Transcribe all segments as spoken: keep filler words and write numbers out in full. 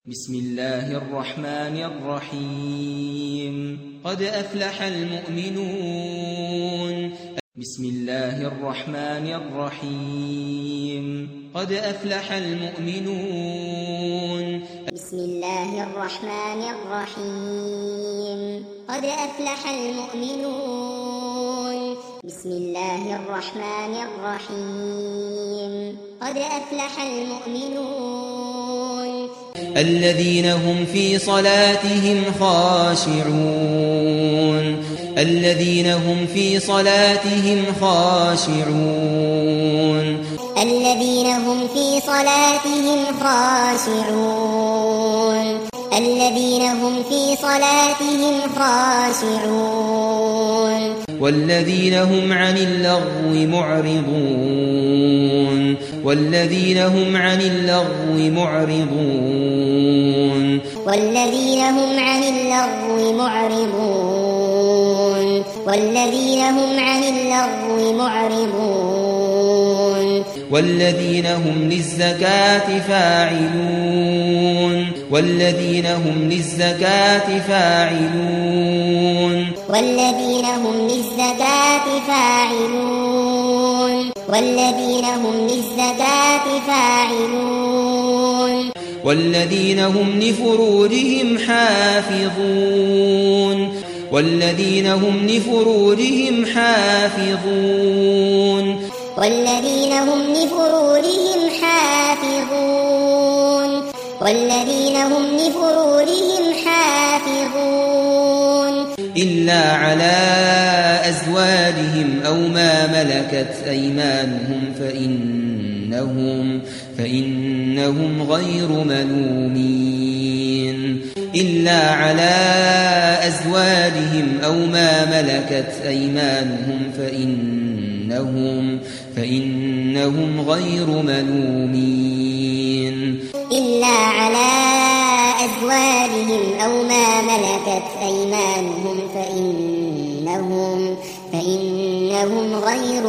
بسم الله الرحمن الرحيم قد أفلح المؤمنون بسم الله الرحمن الرحيم قد أفلح المؤمنون بسم الله الرحمن الرحيم قد أفلح المؤمنون بسم الله الرحمن الرحيم قد أفلح المؤمنون الذين هم في صلاتهم خاشعون الذين هم في صلاتهم خاشعون الذين هم في صلاتهم خاشعون الذين هم في صلاتهم خاشعون والذين هم عن اللغو معرضون والذين هم عن اللغو معرضون والذين هم عن اللغو معرضون والذين هم عن اللغو معرضون والذين هم للزكاة فاعلون والذين هم للزكاة فاعلون والذين هم للزكاة فاعلون والذين هم للزكاة فاعلون والذين هم لفروجهم حافظون والذين هم لفروجهم حافظون والذين هم لفروجهم حافظون والذين هم لفروجهم حافظون إلا على أزواجهم أو ما ملكت أيمانهم فإنهم فإنهم غير ملومين إلا على أزواجهم أو ما ملكت أيمانهم فإنهم فإنهم غير ملومين إلا على أزواجهم أو ما ملكت أيمانهم فإنهم فإنهم غير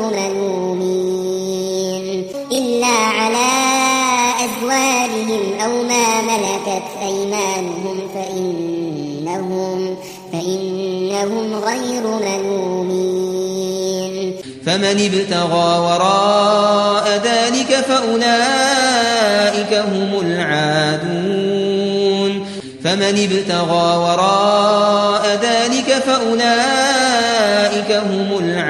ملومين إلا على أزواجهم أو ما ملكت أيمانهم فإنهم فإنهم غير ملومين فمن ابتغى وراء ذلك فأولئك هم العادون فمن ابتغى وراء ذلك فأولئك هم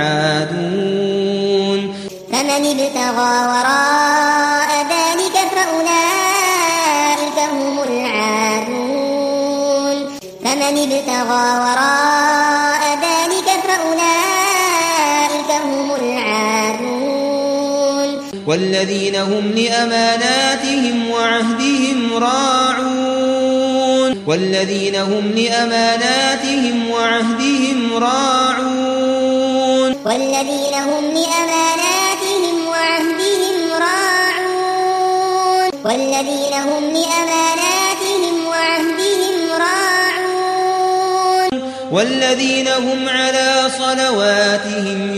العادون فمن ابتغى وراء ذلك فأولئك هم العادون فمن ابتغى وراء ذلك فأولئك هم العادون والذين هم لأماناتهم وعهدهم راعون والذين هم لأماناتهم وعهدهم راعون والذين هم لأماناتهم وعهدهم راعون والذين هم لأماناتهم وعهدهم راعون والذين هم على صلواتهم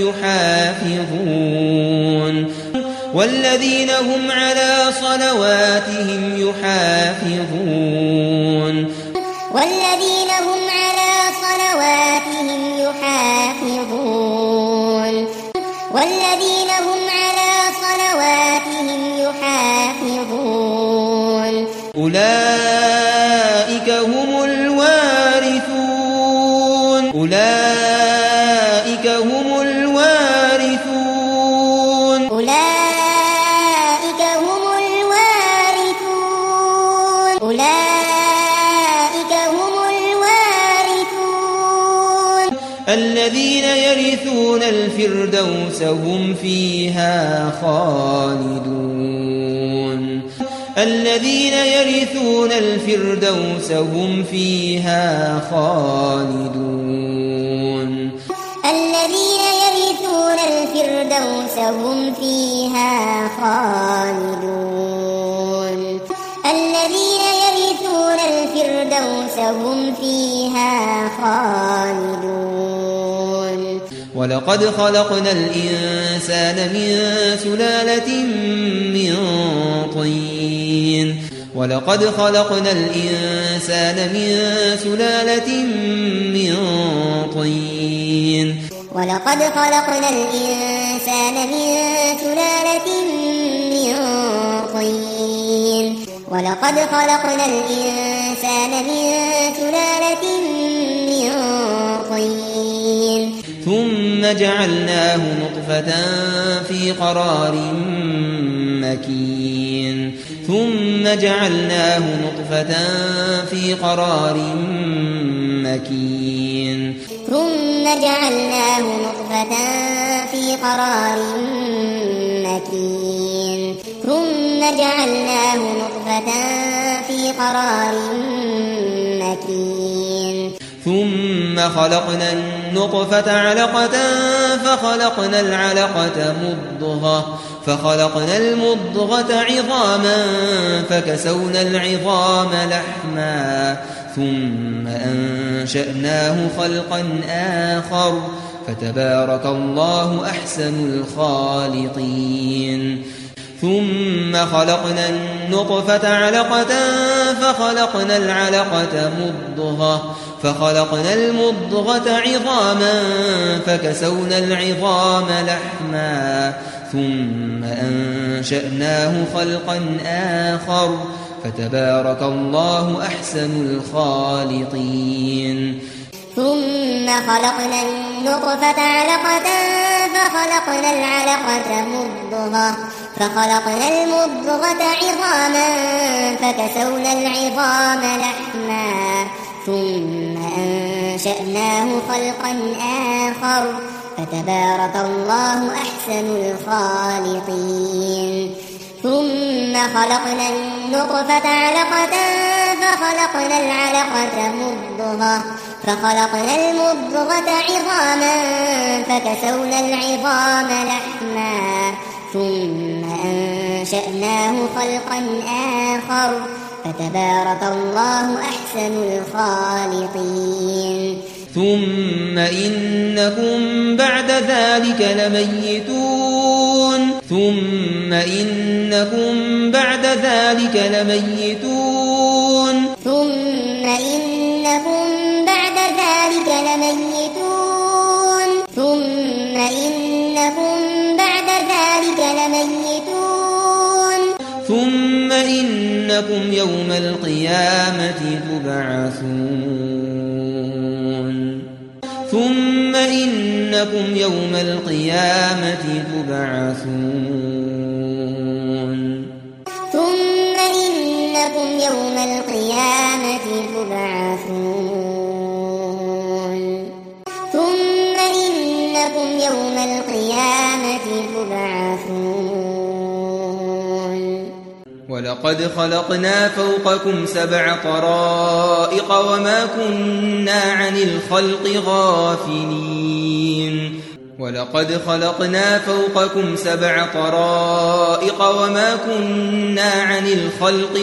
يحافظون والذين هم على صلواتهم يحافظون والذين هم على صلواتهم يحافظون والذين هم على صلواتهم يحافظون أولئك هم الوارثون أولئك هم الوارثون أولئك هم الوارثون أولئك هم الوارثون الذين يرثون الفردوس هم فيها خالدون الذين يرثون الفردوس هم فيها خالدون الذين يرثون الفردوس هم فيها خالدون الذين يرثون الفردوس هم فيها خالدون ولقد خلقنا الإنسان من سلالة من طين ولقد خلقنا الإنسان من سلالة من طين ولقد خلقنا الإنسان من سلالة من طين ولقد خلقنا الإنسان من سلالة من طين ثم جعلناه نطفة في قرار مكين ثم جعلناه نطفة في قرار مكين ثم جعلناه نطفة في قرار مكين ثم جعلناه نطفة في قرار مكين ثم خلقنا النطفة علقة فخلقنا العلقة مضغة فخلقنا المضغة عظاما فكسونا العظام لحما ثم أنشأناه خلقا آخر فتبارك الله أحسن الخالقين ثم خلقنا النطفة علقة فخلقنا العلقة مضغة فخلقنا المضغة عظاما فكسونا العظام لحما ثم أنشأناه خلقا آخر فتبارك الله أحسن الخالقين ثم خلقنا النطفة علقة فخلقنا العلقة مضغة فخلقنا المضغة عظاما فكسونا العظام لحما ثم أنشأناه خلقا آخر فتبارك الله أحسن الخالقين ثم خلقنا النطفة علقة فخلقنا العلقة مضغة فخلقنا المضغة عظاما فكسونا العظام لحما ثم أنشأناه خلقا آخر فتبارك الله أحسن الخالقين ثم إنكم بعد ذلك لميتون ثم إنكم بعد ذلك لميتون ثم إنكم بعد ذلك لميتون ثم إنكم بعد ذلك لميتون ثم إنكم يوم القيامة تبعثون ثم إنكم يوم القيامة تبعثون ثم إنكم يوم القيامة تبعثون ثم إنكم يوم القيامة تبعثون ولقد خلقنا فوقكم سبع طرائق وما كنا عن الخلق غافلين ولقد خلقنا فوقكم سبع طرائق وما كنا عن الخلق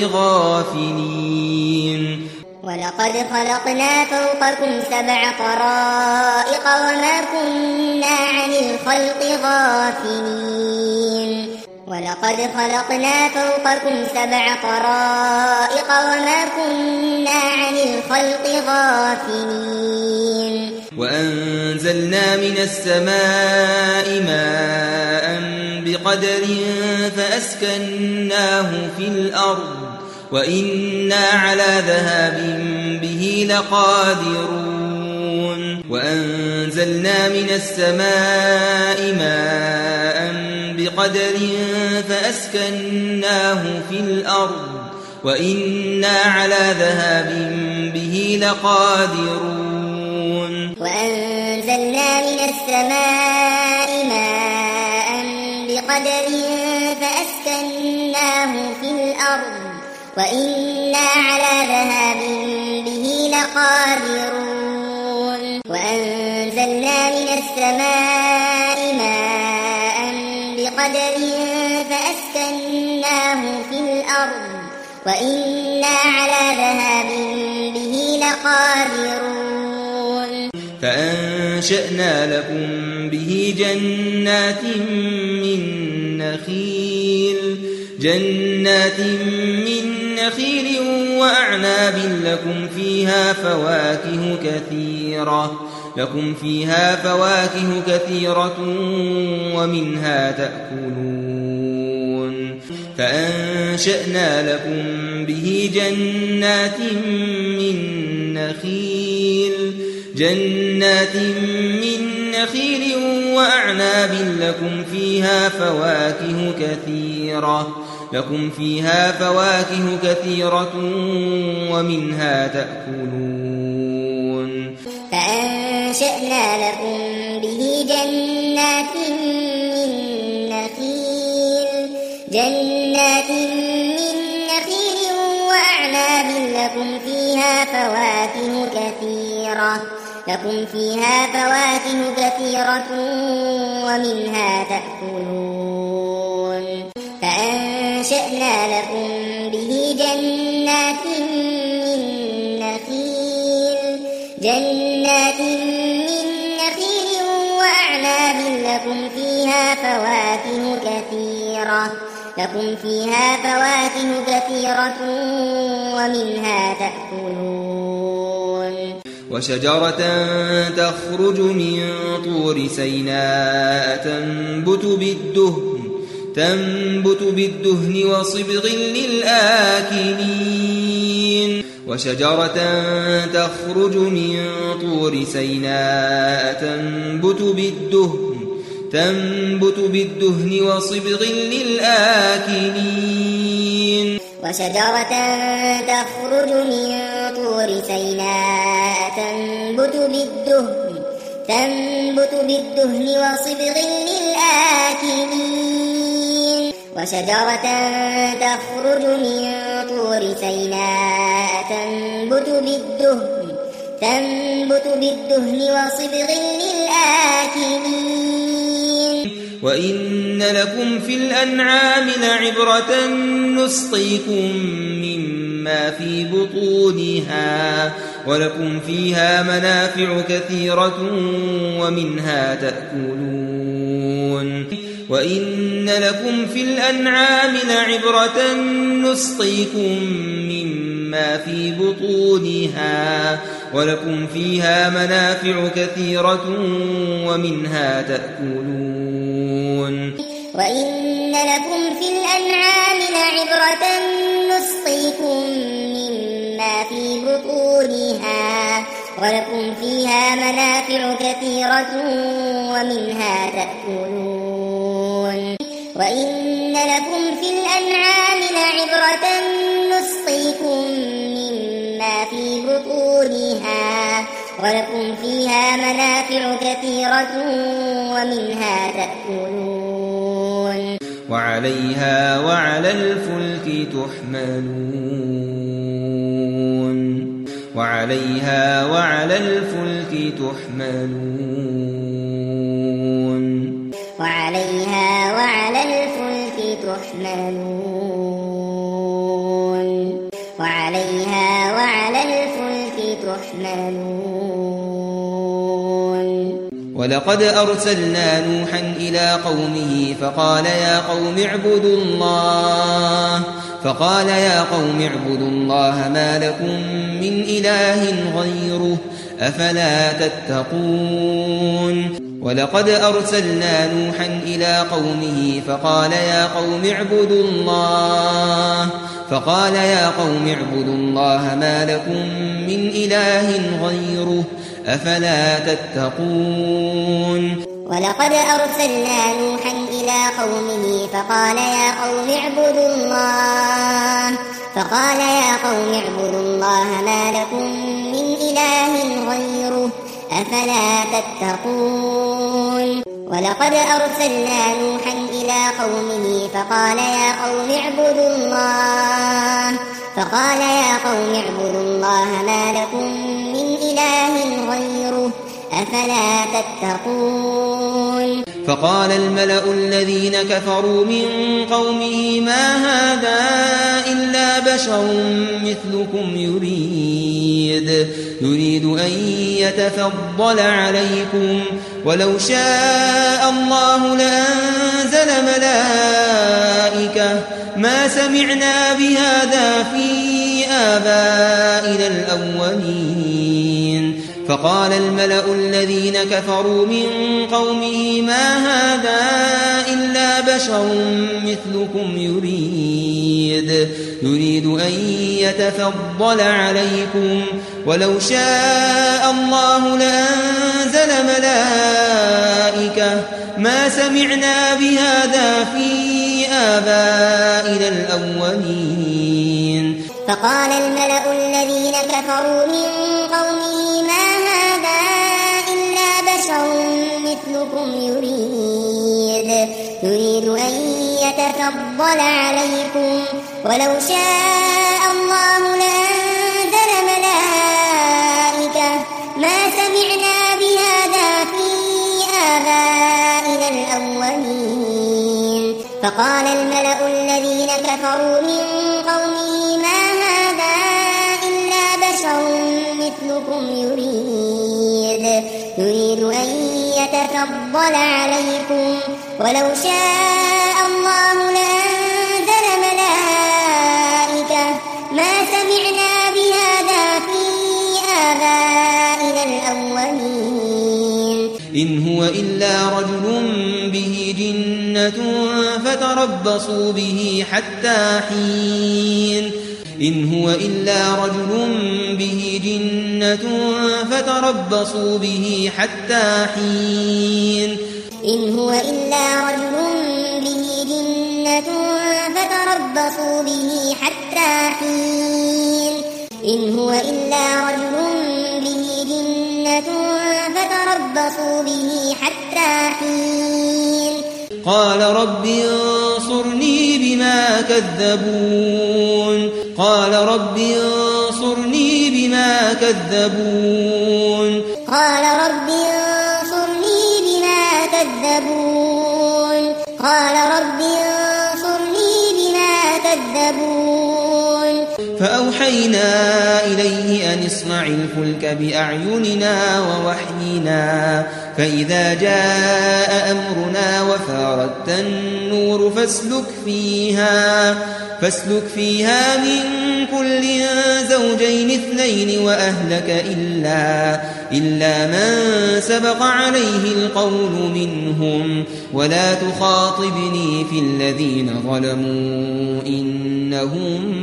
غافلين ولقد خلقنا فوقكم سبع طرائق وما كنا عن الخلق غافلين ولقد خلقنا فوقكم سبع طرائق وما كنا عن الخلق غافلين وأنزلنا من السماء ماء بقدر فأسكناه في الأرض وإنا على ذهاب به لقادرون وأنزلنا من السماء ماء بقدر فأسكناه في الأرض وإنا على ذهاب به لقادرون وأنزلنا من السماء ماء بقدر فأسكناه في الأرض وإنا على ذهاب به لقادرون وأنزلنا من السماء ماء بقدر فأسكناه في الأرض وإنا على ذهاب به لقادرون فأنشأنا لكم به جنات من نخيل جنات من نخيل وأعناب لكم فيها فواكه كثيرة لكم فيها فواكه كثيرة ومنها تأكلون فأنشأنا لكم به جنات من نخيل جنات من نخيل وأعناب لكم فيها فواكه كثيرة لكم فيها فواكه كثيرة ومنها تأكلون فأنشأنا لكم به جنات من نخيل جنات من نخيل وأعناب لكم فيها فواكه كثيرة لكم فيها فواكه كثيرة ومنها تأكلون فأنشأنا لكم به جنات من نخيل جنات من نخيل وأعناب لكم فيها فواكه كثيرة لكم فيها فواكه كثيرة ومنها تأكلون وشجرة تخرج من طور سيناء تنبت بالدهن تنبت بالدهن وصبغ للآكلين وشجرة تخرج من طور سيناء تنبت بالدهن تنبت بالدهن وصبغ للآكلين وشجرة تخرج من طور سيناء تنبت بالدهن تنبت بالدهن وصبغ للآكلين وشجرة تخرج من طور سيناء تنبت بالدهن تنبت بالدهن وصبغ للآكلين وإن لكم في الأنعام لعبرة نسقيكم مما في بطونها ولكم فيها منافع كثيرة ومنها تأكلون وإن لكم في الأنعام لعبرة نسقيكم مما في بطونها ولكم فيها منافع كثيرة ومنها تأكلون وإن لكم في الأنعام لعبرة نسقيكم مما في بطونها ولكم فيها منافع كثيرة ومنها تأكلون وإن لكم في الأنعام لعبرة نسقيكم مما في بطونها ولكم فيها منافع كثيرة ومنها تأكلون وعليها وعلى الفلك تحملون وعليها وعلى الفلك تحملون وعليها وعلى الفلك تحملون وعليها وعلى الفلك تحملون ولقد أرسلنا نوحا إلى قومه فقال يا قوم اعبدوا الله فقال يا قوم اعبدوا الله ما لكم من إله غيره أفلا تتقون ولقد أرسلنا نوحا إلى قومه فقال يا قوم اعبدوا الله فقال يا قوم اعبدوا الله ما لكم من إله غيره أفلا تتقون ولقد أرسلنا نوحا إلى قومه فقال يا قوم اعبدوا الله فقال يا قوم اعبدوا الله ما لكم من إله غيره أفلا تتقون ولقد أرسلنا نوحا إلى قومه فقال يا قوم اعبدوا الله فقال يا قوم اعبدوا الله ما لكم من إله غيره أفلا تتقون فقال الملأ الذين كفروا من قومه ما هذا إلا بشر مثلكم يريد يريد أن يتفضل عليكم ولو شاء الله لأنزل ملائكة ما سمعنا بهذا في آبائنا الأولين فقال الملأ الذين كفروا من قومه ما هذا إلا بشر مثلكم يريد يريد أن يتفضل عليكم ولو شاء الله لأنزل ملائكة ما سمعنا بهذا في آبائنا الأولين فقال الملأ الذين كفروا من قومه ما هذا إلا بشر مثلكم يريد يريد أن يتفضل عليكم ولو شاء الله لأنزل ملائكة ما سمعنا بهذا في آبائنا الأولين فقال الملأ الذين كفروا من قومه ما هذا إلا بشر مثلكم يريد يريد أن يتفضل عليكم ولو شاء الله لأنزل ملائكة ما سمعنا بهذا في آبائنا الأولين إن هو إلا رجل به جنة فتربصوا به حتى حين إن هو إلا رجل به جنة فتربصوا به حتى حين إن هو إلا رجل به جنة فتربصوا به حتى حين إن هو إلا رجل به جنة فتربصوا به حتى حين قال رب انصرني بما كذبون قال رب انصرني بما كذبون قال رب انصرني بما كذبون قال رب انصرني بما كذبون فأوحينا إليه أن اصنع الفلك بأعيننا ووحينا فإذا جاء أمرنا وفارت النور فاسلك فيها فاسلك فيها من كل زوجين اثنين وأهلك إلا إلا من سبق عليه القول منهم ولا تخاطبني في الذين ظلموا إنهم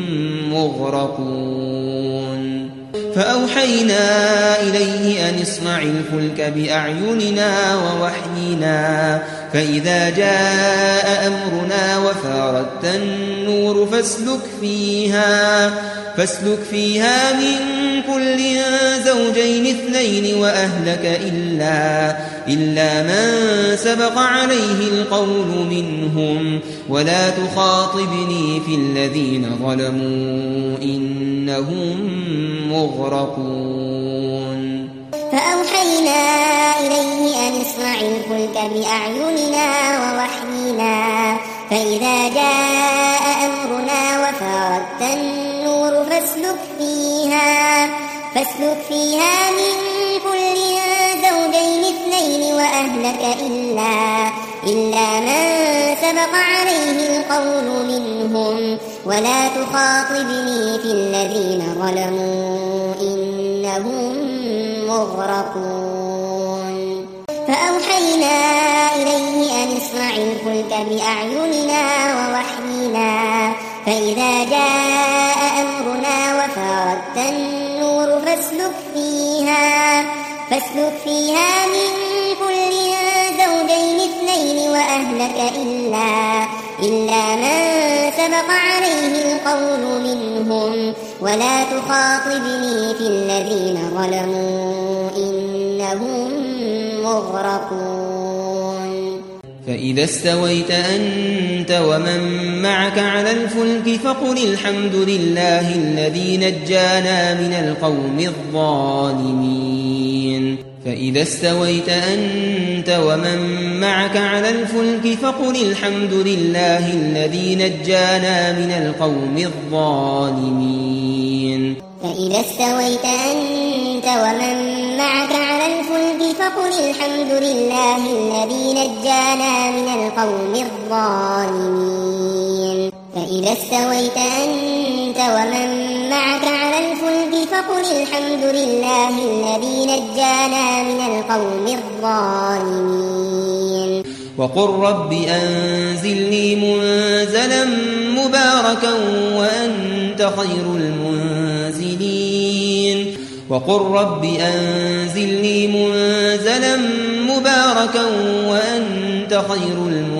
مغرقون فأوحينا إليه أن اصنع الفلك بأعيننا ووحينا فإذا جاء أمرنا وفارت النور فاسلك فيها فاسلك فيها من كل زوجين اثنين وأهلك إلا إلا من سبق عليه القول منهم ولا تخاطبني في الذين ظلموا إنهم مغرقون فأوحينا إليه أن اصنع الفلك بأعيننا ووحينا فإذا جاء أمرنا وفارت النور فاسلك فيها فاسلك فيها من كل زوجين اثنين وأهلك إلا إلا من سبق عليه القول منهم ولا تخاطبني في الذين ظلموا إنهم مغرقون فأوحينا إليه أن اصنع الفلك بأعيننا ووحينا فإذا جاء أمرنا وفارت النور فاسلك فيها فاسلك فيها من كل زوجين اثنين وأهلك إلا إلا من سبق عليه القول منهم ولا تخاطبني في الذين ظلموا إنهم مغرقون فإذا استويت أنت ومن معك على الفلك فقل الحمد لله الذي نجانا من القوم الظالمين فإذا استويت أنت ومن معك على الفلك فقل الحمد لله الذي نجانا من القوم الظالمين فإذا استويت أنت ومن معك على الفلك فقل الحمد لله الذي نجانا من القوم الظالمين فإذا استويت أنت ومن معك على الفلك فقل الحمد لله الذي نجانا من القوم الظالمين وقل رب أنزلني منزلا مباركا وأنت خير المنزلين وقل رب أنزلني منزلا مباركا وأنت خير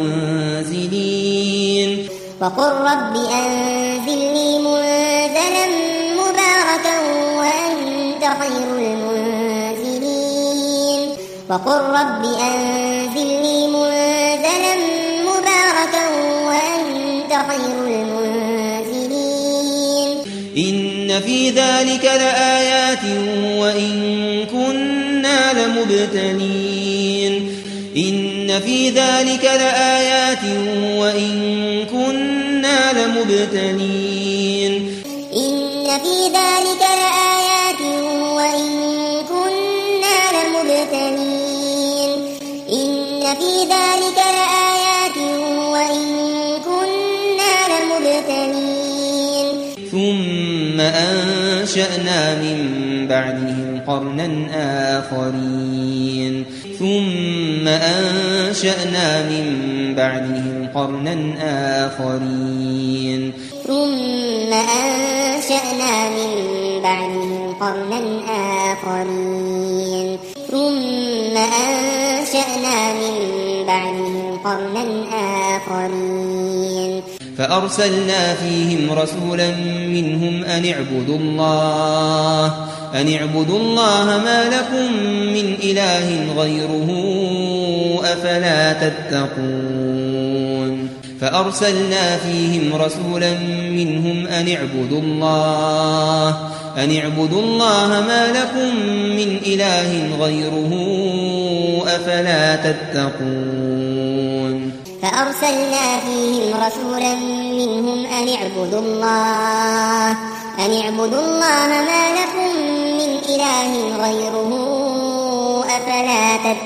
المنزلين وقل رب أنزلني منزلا مباركا وأنت خير المنزلين وقل رب أنزلني منزلا مباركا وأنت خير المنزلين إن في ذلك لآيات وإن كنا لمبتلين إن في ذلك لآيات وإن كنا لمبتلين إن في ذلك لآيات وإن كنا لمبتلين إن في ذلك لآيات وإن كنا لمبتلين ثم أنشأنا من بعدهم قرنا آخرين ثم أنشأنا من بعدهم قرنا آخرين ثم أنشأنا من بعدهم قرنا آخرين ثم أنشأنا من بعدهم قرنا آخرين فأرسلنا فيهم رسولا منهم أن اعبدوا الله أن اعبدوا الله ما لكم من إله غيره أفلا تتقون فأرسلنا فيهم رسولا منهم أن اعبدوا الله أن اعبدوا الله ما لكم من إله غيره أفلا تتقون فأرسلنا فيهم رسولا منهم أن اعبدوا الله أن اعبدوا الله ما لكم من إله غيره أفلا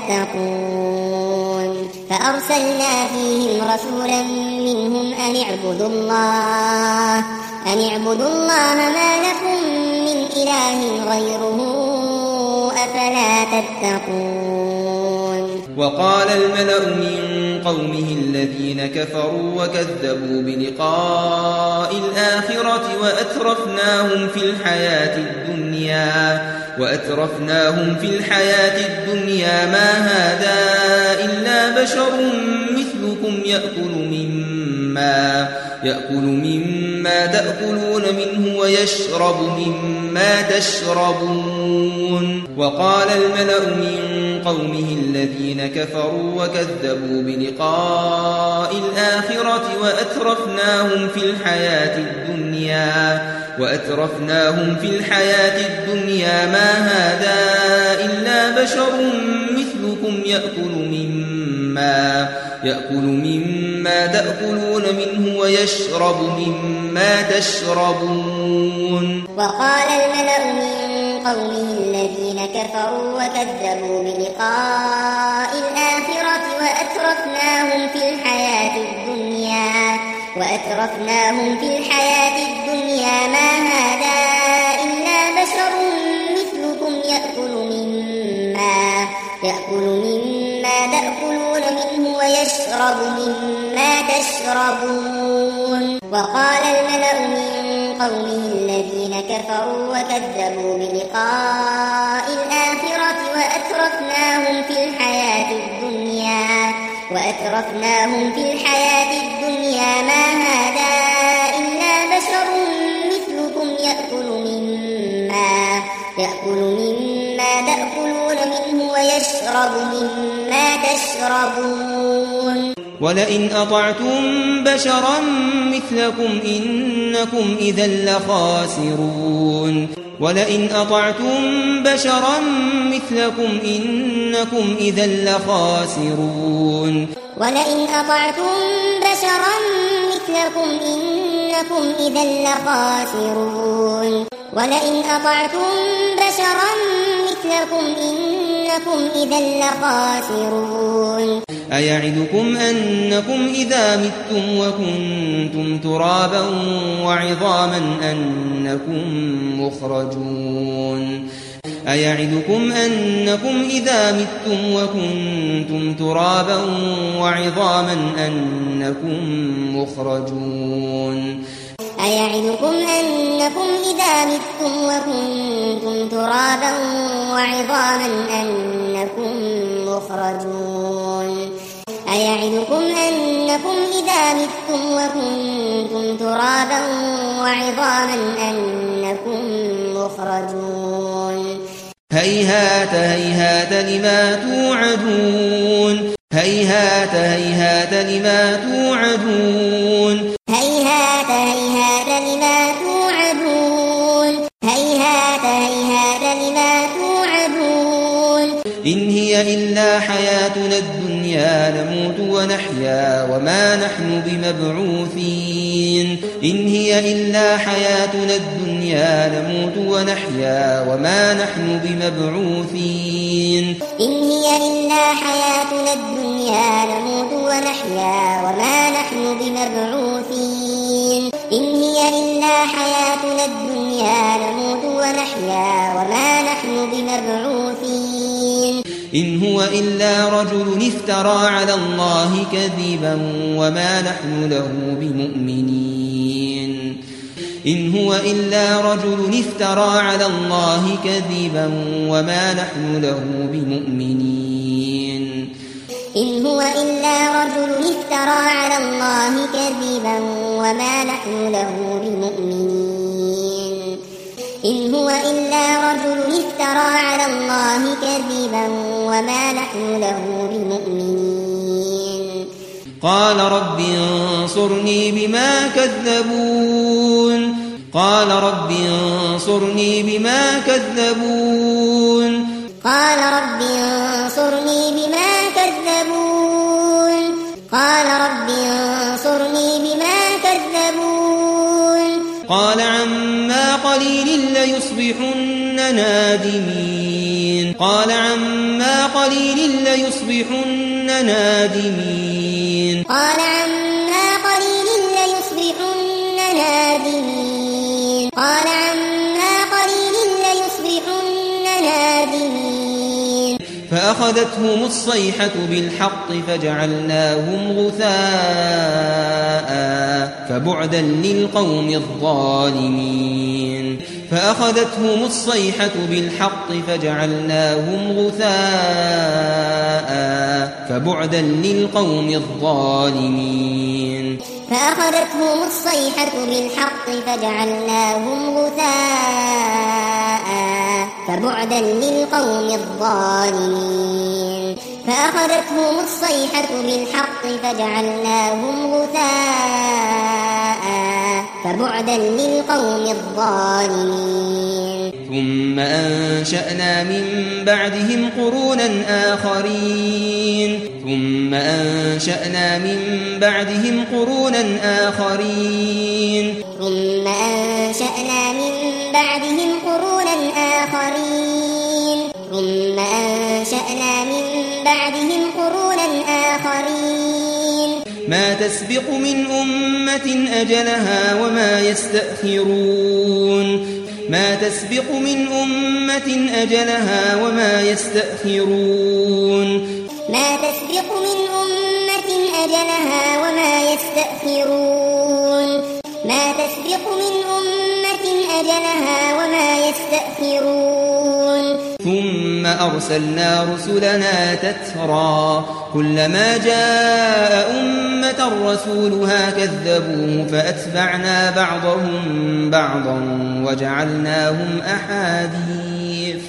تتقون فأرسلنا فيهم رسولا منهم أن اعبدوا الله أن اعبدوا الله ما لكم من إله غيره أفلا تتقون وقال الملأ من قومه الذين كفروا وكذبوا بلقاء الآخرة وأترفناهم في الحياة الدنيا وأترفناهم في الحياة الدنيا ما هذا إلا بشر مثلكم يأكل مما يأكل مما تأكلون منه ويشرب مما تشربون وقال الملأ من قومه الذين كفروا وكذبوا بلقاء الآخرة وأترفناهم في الحياة الدنيا وأترفناهم في الحياة الدنيا ما هذا إلا بشر مثلكم يأكل مما يأكل مما تأكلون منه ويشرب مما تشربون وقال الملأ من قومه الذين كفروا وكذبوا بلقاء الآخرة وأترفناهم في الحياة الدنيا وأترفناهم في الحياة الدنيا ما هذا إلا بشر مثلكم يأكل مما يأكل مما تأكلون منه ويشرب مما تشربون وقال الملأ من قومه الذين كفروا وكذبوا بلقاء الآخرة وأترفناهم في الحياة الدنيا وأترفناهم في الحياة الدنيا ما هذا إلا بشر مثلكم يأكل مما يأكل مما تأكلون منه ويشرب مما تشربون ولئن أطعتم بشرا مثلكم إنكم إذا لخاسرون ولئن أطعتم بشرا مثلكم إنكم إذا لخاسرون ولئن أطعتم بشرا مثلكم إنكم إذا لخاسرون ولئن أطعتم بشرا مثلكم إنكم إذا لخاسرون أيعدكم أنكم إذا متم وكنتم ترابا وعظاما أنكم مخرجون أيعدكم أنكم إذا متم وكنتم ترابا وعظاما أنكم مخرجون أيعدكم أنكم إذا متم وكنتم ترابا وعظاما أنكم مخرجون أيعدكم أنكم إذا متم وكنتم ترابا وعظاما أنكم مخرجون هيهات هيهات لما توعدون هيهات هيهات لما توعدون هيهات هيهات لما توعدون هيهات هيهات لما توعدون إن هي إلا حياتنا الدنيا نموت ونحيا وما نحن بمبعوثين إن هي إلا حياتنا الدنيا نموت ونحيا وما نحن بمبعوثين إن هي إلا حياتنا الدنيا نموت ونحيا وما نحن بمبعوثين إن هي إلا حياتنا الدنيا نموت ونحيا وما نحن بمبعوثين إن هو إلا رجل افترى على الله كذبا وما نحن له بمؤمنين إن هو إلا رجل افترى على الله كذبا وما نحن له بمؤمنين إن هو إلا رجل افترى على الله كذبا وما نحن له بمؤمنين إن هو إلا رجل افترى على الله كذبا وما نحن له بمؤمنين قال رب انصرني بما كذبون قال رب انصرني بما كذبون قال رب انصرني بما كذبون قال رب انصرني بما كذبون قال عما قليل ليصبحن نادمين قال عما قليل ليصبحن نادمين قال عما قليل ليصبحن نادمين قال عما قليل ليصبحن نادمين فأخذتهم الصيحة بالحق فجعلناهم غثاء فبعدا للقوم الظالمين فأخذتهم الصيحة بالحق فجعلناهم غثاء فبعدا للقوم الظالمين فأخذتهم الصيحة بالحق فجعلناهم غثاء فبعدا للقوم الظالمين فأخذتهم الصيحة بالحق فجعلناهم غثاء فبعدا للقوم الظالمين ثم أنشأنا من بعدهم قرونا آخرين ثم أنشأنا من بعدهم قرونا آخرين ثم أنشأنا من بعدهم قرونا آخرين ثم أنشأنا من بعدهم قرونا آخرين ما تسبق من أمة أجلها وما يستأخرون ما تسبق من أمة أجلها وما يستأخرون ما تسبق من أمة أجلها وما يستأخرون ما تسبق من أمة أجلها وما يستأخرون ثم أرسلنا رسلنا تترى كلما جاء أمة رسولها كذبوه فأتبعنا بعضهم بعضا وجعلناهم أحاديث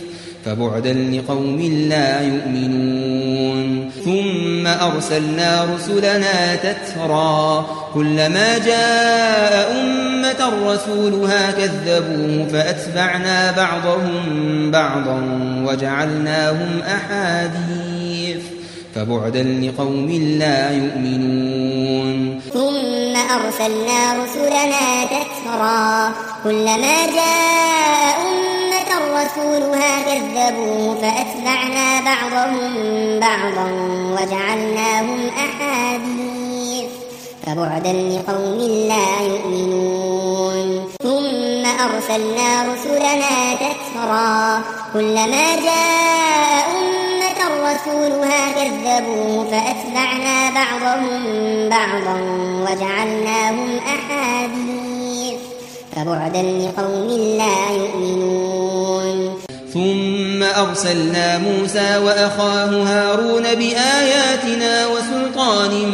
فبعدا لقوم لا يؤمنون ثم أرسلنا رسلنا تترى كلما جاء أمة رسولها كذبوه فأتبعنا بعضهم بعضا وجعلناهم أحاديث فبعدا لقوم لا يؤمنون ثم أرسلنا رسلنا تترى كلما جاء أمة رسولها كذبوه فأتبعنا بعضهم بعضا وجعلناهم أحاديث فبعدا لقوم لا يؤمنون ثم أرسلنا رسلنا تترى كلما جاء أمة رسولها كذبوه فأتبعنا بعضهم بعضا وجعلناهم أحاديث فبعدا لقوم لا يؤمنون ثم أرسلنا موسى وأخاه هارون بآياتنا وسلطان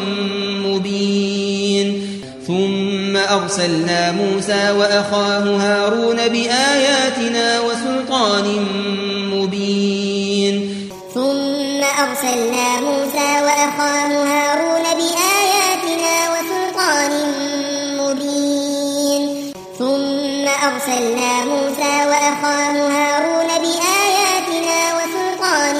مبين ثم أرسلنا موسى وأخاه هارون بآياتنا وسلطان مبين ثم أرسلنا موسى وأخاه هارون بآياتنا وسلطان مبين ثم أرسلنا موسى وأخاه هارون بآياتنا وسلطان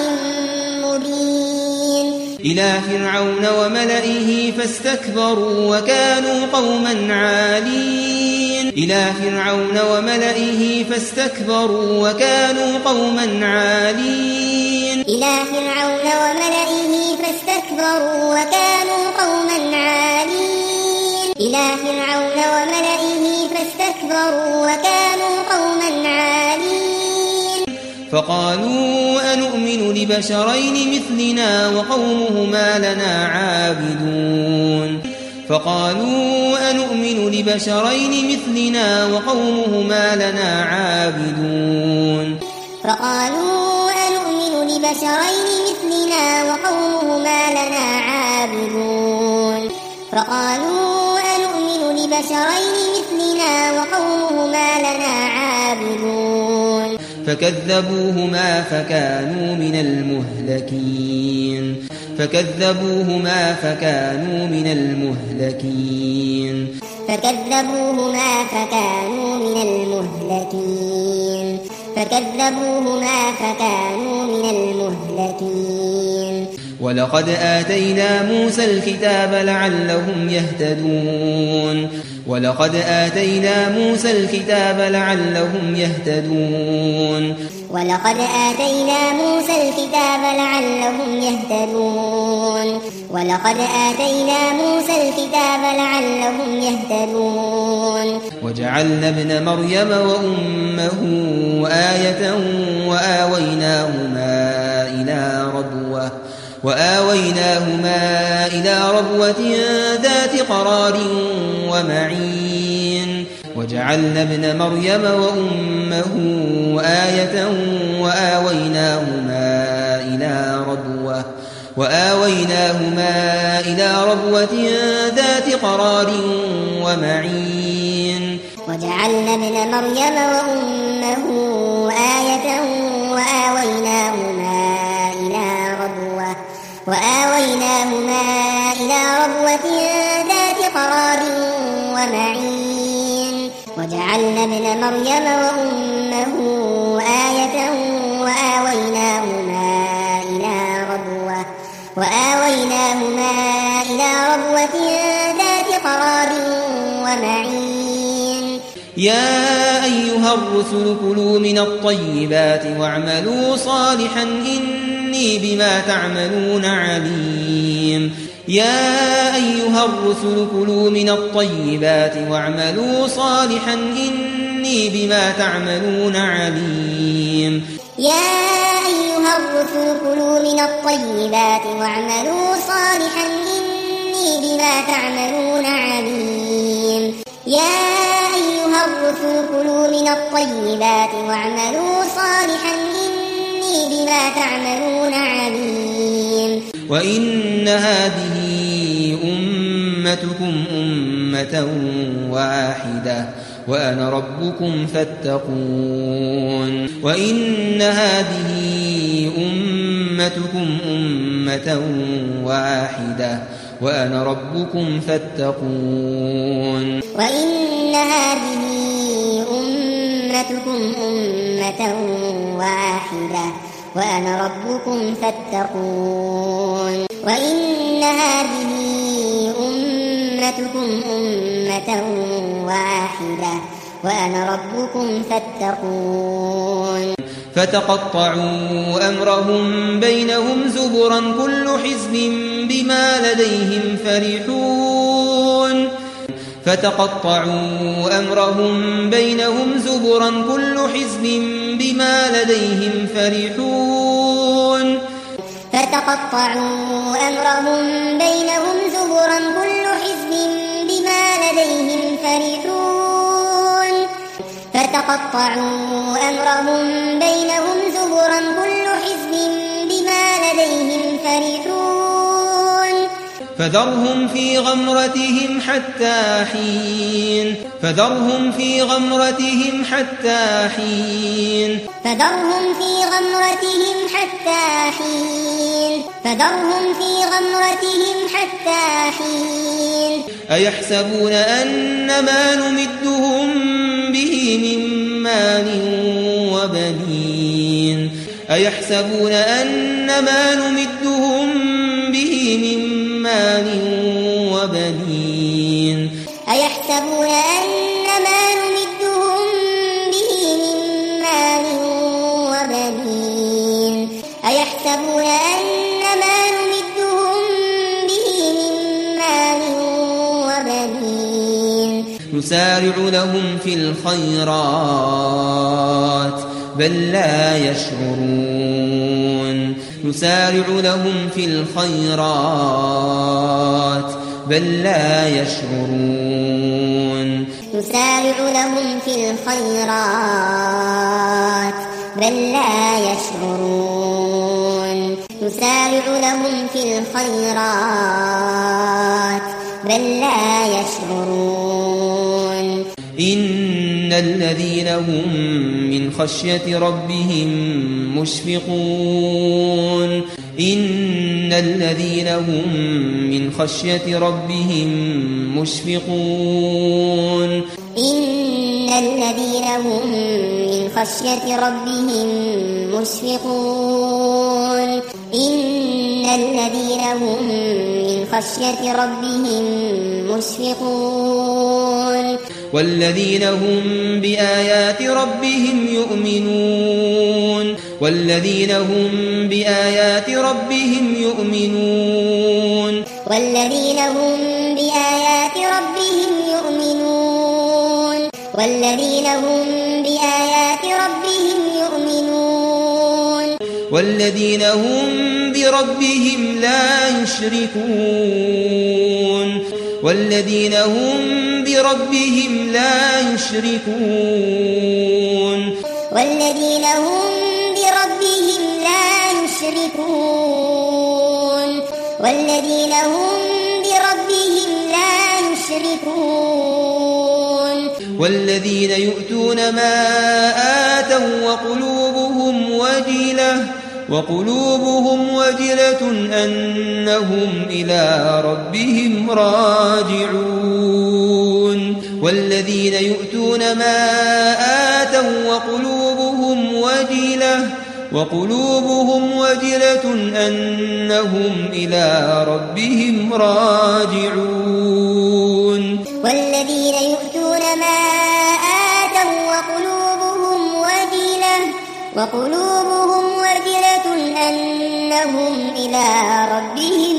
مبين إلى فرعون وملئه فاستكبروا وكانوا قوما عالين إلى فرعون وملئه فاستكبروا وكانوا قوما عالين إلى فرعون وملئه فاستكبروا وكانوا قوما عالين إلى فرعون وملئه فاستكبروا وكانوا قوما عالين فقالوا أنؤمن لبشرين مثلنا وقومهما لنا عابدون فقالوا أنؤمن لبشرين مثلنا وقومهما لنا عابدون فقالوا أنؤمن لبشرين مثلنا وقومهما لنا عابدون فقالوا أنؤمن لبشرين مثلنا وقومهما لنا عابدون فكذبوهما فكانوا من المهلكين فكذبوهما فكانوا من المهلكين فكذبوهما فكانوا من المهلكين فكذبوهما فكانوا من المهلكين ولقد آتينا موسى الكتاب لعلهم يهتدون ولقد آتينا موسى الكتاب لعلهم يهتدون ولقد آتينا موسى الكتاب لعلهم يهتدون ولقد آتينا موسى الكتاب لعلهم يهتدون وجعلنا ابن مريم وأمه آية وآويناهما إلى ربوة وآويناهما إلى ربوة ذات قرار ومعين وجعلنا ابن مريم وأمه آية وآويناهما إلى ربوة وآويناهما إلى ربوة ذات قرار ومعين وجعلنا ابن مريم وأمه آية وآويناهما إلى ربوة وآويناهما إلى ربوة ذات قرار ومعين وجعلنا ابن مريم وأمه آية وآويناهما إلى ربوة وآويناهما إلى ربوة ذات قرار ومعين يا أيها الرسل كلوا من الطيبات واعملوا صالحا إني بما تعملون عليم يا أيها الرسل كلوا من الطيبات واعملوا صالحا إني بما تعملون عليم يا أيها الرسل كلوا من الطيبات واعملوا صالحا إني بما تعملون عليم يا أيها الرسل كلوا من الطيبات واعملوا صالحا إني بما تعملون عليم وإن هذه أمتكم أمة واحدة وأنا ربكم فاتقون وإن هذه أمتكم أمة واحدة وأنا ربكم فاتقون وإن هذه أمتكم أمة واحدة وأنا ربكم فاتقون وإن هذه أمتكم أمة واحدة وأنا ربكم فاتقون فتقطعوا أمرهم بينهم زبرا كل حزب بما لديهم فرحون فتقطعوا أمرهم بينهم زبرا كل حزب بما لديهم فرحون فتقطعوا أمرهم بينهم زبرا كل حزب بما لديهم فرحون فتقطعوا أمرهم بينهم زبرا كل حزب بما لديهم فرحون فذرهم في غمرتهم حتى حين فذرهم في غمرتهم حتى حين فذرهم في غمرتهم حتى حين فذرهم في غمرتهم حتى حين أيحسبون أن ما نمدهم به من مال وبنين أيحسبون أن ما نمدهم به من مال وبنين أيحسبون أن ما نمدهم به من مال وبنين أيحسبون أن ما نمدهم به من مال وبنين نسارع لهم في الخيرات بل لا يشعرون نسارع لهم في الخيرات بل لا يشعرون نسارع لهم في الخيرات بل لا يشعرون نسارع لهم في الخيرات بل لا يشعرون إن الذين هم من خشية ربهم مشفقون إن الذين هم من خشية ربهم مشفقون إن الذين هم من خشية ربهم مشفقون إن الذين هم من خشية ربهم مشفقون والذين هم بآيات ربهم يؤمنون والذين هم بآيات ربهم يؤمنون والذين هم بآيات ربهم يؤمنون والذين هم بآيات ربهم يؤمنون والذين هم بربهم لا يشركون والذين هم بربهم لا يشركون والذين هم بربهم لا يشركون والذين هم بربهم لا يشركون والذين يؤتون ما آتوا وقلوبهم وجلة وقلوبهم وجلة أنهم إلى ربهم راجعون والذين يؤتون ما آتوا وقلوبهم وجلة وقلوبهم وجلة أنهم إلى ربهم راجعون والذين يؤتون ما آتوا وقلوبهم وجلة وقلوبهم وجلة أنهم إلى ربهم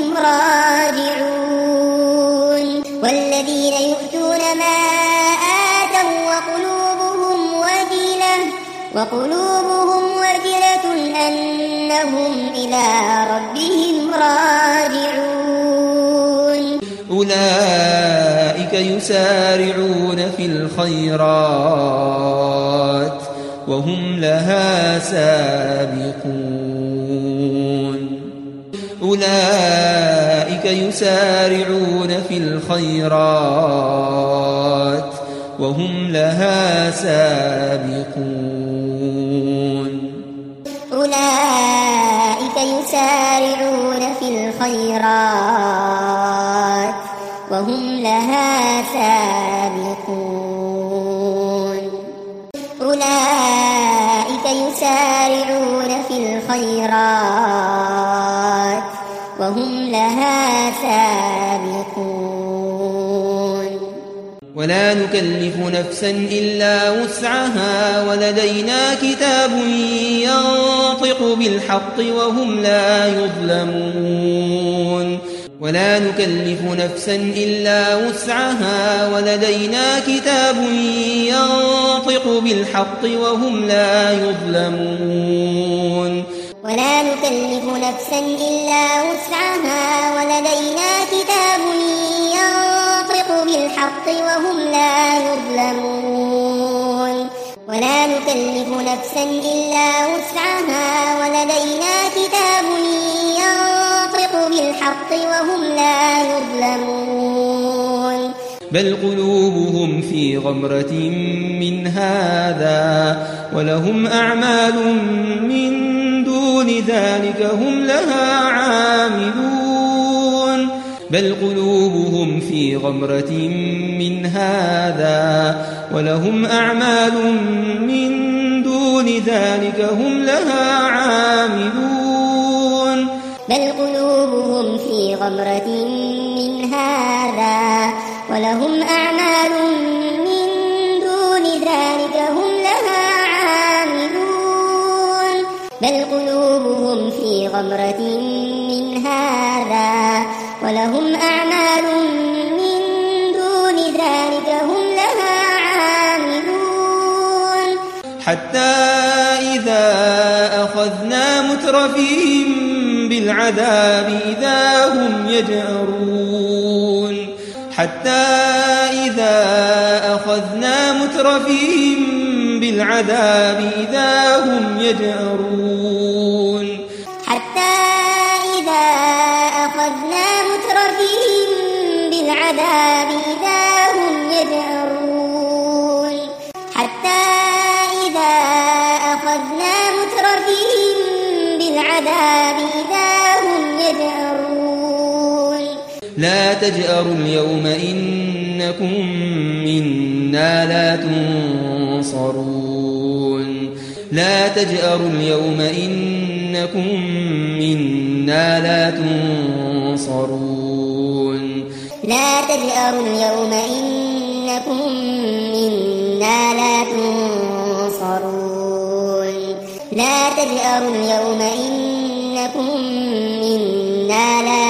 راجعون والذين يؤتون ما آتوا وقلوبهم وجلة وقلوبهم وجلة أنهم إلى ربهم راجعون أولئك يسارعون في الخيرات وهم لها سابقون أولئك يسارعون في الخيرات وهم لها سابقون أولئك يسارعون الخيرات وهم لها سابقون أولئك يسارعون في الخيرات وهم لها سابقون ولا نكلف نفسا إلا وسعها ولدينا كتاب ينطق بالحق وهم لا يظلمون ولا نكلف نفسا إلا وسعها ولدينا كتاب ينطق بالحق وهم لا يظلمون ولا نكلف نفسا إلا وسعها ولدينا كتاب ينطق بالحق وهم لا يظلمون ولا نكلف نفسا إلا وسعها ولدينا كتاب ينطق بالحق وهم لا يظلمون بل قلوبهم في غمرة من هذا ولهم أعمال من دون ذلك هم لها عاملون بل قلوبهم في غمرة من هذا ولهم أعمال من دون ذلك هم لها عاملون بل قلوبهم في غمرة من هذا ولهم أعمال من دون ذلك هم لها عاملون بل قلوبهم في غمرة من هذا ولهم أعمال من دون ذلك هم لها عاملون حتى إذا أخذنا مترفيهم بالعذاب إذا هم يجأرون حتى إذا أخذنا مترفيهم بالعذاب إذا هم يجأرون حتى إذا أخذنا مترفيهم بالعذاب إذا هم يجأرون حتى إذا أخذنا مترفيهم بالعذاب إذا هم يجأرون لا تجأروا اليوم إنكم منا لا تنصرون لا تجأروا اليوم إنكم منا لا تنصرون لا تجأروا اليوم إنكم منا لا تنصرون لا تجأروا اليوم إنكم منا لا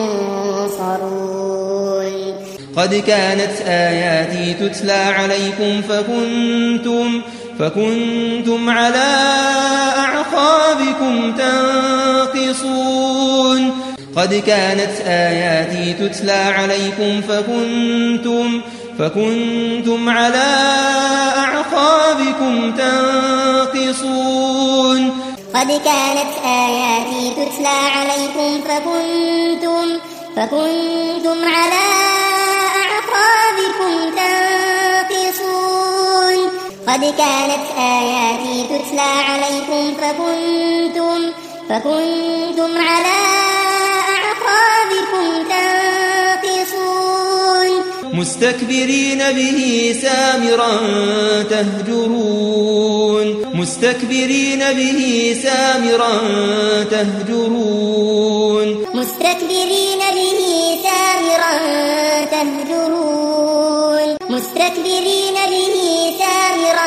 تنصرون قد كانت آياتي تتلى عليكم فكنتم فكنتم على أعقابكم تنقصون قد كانت آياتي تتلى عليكم فكنتم فكنتم على أعقابكم تنقصون قد كانت آياتي تتلى عليكم فكنتم فكنتم على أعقابكم تنقصون قد كانت آياتي تتلى عليكم فكنتم فكنتم على أعقابكم تنقصون مستكبرين به سامرا تهجرون مستكبرين به سامرا تهجرون مستكبرين به سامرا تهجرون مستكبرين به سامرا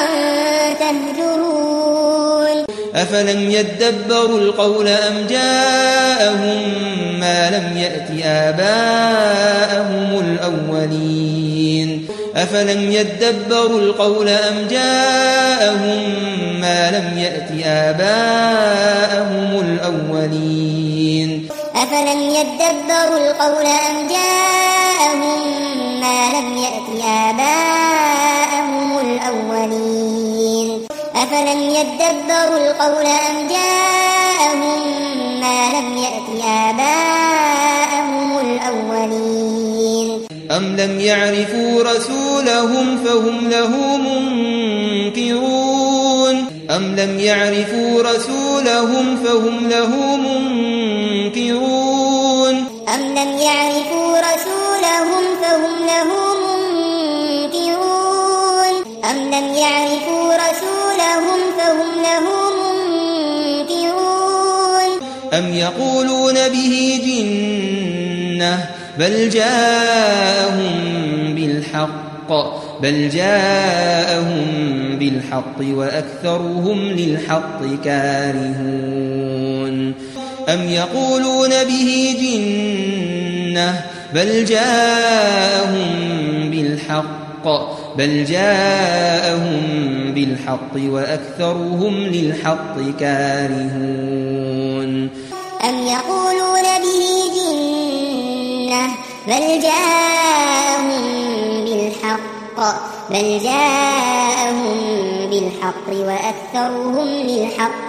تهجرون أفلم يدبروا القول أم جاءهم ما لم يأت آباءهم الأولين أفلم يدبروا القول أم جاءهم ما لم يأت آباءهم الأولين أفلم يدبروا القول أم جاءهم ما لم يأت آباءهم الأولين أفلم يدبروا القول أم جاءهم ما لم يأت آباءهم الأولين أم لم يعرفوا رسولهم فهم له منكرون أم لم يعرفوا رسولهم فهم له منكرون أم لم يعرفوا رسولهم فهم له منكرون أم لم يعرفوا رسولهم فهم له منكرون أم يقولون به جنة بل جاءهم بالحق بل جاءهم بالحق وأكثرهم للحق كارهون أم يقولون به جنة بل جاءهم بالحق بل جاءهم بالحق وأكثرهم للحق كارهون أم يقولون به جنة بل جاءهم بالحق بل جاءهم بالحق وأكثرهم للحق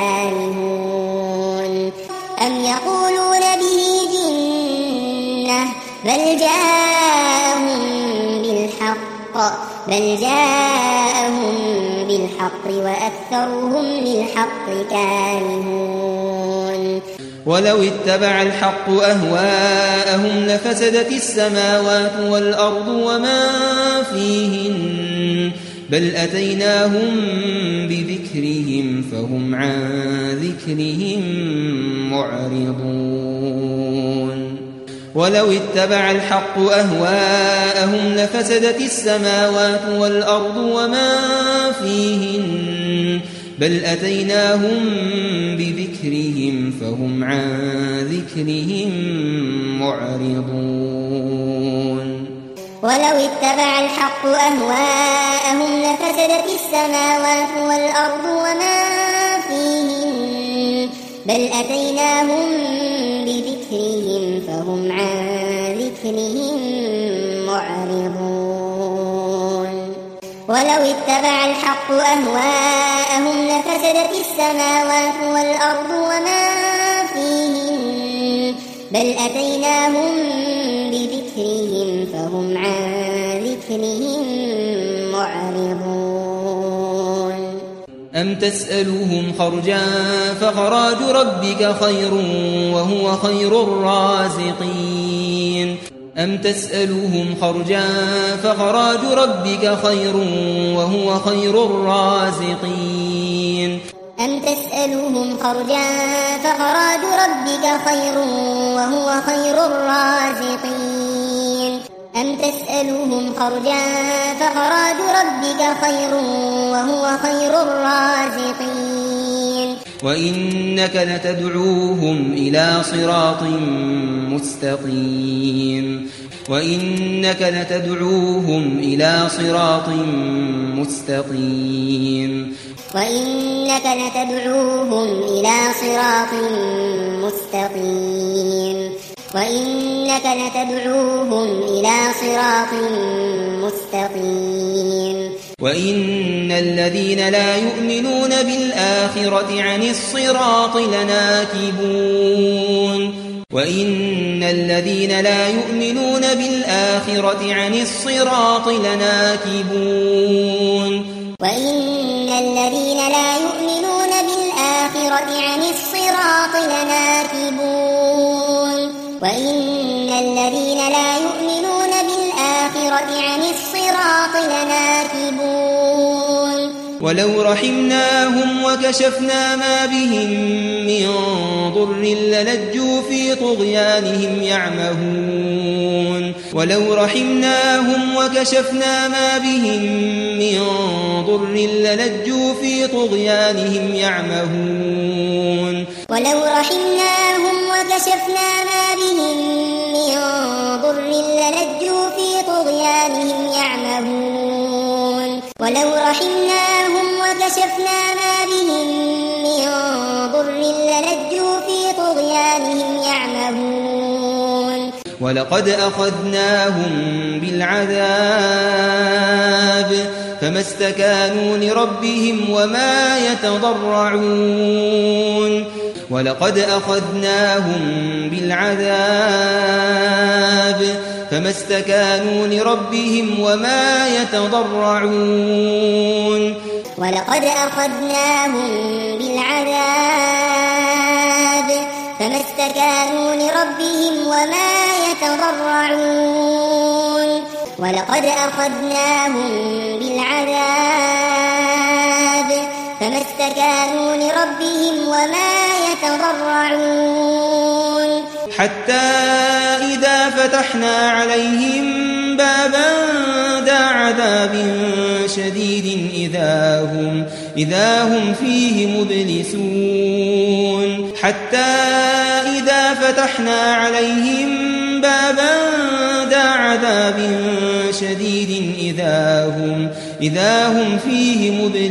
كارهون أم يقولون به جنة بل جاءهم بالحق بل جاءهم بالحق وأكثرهم للحق كارهون ولو اتبع الحق أهواءهم لفسدت السماوات والأرض وما فيهن بل أتيناهم بذكرهم فهم عن ذكرهم معرضون ولو اتبع الحق أهواءهم لفسدت السماوات والأرض وما فيهن بل أتيناهم بذكرهم فهم عن ذكرهم معرضون ولو اتبع الحق أهواءهم لفسدت السماوات والأرض وما فيهن بل أتيناهم بذكرهم فهم عن ذكرهم معرضون ولو اتبع الحق أهواءهم لفسدت السماوات والأرض وما فيهن بل أتيناهم بذكرهم فهم عن ذكرهم معرضون أم تسألهم خرجا فخراج ربك خير وهو خير الرازقين أم تسألهم خرجا فخراج ربك خير وهو خير الرازقين أم تسألهم خرجا فخراج ربك خير وهو خير الرازقين أم تسألهم خرجا فخراج ربك خير وهو خير الرازقين وإنك لتدعوهم إلى صراط مستقيم وإنك لتدعوهم إلى صراط مستقيم وإنك لتدعوهم إلى صراط مستقيم وإنك لتدعوهم إلى صراط مستقيم وإن الذين لا يؤمنون بالآخرة عن الصراط لناكبون وإن الذين لا يؤمنون بالآخرة عن الصراط لناكبون وإن الذين لا يؤمنون بالآخرة عن الصراط لناكبون وإن الذين لا يؤمنون بالآخرة عن الصراط لناكبون ولو رحمناهم وكشفنا ما بهم من ضر للجوا في طغيانهم يعمهون ولو رحمناهم وكشفنا ما بهم من ضر للجوا في طغيانهم يعمهون ولو رحمناهم وكشفنا ما بهم من ضر للجوا في طغيانهم يعمهون ولو رحمناهم وكشفنا ما بهم من ضر للجوا في طغيانهم يعمهون ولقد أخذناهم بالعذاب فما استكانوا لربهم وما يتضرعون ولقد أخذناهم بالعذاب فما استكانوا لربهم وما يتضرعون ولقد أخذناهم بالعذاب فما استكانوا لربهم وما يتضرعون ولقد أخذناهم بالعذاب فما استكانوا لربهم وما يتضرعون حتى إذا فتحنا عليهم بابا ذا عذاب شديد إذا هم, إذا هم فيه مبلسون حتى إذا فتحنا عليهم بابا ذا عذاب شديد إذا هم, إذا هم فيه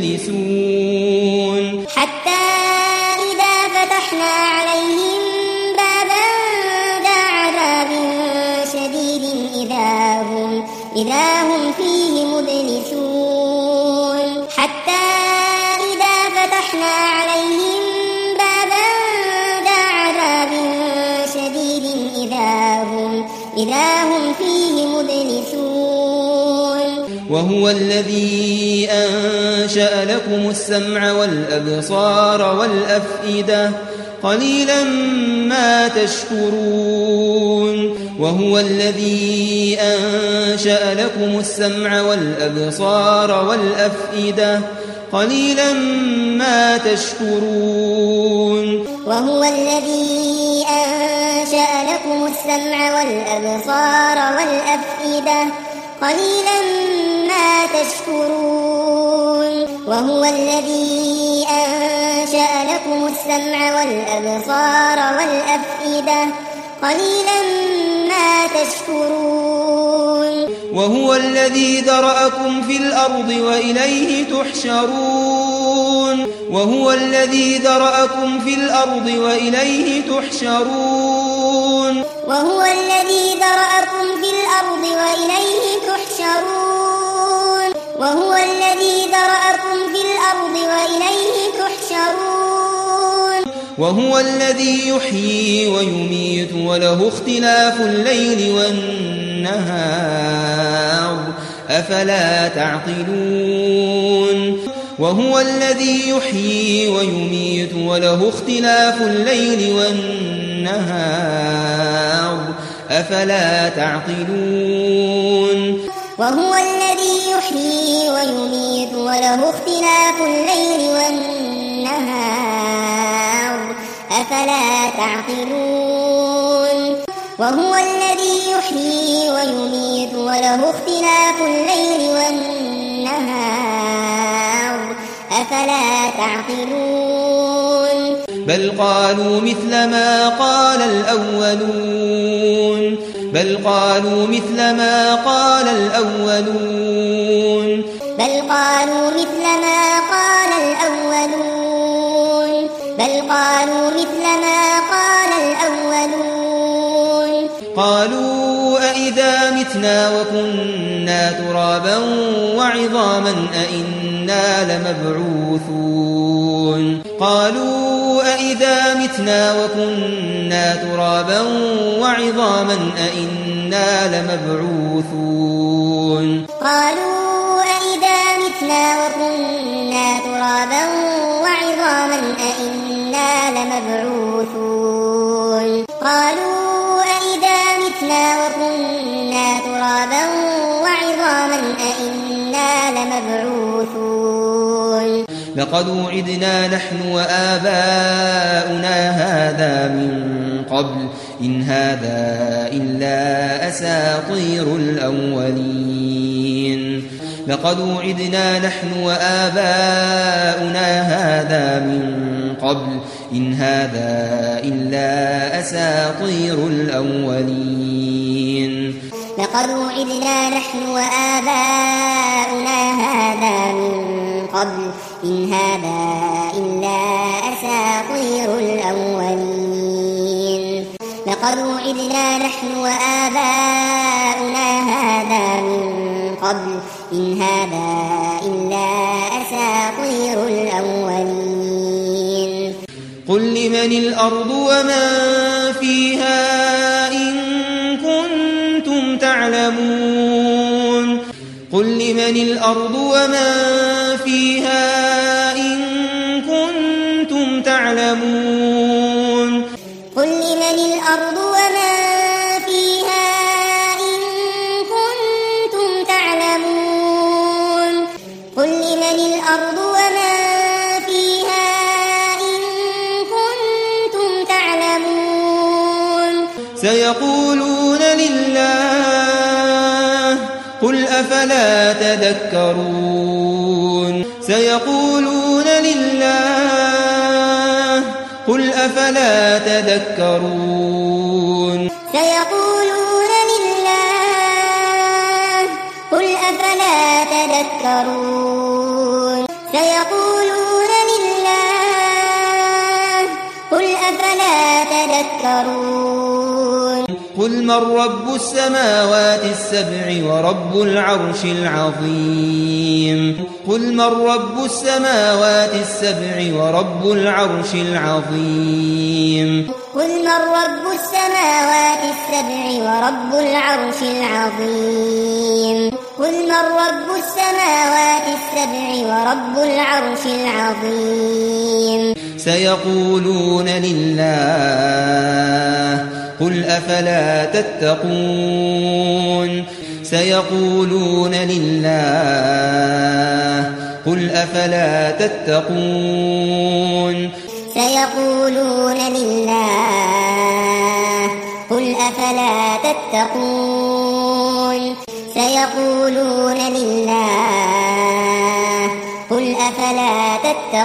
مبلسون حتى إذا فتحنا عليهم بابا ذا عذاب شديد إذا هم, إذا هم فيه مبلسون حتى إذا فتحنا عليهم بابا ذا عذاب شديد إذا هم, إذا هم فيه مبلسون وهو الذي أنشأ لكم السمع والأبصار والأفئدة قليلا ما تشكرون وهو الذي أنشأ لكم السمع والأبصار والأفئدة قليلا ما تشكرون وهو الذي أنشأ لكم السمع والأبصار والأفئدة قليلا ما تشكرون وهو الذي أنشأ لكم السمع والأبصار والأفئدة قليلا ما تشكرون وهو الذي ذرأكم في الأرض وإليه تحشرون وهو الذي ذرأكم في الأرض وإليه تحشرون وهو الذي ذرأكم في الأرض وإليه تحشرون وهو الذي ذرأكم في الأرض وإليه تحشرون وهو الذي يحيي ويميت وله اختلاف الليل والنهار أفلا تعقلون وهو الذي يحيي ويميت وله اختلاف الليل والنهار أفلا تعقلون وهو الذي يحيي ويميت وله اختلاف الليل والنهار أفلا تعقلون وهو الذي يحيي ويميت وله اختلاف الليل والنهار أفلا تعقلون بل قالوا مثل ما قال الأولون بل قالوا مثل ما قال الأولون بل قالوا مثل ما قال الأولون بل قالوا مثل ما قال الأولون قالوا أئذا متنا وكنا ترابا وعظاما أئنا لمبعوثون قالوا أئذا متنا وكنا ترابا وعظاما أئنا لمبعوثون قالوا أئذا متنا وكنا ترابا وعظاما أئنا لمبعوثون قالوا أئذا متنا وكنا ترابا وعظاما أئنا لمبعوثون لقد وعدنا نحن وآباؤنا هذا من قبل إن هذا إلا أساطير الأولين لقد وعدنا نحن وآباؤنا هذا من قبل إن هذا إلا أساطير الأولين لقد وعدنا نحن وآباؤنا هذا من قبل إن هذا إلا أساطير الأولين لقد وعدنا نحن وآباؤنا هذا من قبل إن هذا إلا أساطير الأولين قل لمن الأرض ومن فيها إن كنتم تعلمون قل لمن الأرض ومن فيها تعلمون قل لمن الأرض وما فيها إن كنتم تعلمون قل لمن الأرض وما فيها إن كنتم تعلمون سيقولون لله قل أفلا تذكرون سيقولون لله قل أفلا تذكرون سيقولون لله قل أفلا تذكرون سيقولون لله قل أفلا تذكرون قل من رب السماوات السبع ورب العرش العظيم قل من رب السماوات السبع ورب العرش العظيم قل من رب السماوات السبع ورب العرش العظيم قل من رب السماوات السبع ورب العرش العظيم سيقولون لله قل أفلا تتقون سيقولون لله قل أفلا تتقون سيقولون لله قل أفلا تتقون سيقولون لله قل أفلا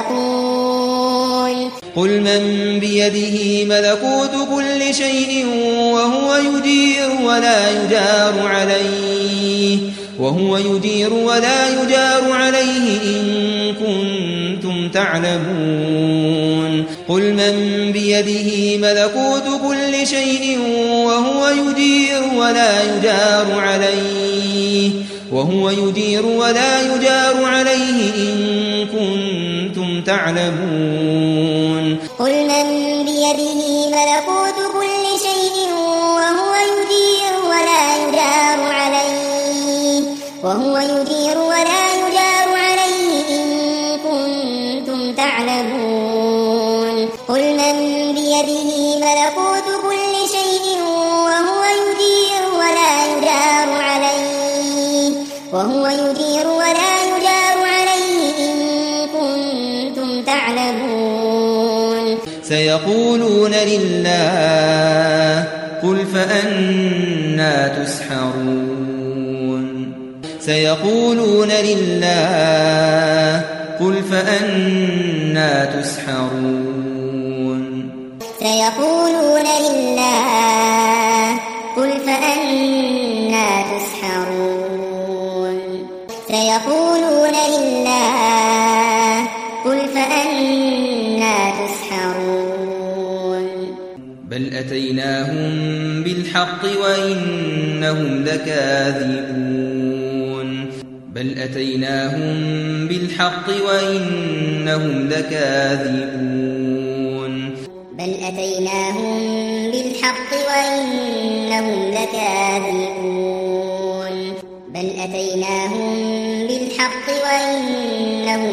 تتقون قل من بيده ملكوت كل شيء وهو يجير ولا يجار عليه وهو يجير ولا يجار عليه إن كنتم تعلمون قل من بيده ملكوت كل شيء وهو يجير ولا يجار عليه وهو يجير ولا يجار عليه إن كنتم تعلمون قل من بيده ملكوت كل شيء وهو يجير ولا يجار عليه وهو يجير ولا يجار عليه إن كنتم تعلمون قل من بيده ملكوت كل شيء وهو يجير ولا يجار عليه وهو يجير ولا يجار عليه إن كنتم تعلمون سيقولون لله قل فأنى تسحرون سيقولون لله قل فأنى تسحرون سيقولون لله قل فأنى تسحرون سيقولون لله قل فأنى تسحرون بل أتيناهم بالحق وإنهم لكاذبون بل أتيناهم بالحق وإنهم لكاذبون بل أتيناهم بالحق وإنهم لكاذبون بل أتيناهم بالحق وإنهم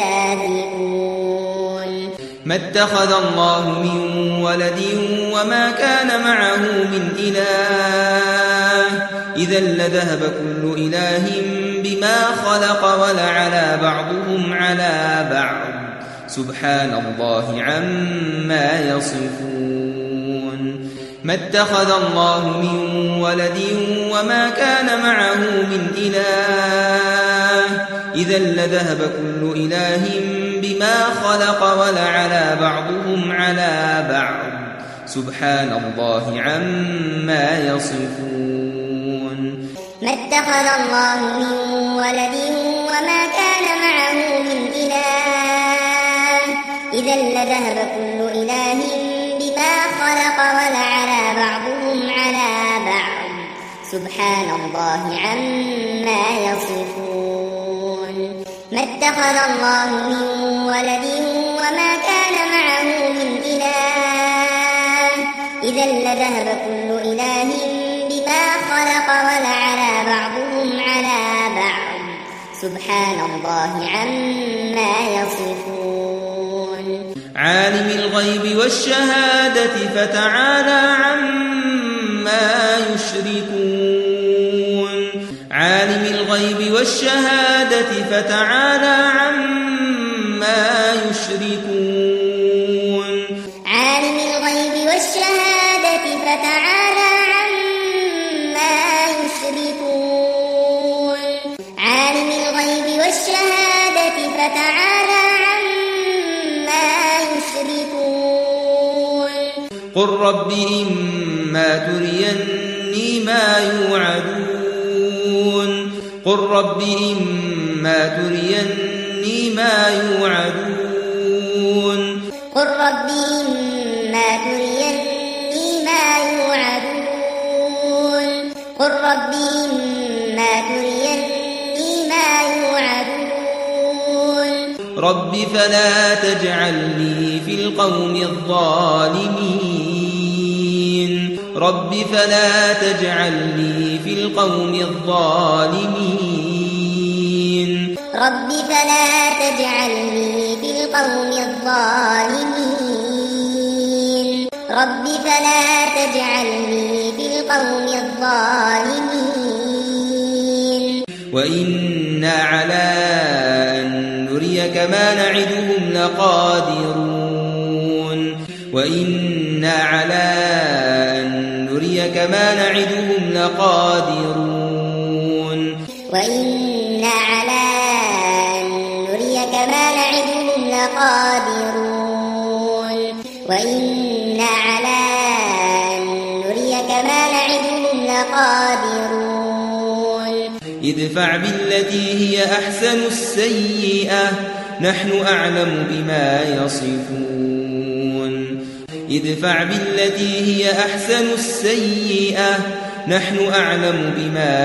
لكاذبون ما اتخذ الله من ولد وما كان معه من إله إذا لذهب كل إله بما خلق ولعلى بعضهم على بعض سبحان الله عما يصفون ما اتخذ الله من ولد وما كان معه من إله إذا لذهب كل إله بما خلق ولعلى بعضهم على بعض سبحان الله عما يصفون ما اتخذ الله من ولد وما كان معه من إله إذا لذهب كل إله بما خلق ولعلى بعضهم على بعض سبحان الله عما يصفون ما اتخذ الله من ولد وما كان معه من إله إذا لذهب كل إله بما خلق ولعلى بعضهم على بعض سبحان الله عما يصفون عالم الغيب والشهادة فتعالى عما يشركون عالم الغيب والشهادة فتعالى عما يشركون عالم الغيب والشهادة فتعالى عما يشركون عالم الغيب والشهادة فتعالى عما يشركون قل رب إما تريني ما يوعدون قل رب إما تريني ما يوعدون قل رب إما تريني ما يوعدون قل رب إما تريني ما يوعدون رب فلا تجعلني في القوم الظالمين رب فلا تجعلني في القوم الظالمين رب فلا تجعلني في القوم الظالمين رب فلا تجعلني في القوم الظالمين وإنا على أن نريك ما نعدهم لقادرون وإنا على أن نريك ما نعدهم لقادرون وإنا على أن نريك ما نعدهم لقادرون وإنا على أن نريك ما نعدهم لقادرون ادفع بالتي هي أحسن السيئة نحن أعلم بما يصفون ادفع بالتي هي أحسن السيئة نحن أعلم بما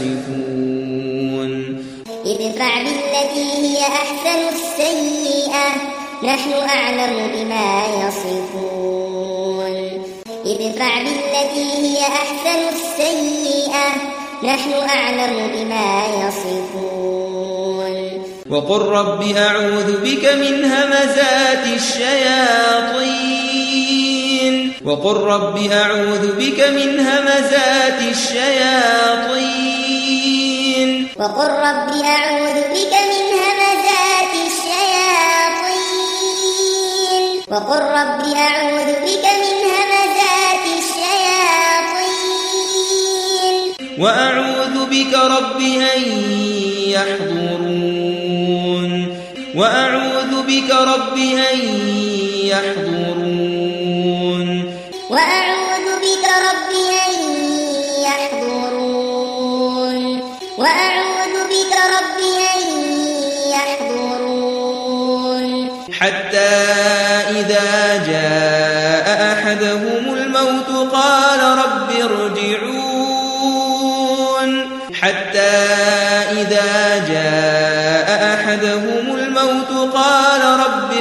يصفون ادفع بالتي هي أحسن السيئة نحن أعلم بما يصفون ادفع بالتي هي أحسن السيئة نحن أعلم بما يصفون وقل رب أعوذ بك من همزات الشياطين وقل رب أعوذ بك من همزات الشياطين وقل رب أعوذ بك من همزات الشياطين وقل رب أعوذ بك من همزات الشياطين وأعوذ بك رب أن يحضرون وأعوذ بك رب أن يحضرون وأعوذ بك رب أن يحضرون وأعوذ بك رب أن يحضرون حتى إذا جاء أحدهم الموت قال رب ارجعون حتى إذا جاء أحدهم الموت قال رب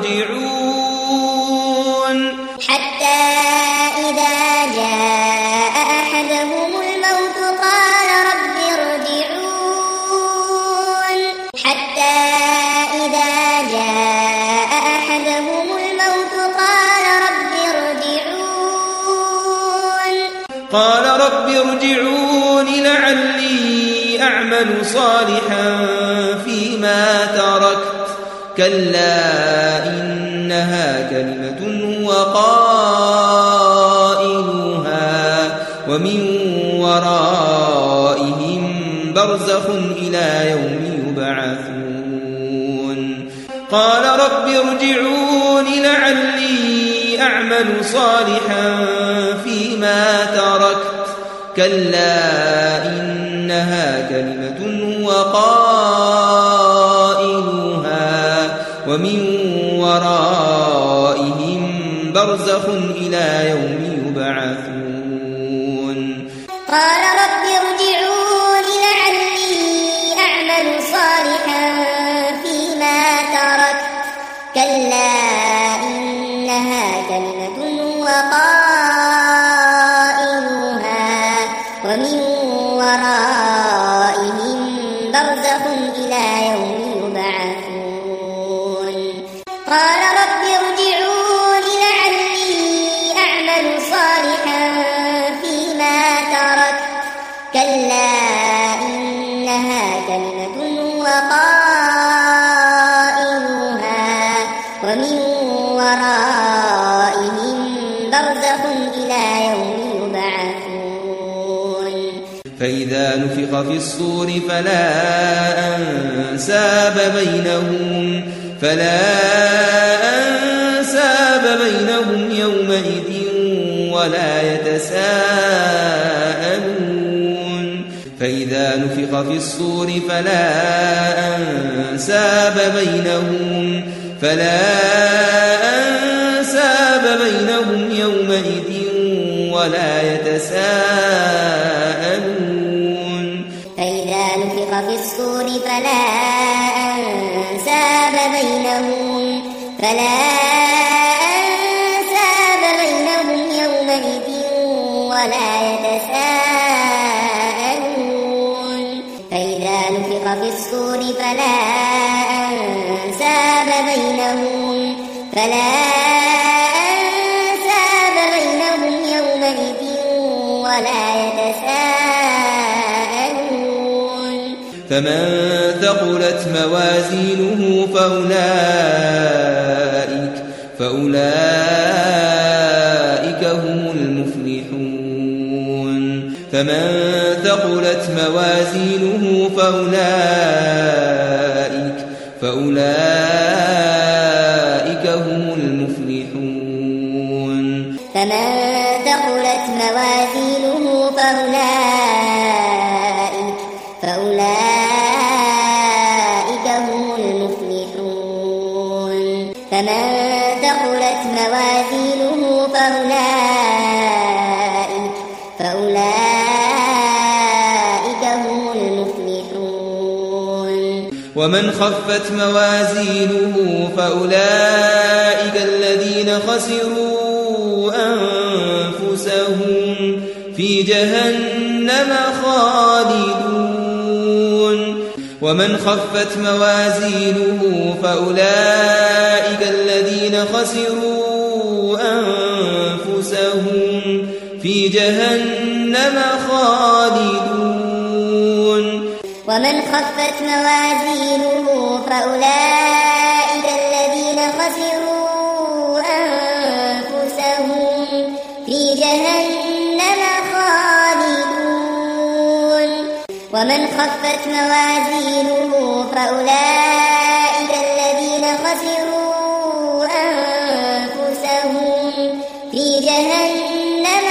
ارجعون حتى إذا جاء أحدهم الموت قال رب ارجعون حتى إذا جاء أحدهم الموت قال رب ارجعون قال رب ارجعون لعلي أعمل صالحا فيما تركت كلا إنها كلمة هو قائلها ومن ورائهم برزخ إلى يوم يبعثون قال رب ارجعون لعلي أعمل صالحا فيما تركت كلا إنها كلمة هو قائلها ومن ورائهم برزخ إلى يوم يبعثون قال رب ارجعون لعلي أعمل صالحا فيما تركت كلا إنها كلمة هو قائلها ومن ورائهم برزخ إلى يوم يبعثون قال رب ارجعون فإذا نفخ في الصور فلا أنساب بينهم فلا أنساب بينهم يومئذ ولا يتساءلون فإذا نفخ في الصور فلا أنساب بينهم فلا أنساب بينهم يومئذ ولا يتساءلون فإذا نفخ في الصور فلا أنساب بينهم فلا أنساب بينهم يومئذ ولا يتساءلون فإذا نفخ في الصور فلا أنساب بينهم فلا أنساب بينهم يومئذ ولا يتساءلون فمن ثقلت موازينه فأولئك فأولئك هم المفلحون فمن ثقلت موازينه فأولئك فأولئك هم المفلحون فمن ثقلت موازينه فأولئك فأولئك هم المفلحون فمن ثقلت موازينه فأولئك فأولئك هم المفلحون ومن خفت موازينه فأولئك الذين خسروا أنفسهم في جهنم خالدون ومن خفت موازينه فأولئك الذين خسروا أنفسهم في جهنم خالدون ومن خفت موازينه فأولئك الذين خسروا أنفسهم في جهنم خالدون ومن خفت موازينه فأولئك الذين خسروا أنفسهم في جهنم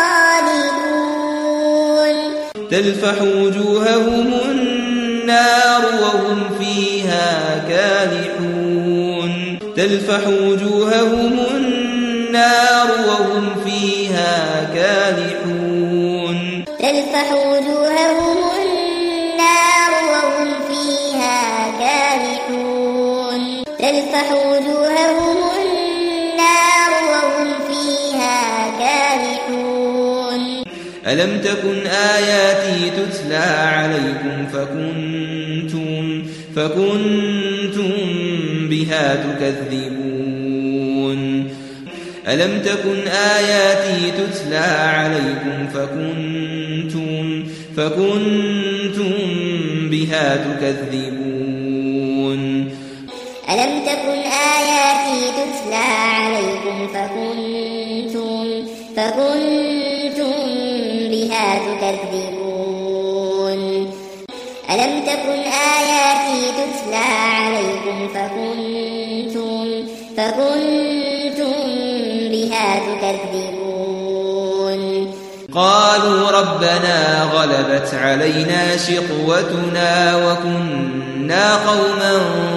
خالدون تلفح وجوههم النار وهم فيها كالحون تلفح وجوههم النار وهم فيها كالحون تلفح وجوههم النار وهم فيها كالحون تلفح وجوههم النار وهم فيها كالحون ألم تكن آياتي تتلى عليكم فكنتم فكنتم بها تكذبون ألم تكن آياتي تتلى عليكم فكنتم فكنتم بها تكذبون ألم تكن آياتي تتلى عليكم فكنتم فكنتم بها تكذبون ألم تكن آياتي تتلى عليكم فكنتم فكنتم بها تكذبون قالوا ربنا غلبت علينا شقوتنا وكنا قوما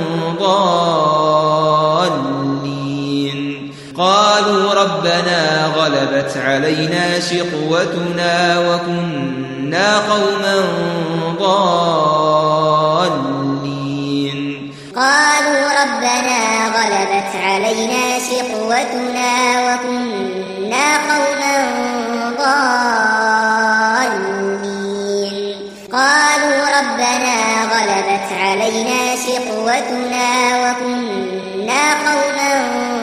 ضالين قالوا ربنا غلبت علينا شقوتنا وكنا قوما ضالين قالوا ربنا غلبت علينا شقوتنا وكنا قوما ضالين قالوا ربنا غلبت علينا شقوتنا وكنا قوما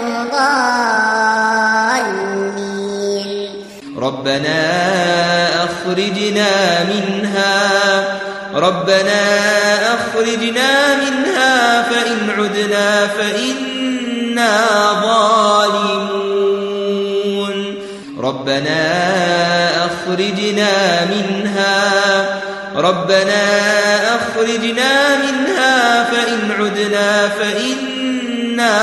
ضالين ربنا أخرجنا منها ربنا أخرجنا منها فإن عدنا فإنا ظالمون ربنا أخرجنا منها ربنا أخرجنا منها فإن عدنا فإنا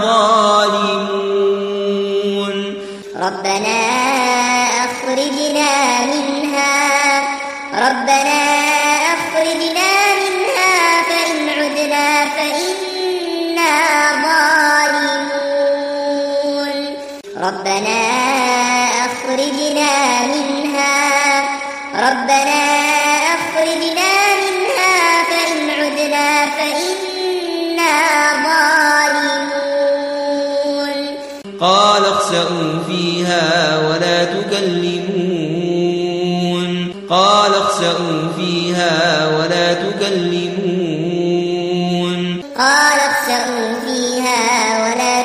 ظالمون ربنا أخرجنا منها ربنا أخرجنا منها فإن عدنا فإنا ظالمون ربنا أخرجنا منها ربنا أخرجنا منها فإن عدنا فإنا ظالمون قال اخسئوا فيها ولا تكلمون قال اخسئوا فيها ولا تكلمون قال اخسئوا فيها ولا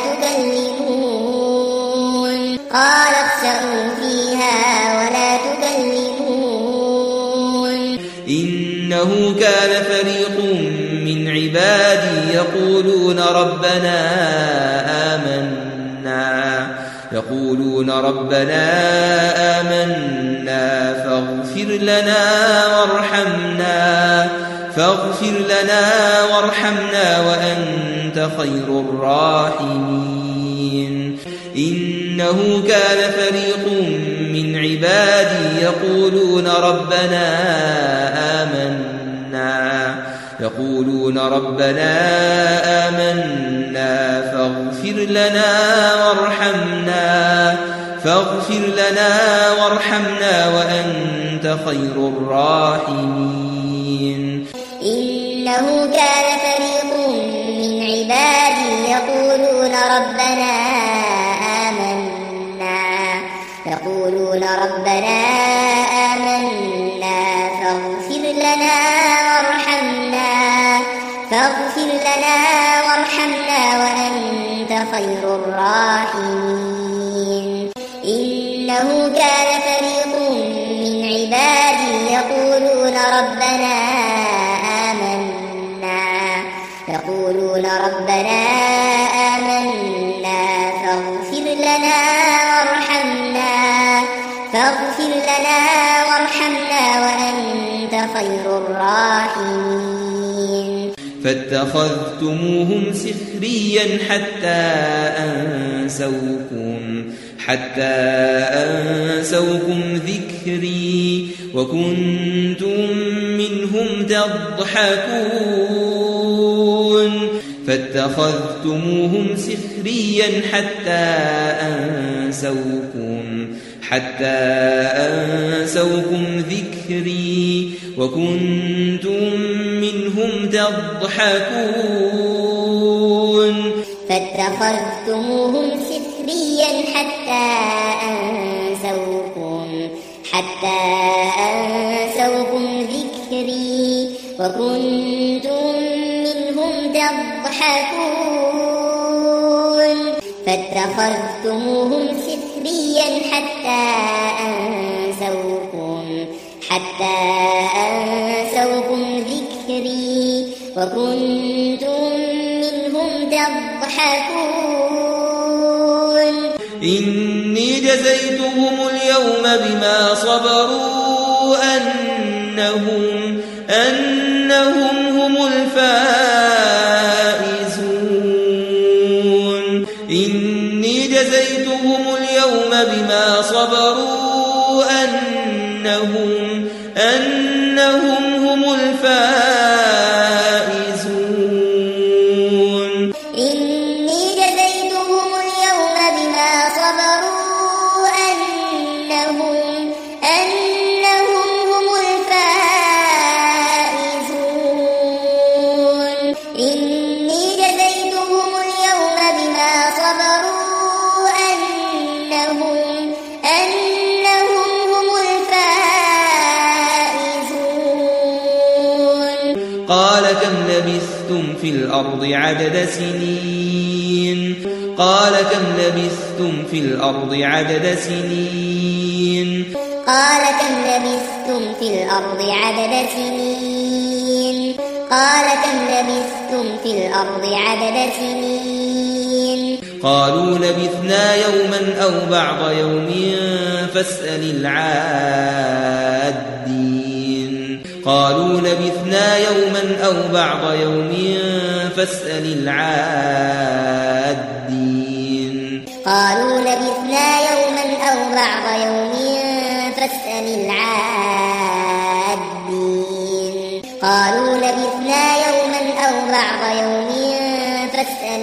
تكلمون قال اخسئوا فيها ولا تكلمون إنه كان فريق من عبادي يقولون ربنا آمنا يقولون ربنا آمنا فاغفر لنا وارحمنا فاغفر لنا وارحمنا وأنت خير الراحمين إنه كان فريق من عبادي يقولون ربنا آمنا يقولون ربنا آمنا فاغفر لنا وارحمنا فاغفر لنا وارحمنا وأنت خير الراحمين إنه كان فريق من عبادي يقولون ربنا آمنا يقولون ربنا آمنا فاغفر لنا وارحمنا فاغفر لنا وارحمنا وأنت خير الراحمين إنه كان فريق من عبادي يقولون ربنا آمنا يقولون ربنا آمنا فاغفر لنا وارحمنا فاغفر لنا وارحمنا وأنت خير الراحمين فاتخذتموهم سخريا حتى أنسوكم حتى أنسوكم ذكري وكنتم منهم تضحكون فاتخذتموهم سخريا حتى أنسوكم حتى أنسوكم ذكري وكنتم منهم تضحكون فاتخذتموهم سخريا حتى أنسوكم حتى أنسوكم ذكري وكنتم منهم تضحكون فاتخذتموهم سخريا حتى أنسوكم حتى أنسوكم ذكري وكنتم منهم تضحكون إني جزيتهم اليوم بما صبروا أنهم أنهم هم الفائزون إني جزيتهم اليوم بما صبروا أنهم أنهم هم الفائزون إني جزيتهم اليوم بما صبروا أنهم أنهم هم الفائزون إني جزيتهم اليوم بما صبروا أنهم أنهم هم الفائزون قال كم لبثتم في الأرض عدد سنين قال كم لبثتم في الأرض عدد سنين قال كم لبثتم في الأرض عدد سنين قال كم لبثتم في الأرض عدد سنين قالوا لبثنا يوما أو بعض يوم فاسأل العادين قالوا لبثنا يوما أو بعض يوم فاسأل العادين قالوا لبثنا يوما أو بعض يوم فاسأل العادين قالوا لبثنا يوما أو بعض يوم فاسأل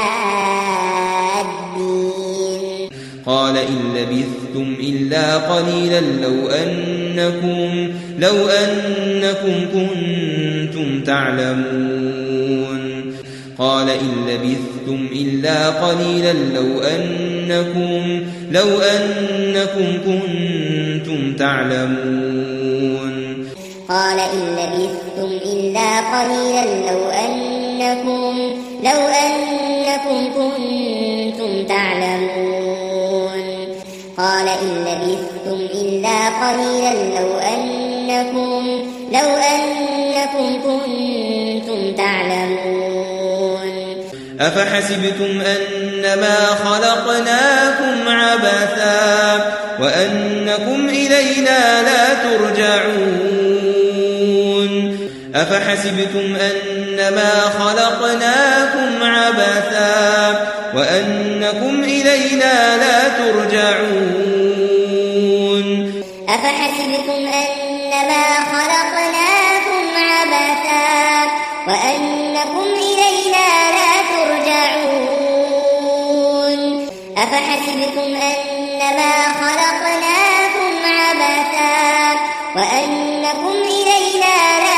العادين قال إن لبثتم إلا قليلا لو أنكم لو أنكم كنتم تعلمون قال إن لبثتم إلا قليلا لو أنكم لو أنكم كنتم تعلمون قال إن لبثتم إلا قليلا لو أنكم لو أنكم كنتم تعلمون قال إن لبثتم إلا قليلا لو أنكم لو أنكم كنتم تعلمون أفحسبتم أنما خلقناكم عبثا وأنكم إلينا لا ترجعون أفحسبتم أنما خلقناكم عبثا وأنكم إلينا لا ترجعون أفحسبتم أنما خلقناكم عبثا وأنكم إلينا لا ترجعون أفحسبتم أنما خلقناكم عبثا وأنكم إلينا لا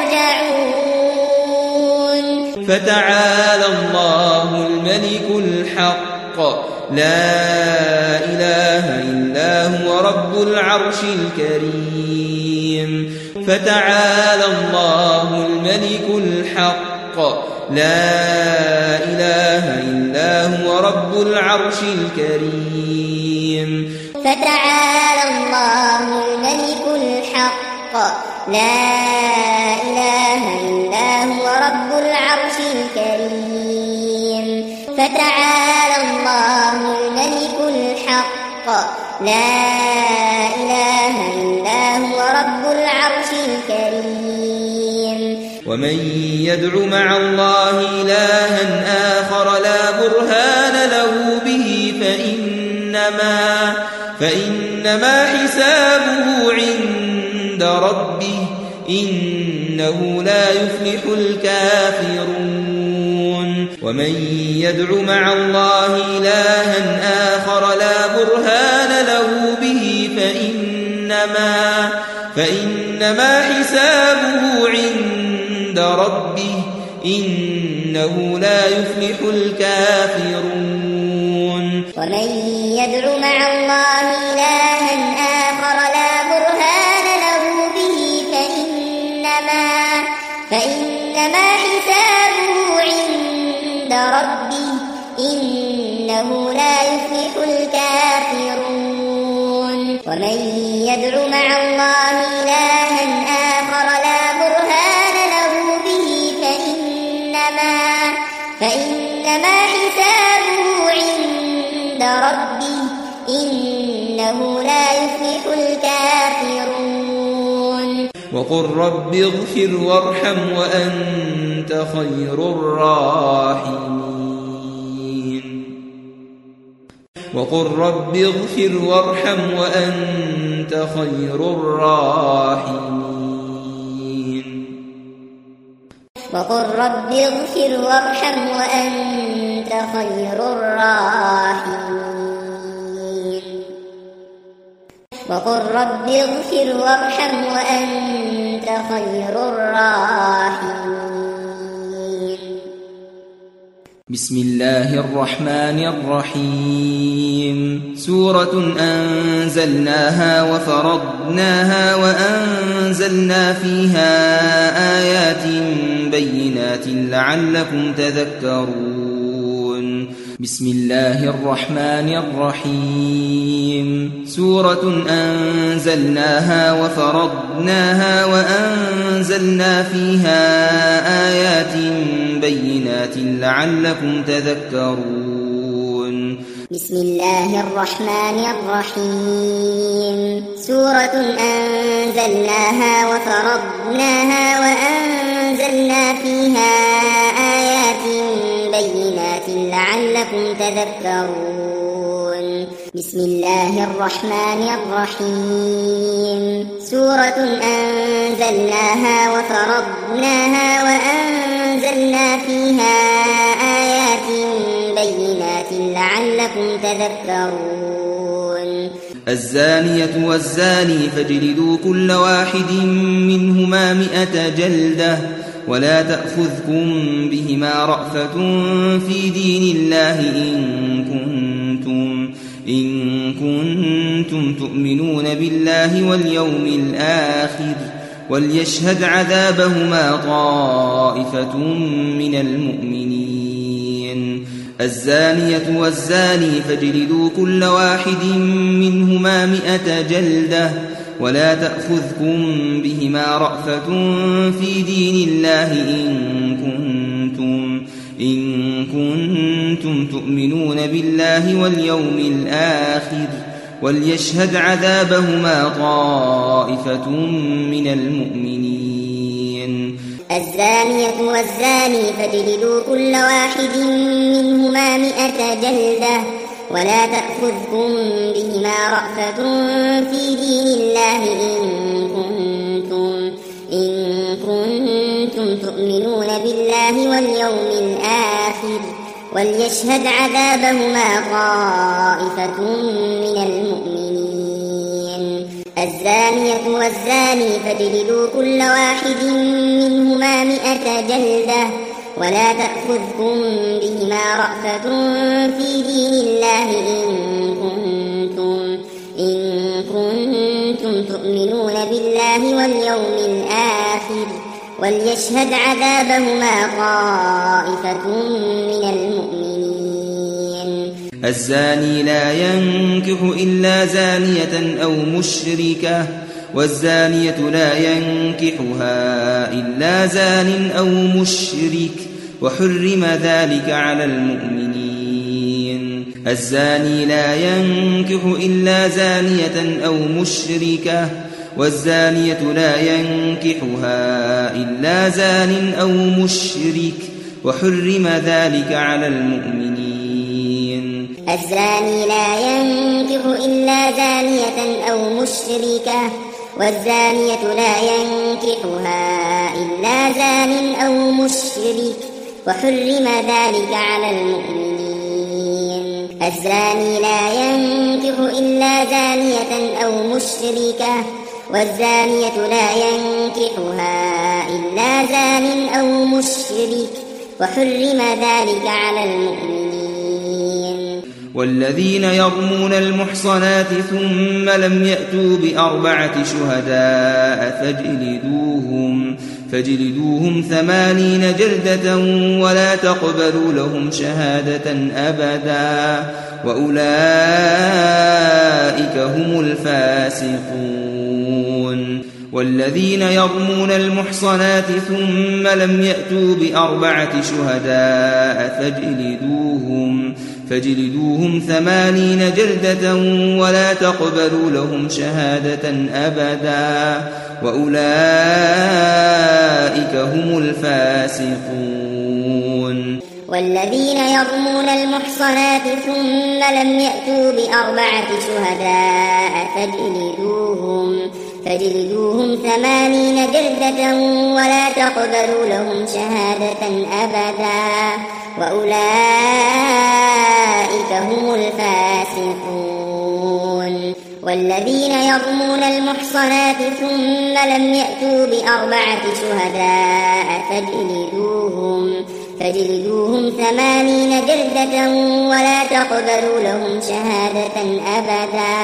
ترجعون فتعالى الله الملك الحق لا إله إلا هو رب العرش الكريم فتعالى الله الملك الحق لا إله إلا هو رب العرش الكريم فتعالى الله الملك الحق لا إله إلا هو رب العرش الكريم فتعالى الله الملك الحق لا إله إلا هو رب العرش الكريم ومن يدع مع الله إلها آخر لا برهان له به فإنما فإنما حسابه عند ربه إنه لا يفلح الكافرون ومن يدع مع الله إلها آخر لا برهان له به فإنما فإنما حسابه عند ربه إنه لا يفلح الكافرون ومن يدع مع الله إلها آخر لا برهان له به فإنما فإنما حسابه عند ربه إنه لا يفلح الكافرون ومن يدع مع الله إلها آخر لا برهان له به فإنما فإنما حسابه عند ربه إنه لا يفلح الكافرون وقل رب اغفر وارحم وأنت خير الراحمين وقل رب اغفر وارحم وأنت خير الراحمين وقل رب اغفر وارحم وأنت خير الراحمين وقل رب اغفر وارحم وأنت خير الراحمين بسم الله الرحمن الرحيم سورة أنزلناها وفرضناها وأنزلنا فيها آيات بينات لعلكم تذكرون بسم الله الرحمن الرحيم سورة أنزلناها وفرضناها وأنزلنا فيها آيات بينات لعلكم تذكرون بسم الله الرحمن الرحيم سورة أنزلناها وفرضناها وأنزلنا فيها آيات بينات لعلكم تذكرون بسم الله الرحمن الرحيم سورة أنزلناها وفرضناها وأنزلنا فيها آيات بينات لعلكم تذكرون الزانية والزاني فاجلدوا كل واحد منهما مئة جلدة ولا تأخذكم بهما رأفة في دين الله إن كنتم, إن كنتم تؤمنون بالله واليوم الآخر وليشهد عذابهما طائفة من المؤمنين الزانية والزاني فاجلدوا كل واحد منهما مئة جلدة ولا تأخذكم بهما رأفة في دين الله إن كنتم, إن كنتم تؤمنون بالله واليوم الآخر وليشهد عذابهما طائفة من المؤمنين الزانية والزاني فاجلدوا كل واحد منهما مئة جلدة ولا تأخذكم بهما رأفة في دين الله إن كنتم, إن كنتم تؤمنون بالله واليوم الآخر وليشهد عذابهما طائفة من المؤمنين الزانية والزاني فاجلدوا كل واحد منهما مئة جلدة ولا تأخذكم بهما رأفة في دين الله إن كنتم, إن كنتم تؤمنون بالله واليوم الآخر وليشهد عذابهما طائفة من المؤمنين الزاني لا ينكح إلا زانية أو مشركة والزانية لا ينكحها إلا زان أو مشرك وحرم ذلك على المؤمنين الزاني لا ينكح إلا زانية أو مشركة والزانية لا ينكحها إلا زان أو مشرك وحرم ذلك على المؤمنين الزاني لا ينكح إلا زانية أو مشركة والزانية لا ينكحها إلا زان أو مشرك وحرم ذلك على المؤمنين الزاني لا ينكح إلا زانية أو مشركة والزانية لا ينكحها إلا زان أو مشرك وحرم ذلك على المؤمنين والذين يرمون المحصنات ثم لم يأتوا بأربعة شهداء فاجلدوهم, فاجلدوهم ثمانين جلدة ولا تقبلوا لهم شهادة أبدا وأولئك هم الفاسقون والذين يرمون المحصنات ثم لم يأتوا بأربعة شهداء فاجلدوهم, فاجلدوهم ثمانين جلدة ولا تقبلوا لهم شهادة أبدا وأولئك هم الفاسقون والذين يرمون المحصنات ثم لم يأتوا بأربعة شهداء فاجلدوهم, فاجلدوهم ثمانين جلدة ولا تقبلوا لهم شهادة أبدا وأولئك هم الفاسقون والذين يرمون المحصنات ثم لم يأتوا بأربعة شهداء فاجلدوهم, فاجلدوهم ثمانين جلدة ولا تقبلوا لهم شهادة أبدا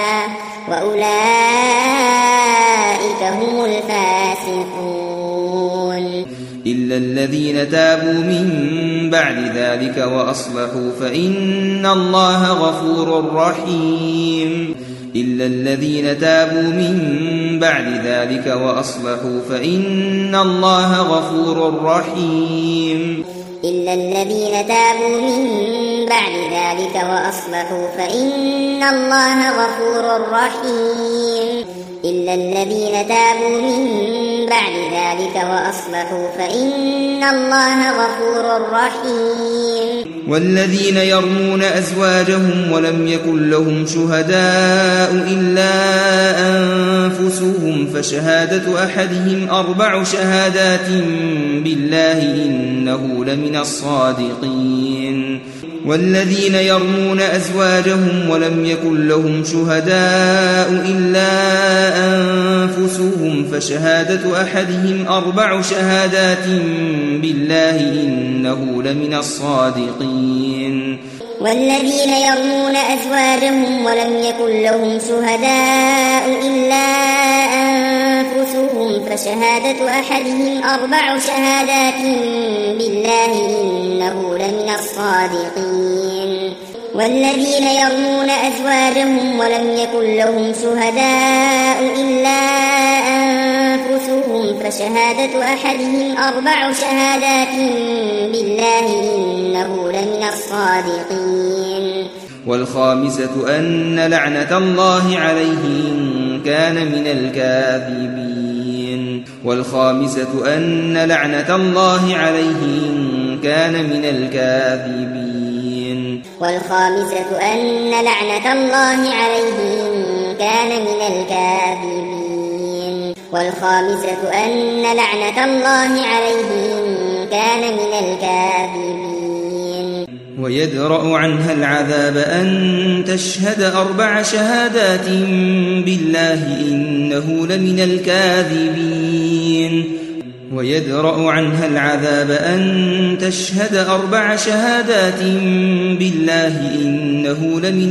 وأولئك هم الفاسقون إلا الذين تابوا من بعد ذلك وأصلحوا فإن الله غفور رحيم إلا الذين تابوا من بعد ذلك وأصلحوا فإن الله غفور رحيم إلا الذين تابوا من بعد ذلك وأصلحوا فإن الله غفور رحيم إلا الذين تابوا من بعد ذلك وأصلحوا فإن الله غفور رحيم والذين يرمون أزواجهم ولم يكن لهم شهداء إلا أنفسهم فشهادة أحدهم أربع شهادات بالله إنه لمن الصادقين والذين يرمون أزواجهم ولم يكن لهم شهداء إلا أنفسهم فشهادة أحدهم أربع شهادات بالله إنه لمن الصادقين والذين يرمون أزواجهم ولم يكن لهم شهداء إلا أنفسهم فشهادة أحدهم أربع شهادات بالله إنه لمن الصادقين والذين يرمون أزواجهم ولم يكن لهم شهداء إلا أنفسهم فشهادة أحدهم أربع شهادات بالله إنه لمن الصادقين والخامسة أن لعنة الله عليه إن كان من الكاذبين والخامسة أن لعنة الله عليه إن كان من الكاذبين والخامسة أن لعنة الله عليه إن كان من الكاذبين والخامسة أن لعنة الله عليه إن كان من الكاذبين ويدرأ عنها العذاب أن تشهد أربع شهادات بالله إنه لمن الكاذبين ويدرأ عنها العذاب أن تشهد أربع شهادات بالله إنه لمن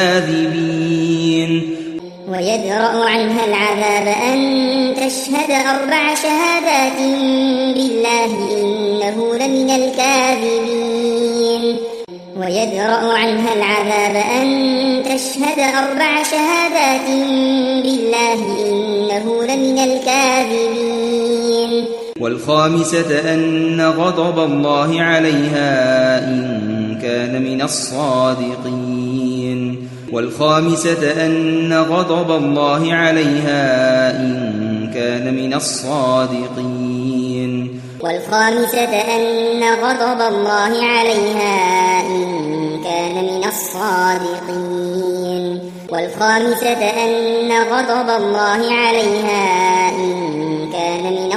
الكاذبين ويدرأ عنها العذاب أن تشهد أربع شهادات بالله إنه لمن الكاذبين ويدرأ عنها العذاب أن تشهد أربع شهادات بالله إنه لمن الكاذبين والخامسة أن غضب الله عليها إن كان من الصادقين والخامسة أن غضب الله عليها إن كان من الصادقين والخامسة أن غضب الله عليها إن كان من الصادقين والخامسة أن غضب الله عليها إن كان من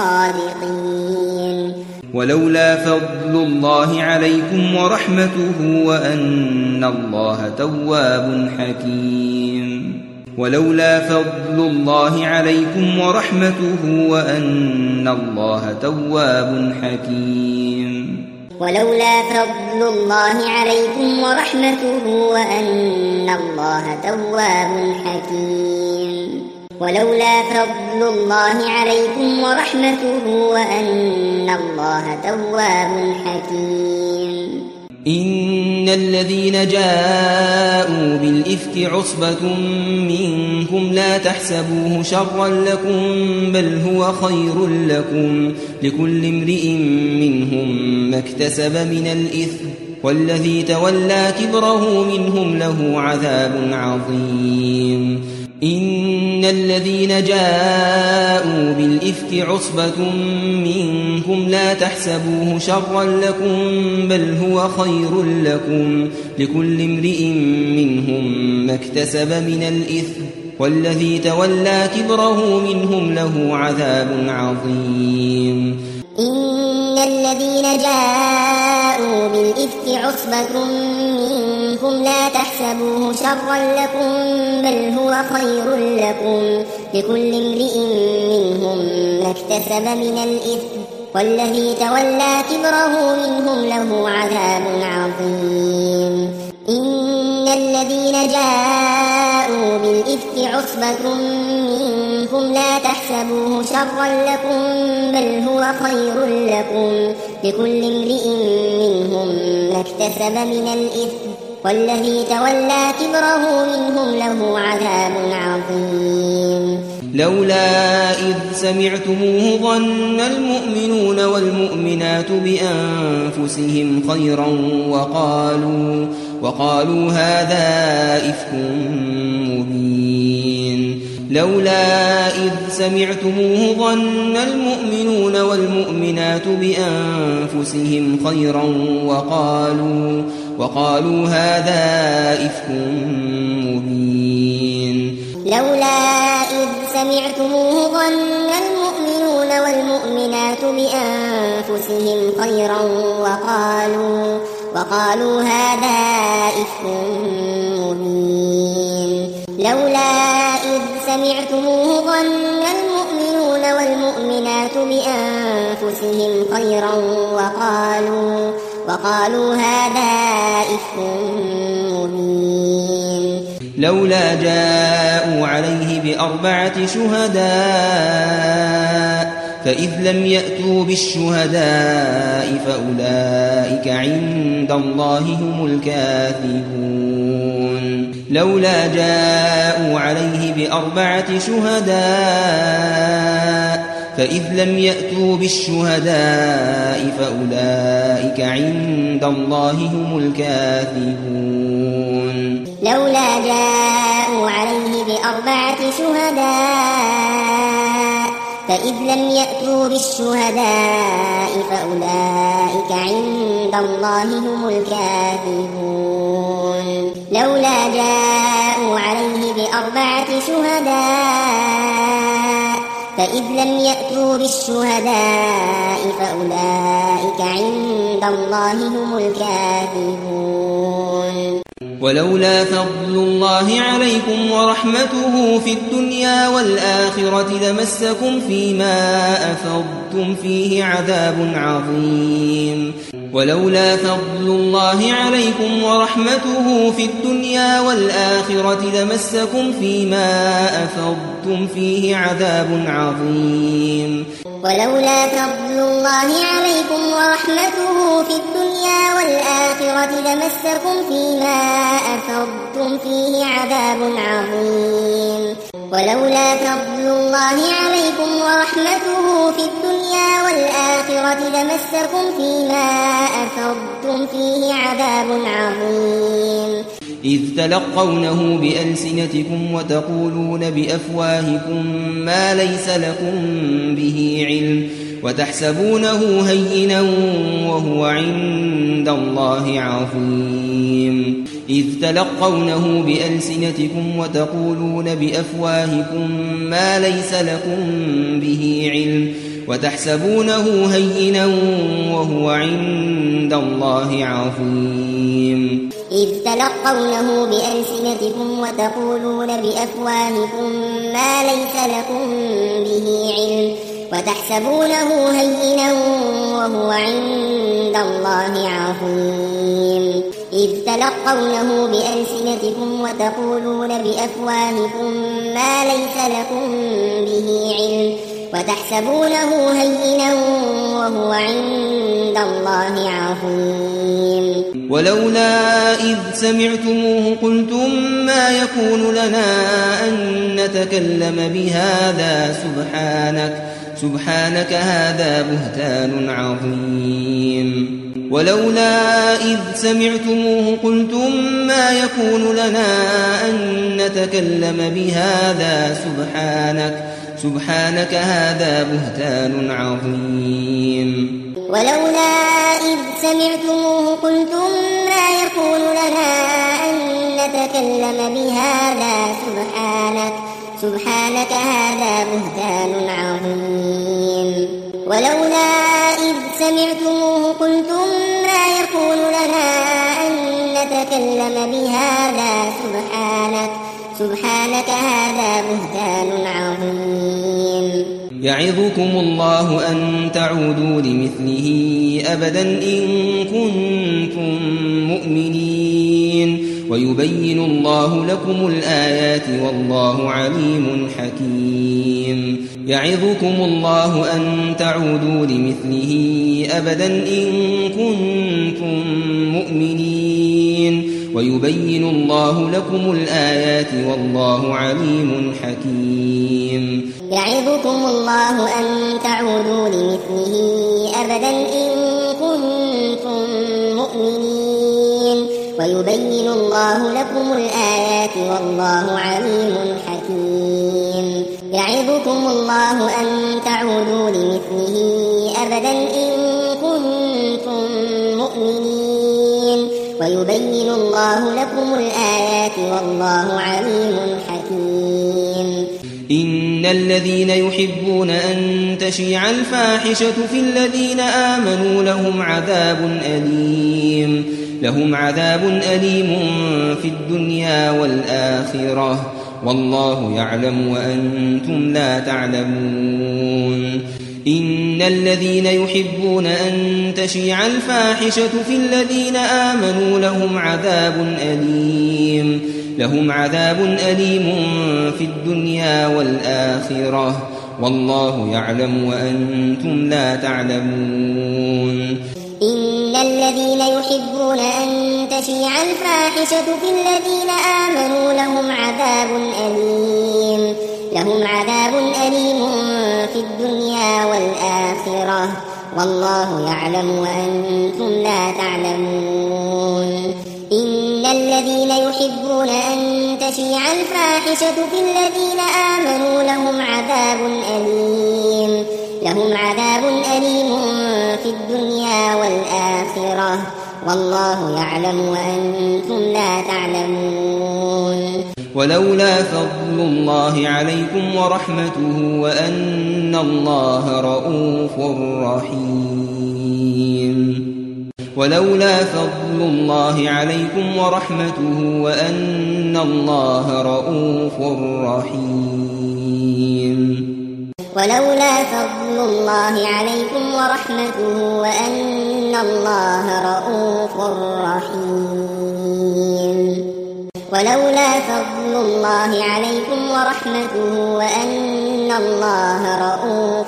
الصادقين ولولا فضل الله عليكم ورحمته وأن الله تواب حكيم ولولا فضل الله عليكم ورحمته وأن الله تواب حكيم ولولا فضل الله عليكم ورحمته وأن الله تواب حكيم ولولا فضل الله عليكم ورحمته وأن الله تواب حكيم إن الذين جاءوا بالإفك عصبة منكم لا تحسبوه شرا لكم بل هو خير لكم لكل امرئ منهم ما اكتسب من الإثم والذي تولى كبره منهم له عذاب عظيم إن الذين جاءوا بالإفك عصبة منكم لا تحسبوه شرا لكم بل هو خير لكم لكل امرئ منهم ما اكتسب من الإثم والذي تولى كبره منهم له عذاب عظيم إن الذين جاءوا بالإفك عصبة منكم لا تحسبوه شرا لكم بل هو خير لكم لكل امرئ منهم ما اكتسب من الإثم والذي تولى كبره منهم له عذاب عظيم إن الذين جاءوا بالإفك عصبة منكم لا تحسبوه شرا لكم بل هو خير لكم لكل امرئ منهم ما اكتسب من الإثم والذي تولى كبره منهم له عذاب عظيم لولا إذ سمعتموه ظن المؤمنون والمؤمنات بأنفسهم خيرا وقالوا, وقالوا هذا إفك مبين لولا إذ سمعتموه ظن المؤمنون والمؤمنات بأنفسهم خيرا وقالوا, وقالوا هذا إفك مبين لولا إذ سمعتموه ظن المؤمنون والمؤمنات بأنفسهم خيرا وقالوا, وقالوا هذا إفك مبين لولا إذ سمعتموه ظن المؤمنون والمؤمنات بأنفسهم خيرا وقالوا, وقالوا هذا إفك مبين لولا جاءوا عليه بأربعة شهداء فإذ لم يأتوا بالشهداء فأولئك عند الله هم الكاذبون لولا جاءوا عليه بأربعة شهداء فإذ لم يأتوا بالشهداء فأولئك عند الله هم الكاذبون لولا جاءوا عليه بأربعة شهداء فإذ لم يأتوا بالشهداء فأولئك عند الله هم الكاذبون لولا جاءوا عليه بأربعة شهداء فإذ لم يأتوا بالشهداء فأولئك عند الله هم الكاذبون ولولا فضل الله عليكم ورحمته في الدنيا والآخرة لمسكم فيما أفضتم فيه عذاب عظيم ولولا فضل الله عليكم ورحمته في الدنيا والآخرة لمسكم فيما أفضتم فيه عذاب عظيم ولولا فضل الله عليكم ورحمته في الدنيا والآخرة لمسكم فيما أفضتم فيه عذاب عظيم ولولا فضل الله عليكم ورحمته في الدنيا والآخرة لمسكم فيما أفضتم فيه عذاب عظيم إذ تلقونه بألسنتكم وتقولون بأفواهكم ما ليس لكم به علم وتحسبونه هينا وهو عند الله عظيم إذ تلقونه بألسنتكم وتقولون بأفواهكم ما ليس لكم به علم وتحسبونه هينا وهو عند الله عظيم إذ تلقونه بألسنتكم وتقولون بأفواهكم ما ليس لكم به علم وتحسبونه هينا وهو عند الله عظيم إذ تلقونه بألسنتكم وتقولون بأفواهكم ما ليس لكم به علم وتحسبونه هينا وهو عند الله عظيم ولولا إذ سمعتموه قلتم ما يكون لنا أن نتكلم بهذا سبحانك سبحانك هذا بهتان عظيم ولولا إذ سمعتموه قلتم ما يكون لنا أن نتكلم بهذا سبحانك سبحانك هذا بهتان عظيم ولولا إذ سمعتموه قلتم ما يكون لنا أن نتكلم بهذا سبحانك سبحانك هذا بهتان عظيم ولولا إذ سمعتموه قلتم ما يكون لنا أن نتكلم بهذا سبحانك سبحانك هذا بهتان عظيم يعظكم الله أن تعودوا لمثله أبدا إن كنتم مؤمنين ويبين الله لكم الآيات والله عليم حكيم يعظكم الله أن تعودوا لمثله أبدا إن كنتم مؤمنين ويبين الله لكم الآيات والله عليم حكيم. يعظكم الله أن تعودوا لمثله أبدا إن كنتم مؤمنين ويبين الله لكم الآيات والله عليم حكيم. يعظكم الله أن تعودوا لمثله أبدا إن كنتم مؤمنين ويبين الله لكم الآيات والله عليم حكيم. إن الذين يحبون أن تشيع الفاحشة في الذين آمنوا لهم عذاب أليم لهم عذاب أليم في الدنيا والآخرة والله يعلم وأنتم لا تعلمون. إن الذين يحبون أن تشيع الفاحشة في الذين آمنوا لهم عذاب أليم لهم عذاب أليم في الدنيا والآخرة والله يعلم وأنتم لا تعلمون. إن الذين يحبون أن تشيع الفاحشة في الذين آمنوا لهم عذاب أليم لهم عذاب أليم في الدنيا والآخرة والله يعلم وأنتم لا تعلمون. إن الذين يحبون أن تشيع الفاحشة في الذين آمنوا لهم عذاب أليم لهم عذاب أليم في الدنيا والآخرة والله يعلم وأنتم لا تعلمون. ولولا فضل الله عليكم ورحمته وأن الله رؤوف رحيم ولولا فضل الله عليكم ورحمته وأن الله رؤوف رحيم ولولا فضل الله عليكم ورحمته وأن الله رؤوف رحيم ولولا فضل الله عليكم ورحمته وأن الله رؤوف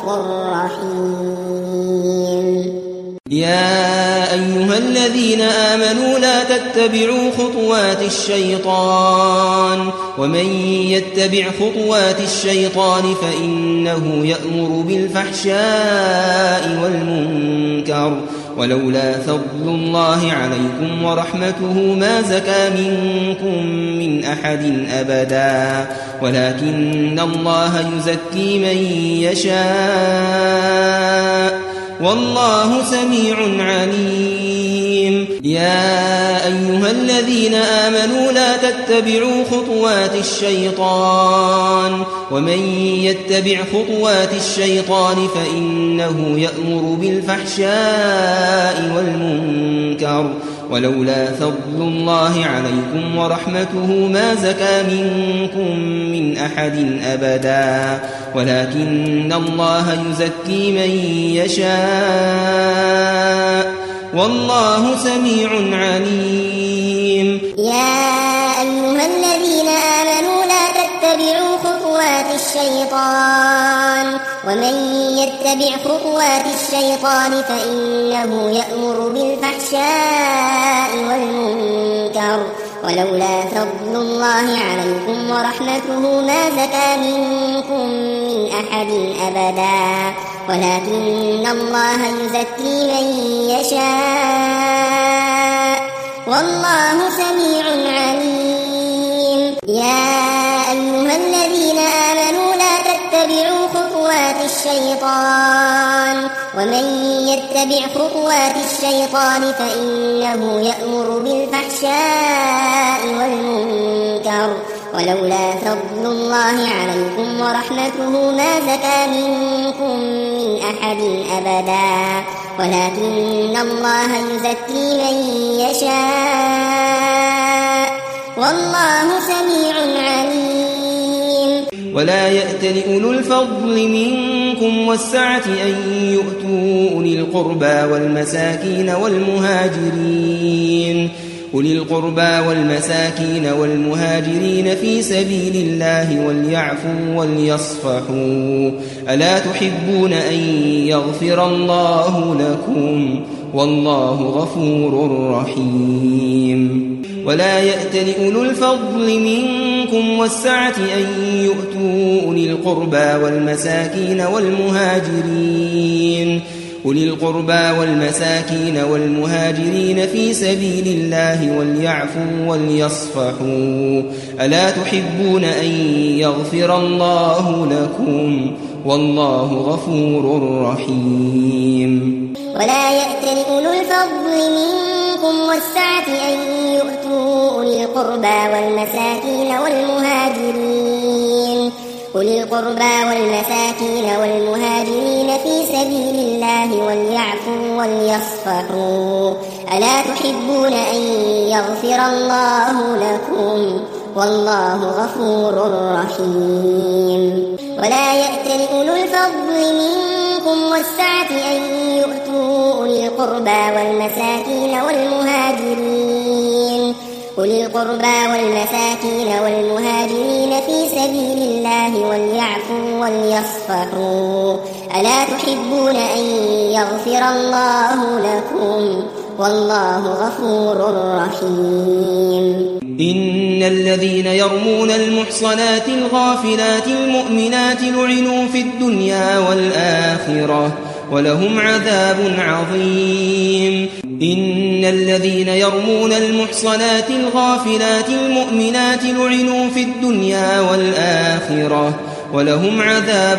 رحيم. يا أيها الذين آمنوا لا تتبعوا خطوات الشيطان ومن يتبع خطوات الشيطان فإنه يأمر بالفحشاء والمنكر ولولا فضل الله عليكم ورحمته ما زكى منكم من أحد أبدا ولكن الله يزكي من يشاء والله سميع عليم. يا أيها الذين آمنوا لا تتبعوا خطوات الشيطان ومن يتبع خطوات الشيطان فإنه يأمر بالفحشاء والمنكر ولولا فضل الله عليكم ورحمته ما زكى منكم من أحد أبدا ولكن الله يزكي من يشاء والله سميع عليم. يا أيها الذين آمنوا لا تتبعوا خطوات الشيطان ومن يتبع خطوات الشيطان فإنه يأمر بالفحشاء والمنكر ولولا فضل الله عليكم ورحمته ما زكى منكم من أحد أبدا ولكن الله يزكي من يشاء والله سميع عليم. يا أيها الذين آمنوا لا تتبعوا خطوات الشيطان ومن يتبع خطوات الشيطان فإنه يأمر بالفحشاء والمنكر ولولا فضل الله عليكم ورحمته ما زكى منكم من أحد أبدا ولكن الله يزكي من يشاء والله سميع عليم. ولا يأتل أولو الفضل منكم والسعة أن يؤتوا أولي القربى والمساكين والمهاجرين أولي القربى والمساكين والمهاجرين في سبيل الله وليعفوا وليصفحوا ألا تحبون أن يغفر الله لكم والله غفور رحيم. ولا يأتل أولو الفضل منكم والسعة أن يؤتوا أولي القربى والمساكين والمهاجرين أولي القربى والمساكين والمهاجرين في سبيل الله وليعفوا وليصفحوا ألا تحبون أن يغفر الله لكم والله غفور رحيم. ولا يأتل أولو الفضل منكم والسعة أن يؤتوا أولي القربى والمساكين والمهاجرين أولي القربى والمساكين والمهاجرين في سبيل الله وليعفوا وليصفحوا ألا تحبون أن يغفر الله لكم والله غفور رحيم. ولا يأتل أولو الفضل منكم والسعة أن يؤتوا أولي القربى والمساكين والمهاجرين أولي القربى والمساكين والمهاجرين في سبيل الله وليعفوا وليصفحوا ألا تحبون أن يغفر الله لكم والله غفور رحيم. إن الذين يرمون المحصنات الغافلات المؤمنات لعنوا في الدنيا والآخرة ولهم عذاب عظيم. إن الذين يرمون المحصنات الغافلات المؤمنات لعنوا في الدنيا والآخرة ولهم عذاب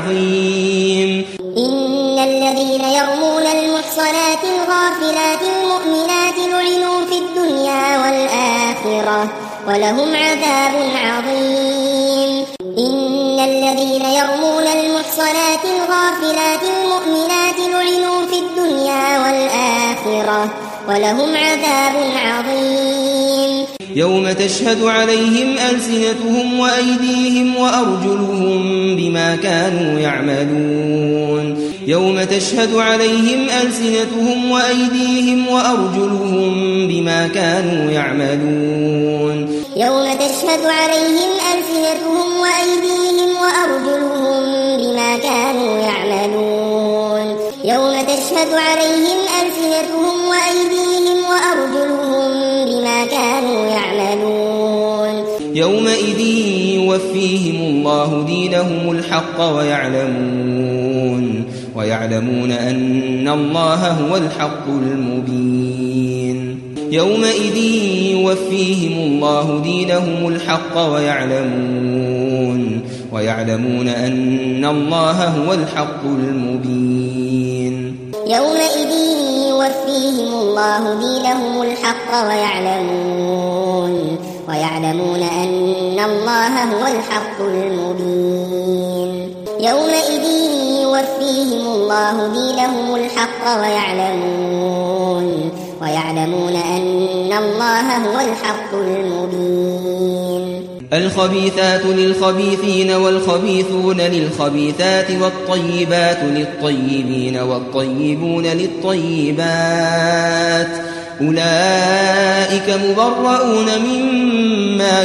عظيم. إن الذين يرمون المحصنات الغافلات المؤمنات لعنوا في الدنيا والآخرة ولهم عذاب عظيم. إن الذين يرمون المحصنات الغافلات المؤمنات لعنوا في الدنيا والآخرة ولهم عذاب عظيم. يوم تشهد عليهم ألسنتهم وأيديهم وأرجلهم بما كانوا يعملون يوم تشهد عليهم ألسنتهم وأيديهم وأرجلهم بما كانوا يعملون يوم تشهد عليهم ألسنتهم وأيديهم وأرجلهم بما كانوا يعملون يوم تشهد عليهم ألسنتهم وأيديهم وأرجلهم بما كانوا يعملون يومئذ يوفيهم الله دينهم الحق ويعلمون ويعلمون أن الله هو الحق المبين يومئذ يوفيهم الله دينهم الحق ويعلمون ويعلمون أن الله هو الحق المبين يومئذ يوفيهم الله دينهم الحق ويعلمون ويعلمون أن الله هو الحق المبين يومئذ يوفيهم الله دينهم الحق ويعلمون ويعلمون أن الله هو الحق المبين الخبيثات للخبيثين والخبيثون للخبيثات والطيبات للطيبين والطيبون للطيبات أولئك مبرؤون مما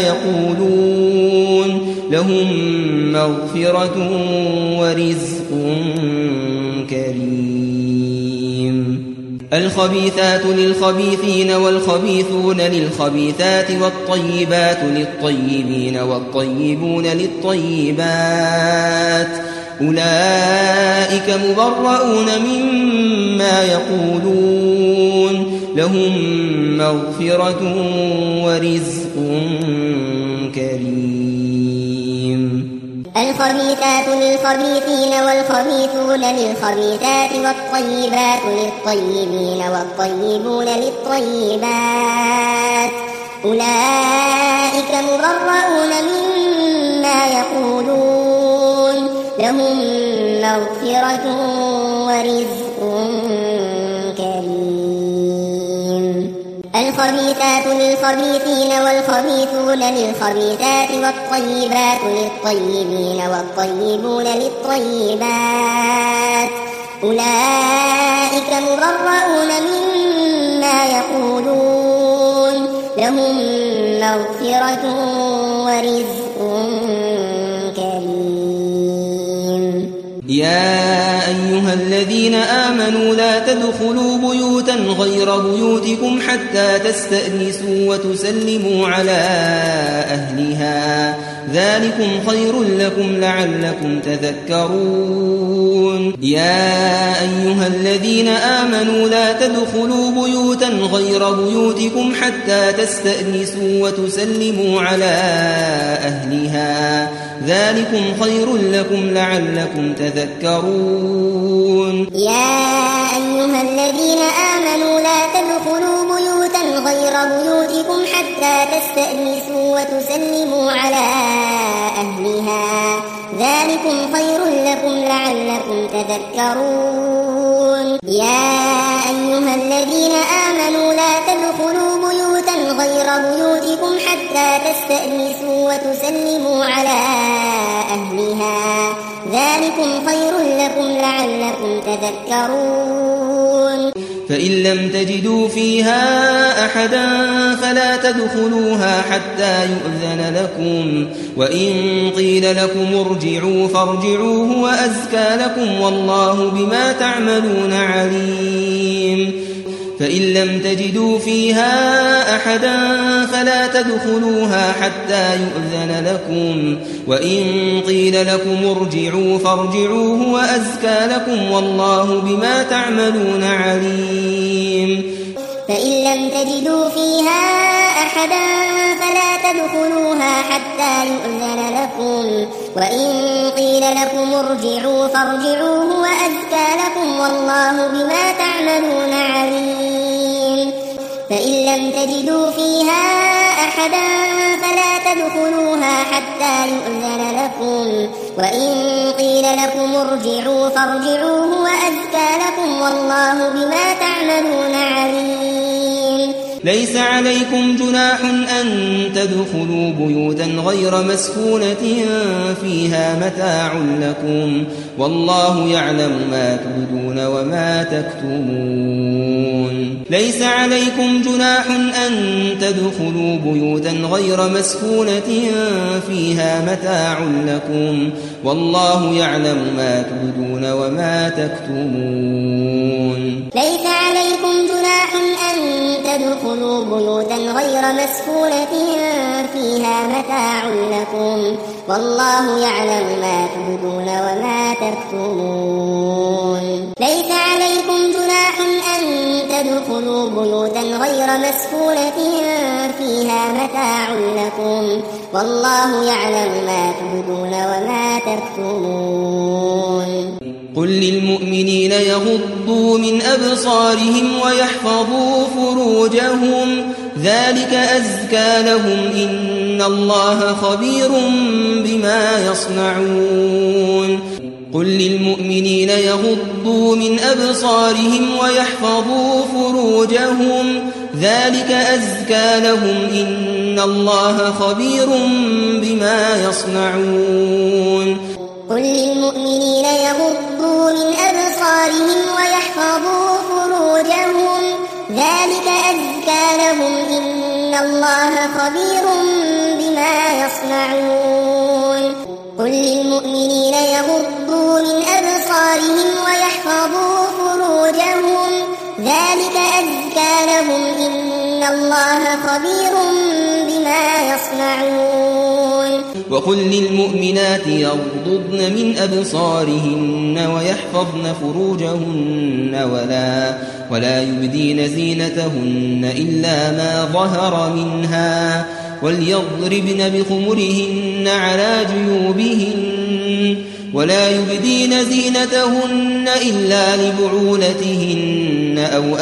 يقولون لهم مغفرة ورزق كريم الخبيثات للخبيثين والخبيثون للخبيثات والطيبات للطيبين والطيبون للطيبات أولئك مبرؤون مما يقولون لهم مغفرة ورزق كريم الخبيثات للخبيثين والخبيثون للخبيثات والطيبات للطيبين والطيبون للطيبات أولئك مبرؤون مما يقولون لهم مغفرة ورزق كريم الخبيثات للخبيثين والخبيثون للخبيثات والطيبات للطيبين والطيبون للطيبات أولئك مبرؤون مما يقولون لهم مغفرة ورزق كريم يا أيها الذين آمنوا لا تدخلوا بيوتا غير بيوتكم حتى تستأنسوا وتسلموا على أهلها ذلكم خير لكم لعلكم تذكرون يا أيها الذين آمنوا لا تدخلوا بيوتا غير بيوتكم حتى تستأنسوا وتسلموا على أهلها ذلكم خير لكم لعلكم تذكرون يا أيها الذين آمنوا لا تدخلوا بيوتا غير بيوتكم حتى تستأنسوا وتسلموا على أهلها ذلكم خير لكم لعلكم تذكرون يا أيها الذين آمنوا لا تدخلوا بيوتا غير بيوتكم حتى تستأنسوا وتسلموا على أهلها ذلكم خير لكم لعلكم تذكرون فإن لم تجدوا فيها أحدا فلا تدخلوها حتى يؤذن لكم وإن قيل لكم ارجعوا فارجعوا هو أزكى لكم والله بما تعملون عليم فإن لم تجدوا فيها أحدا فلا تدخلوها حتى يؤذن لكم وإن قيل لكم ارجعوا فارجعوا هو أزكى لكم والله بما تعملون عليم فإن لم تجدوا فيها أحدا فلا تدخلوها حتى يؤذن لكم وإن قيل لكم ارجعوا فارجعوا هو أزكى لكم والله بما تعملون عليم فإن لم تجدوا فيها أحدا فلا تدخلوها حتى يؤذن لكم وإن قيل لكم ارجعوا فارجعوا هو أزكى لكم والله بما تعملون عليم ليس عليكم جناح أن تدخلوا بيوتا غير مسكونة فيها متاع لكم والله يعلم ما تبدون وما تكتمون ليس عليكم جناح أن تدخلوا بيوتا غير مسكونة فيها متاع لكم والله يعلم ما تبدون وما تكتمون ليس عليكم جناح أن تدخلوا بيوتا غير مسكونة فيها متاع لكم والله يعلم ما تبدون وما تكتمون ليس عليكم جناح أن تدخلوا بيوتا غير مسكونة فيها متاع لكم والله يعلم ما تبدون وما تكتمون قل للمؤمنين يغضوا من أبصارهم ويحفظوا فروجهم ذلك أزكى لهم إن الله خبير بما يصنعون قل للمؤمنين يغضوا من أبصارهم ويحفظوا فروجهم ذلك أزكى لهم إن الله خبير بما يصنعون قل للمؤمنين يغضوا من أبصارهم ويحفظوا فروجهم ذلك أزكى لهم إن الله خبير بما يصنعون قل للمؤمنين يغضوا من أبصارهم ويحفظوا فروجهم ذلك أزكى لهم إن الله خبير بما يصنعون وقل للمؤمنات يغضضن من أبصارهن ويحفظن فروجهن ولا ولا يبدين زينتهن إلا ما ظهر منها وليضربن بخمرهن على جيوبهن ولا يبدين زينتهن إلا لبعولتهن أو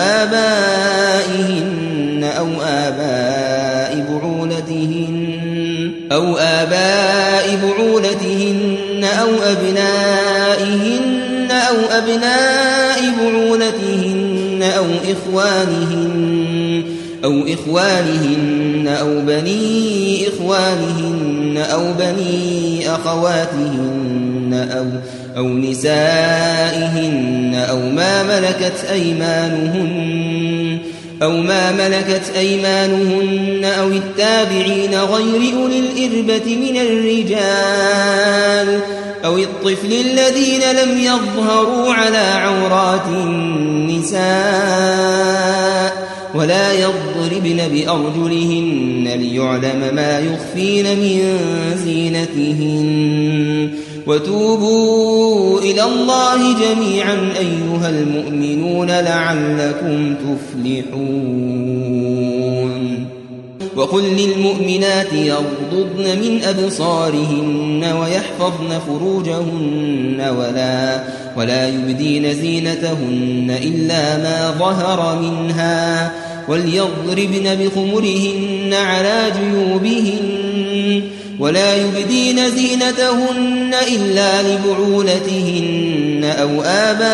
آبائهن أو آباء بعولتهن أو آباء بعولتهن أو أبنائهن أو أبناء بعولتهن أو إخوانهن أو إخوانهن أو بني إخوانهن أو بني أخواتهن أو أو نسائهن أو ما ملكت أيمانهن أو ما ملكت أيمانهن أو التابعين غير أولي الإربة من الرجال أو الطفل الذين لم يظهروا على عورات النساء ولا يضربن بأرجلهن ليعلم ما يخفين من زينتهن وتوبوا إلى الله جميعا أيها المؤمنون لعلكم تفلحون. وقل للمؤمنات يغضضن من أبصارهن ويحفظن فروجهن ولا, ولا يبدين زينتهن إلا ما ظهر منها وليضربن بخمرهن على جيوبهن ولا يبدين زينتهن إلا لبعولتهن أو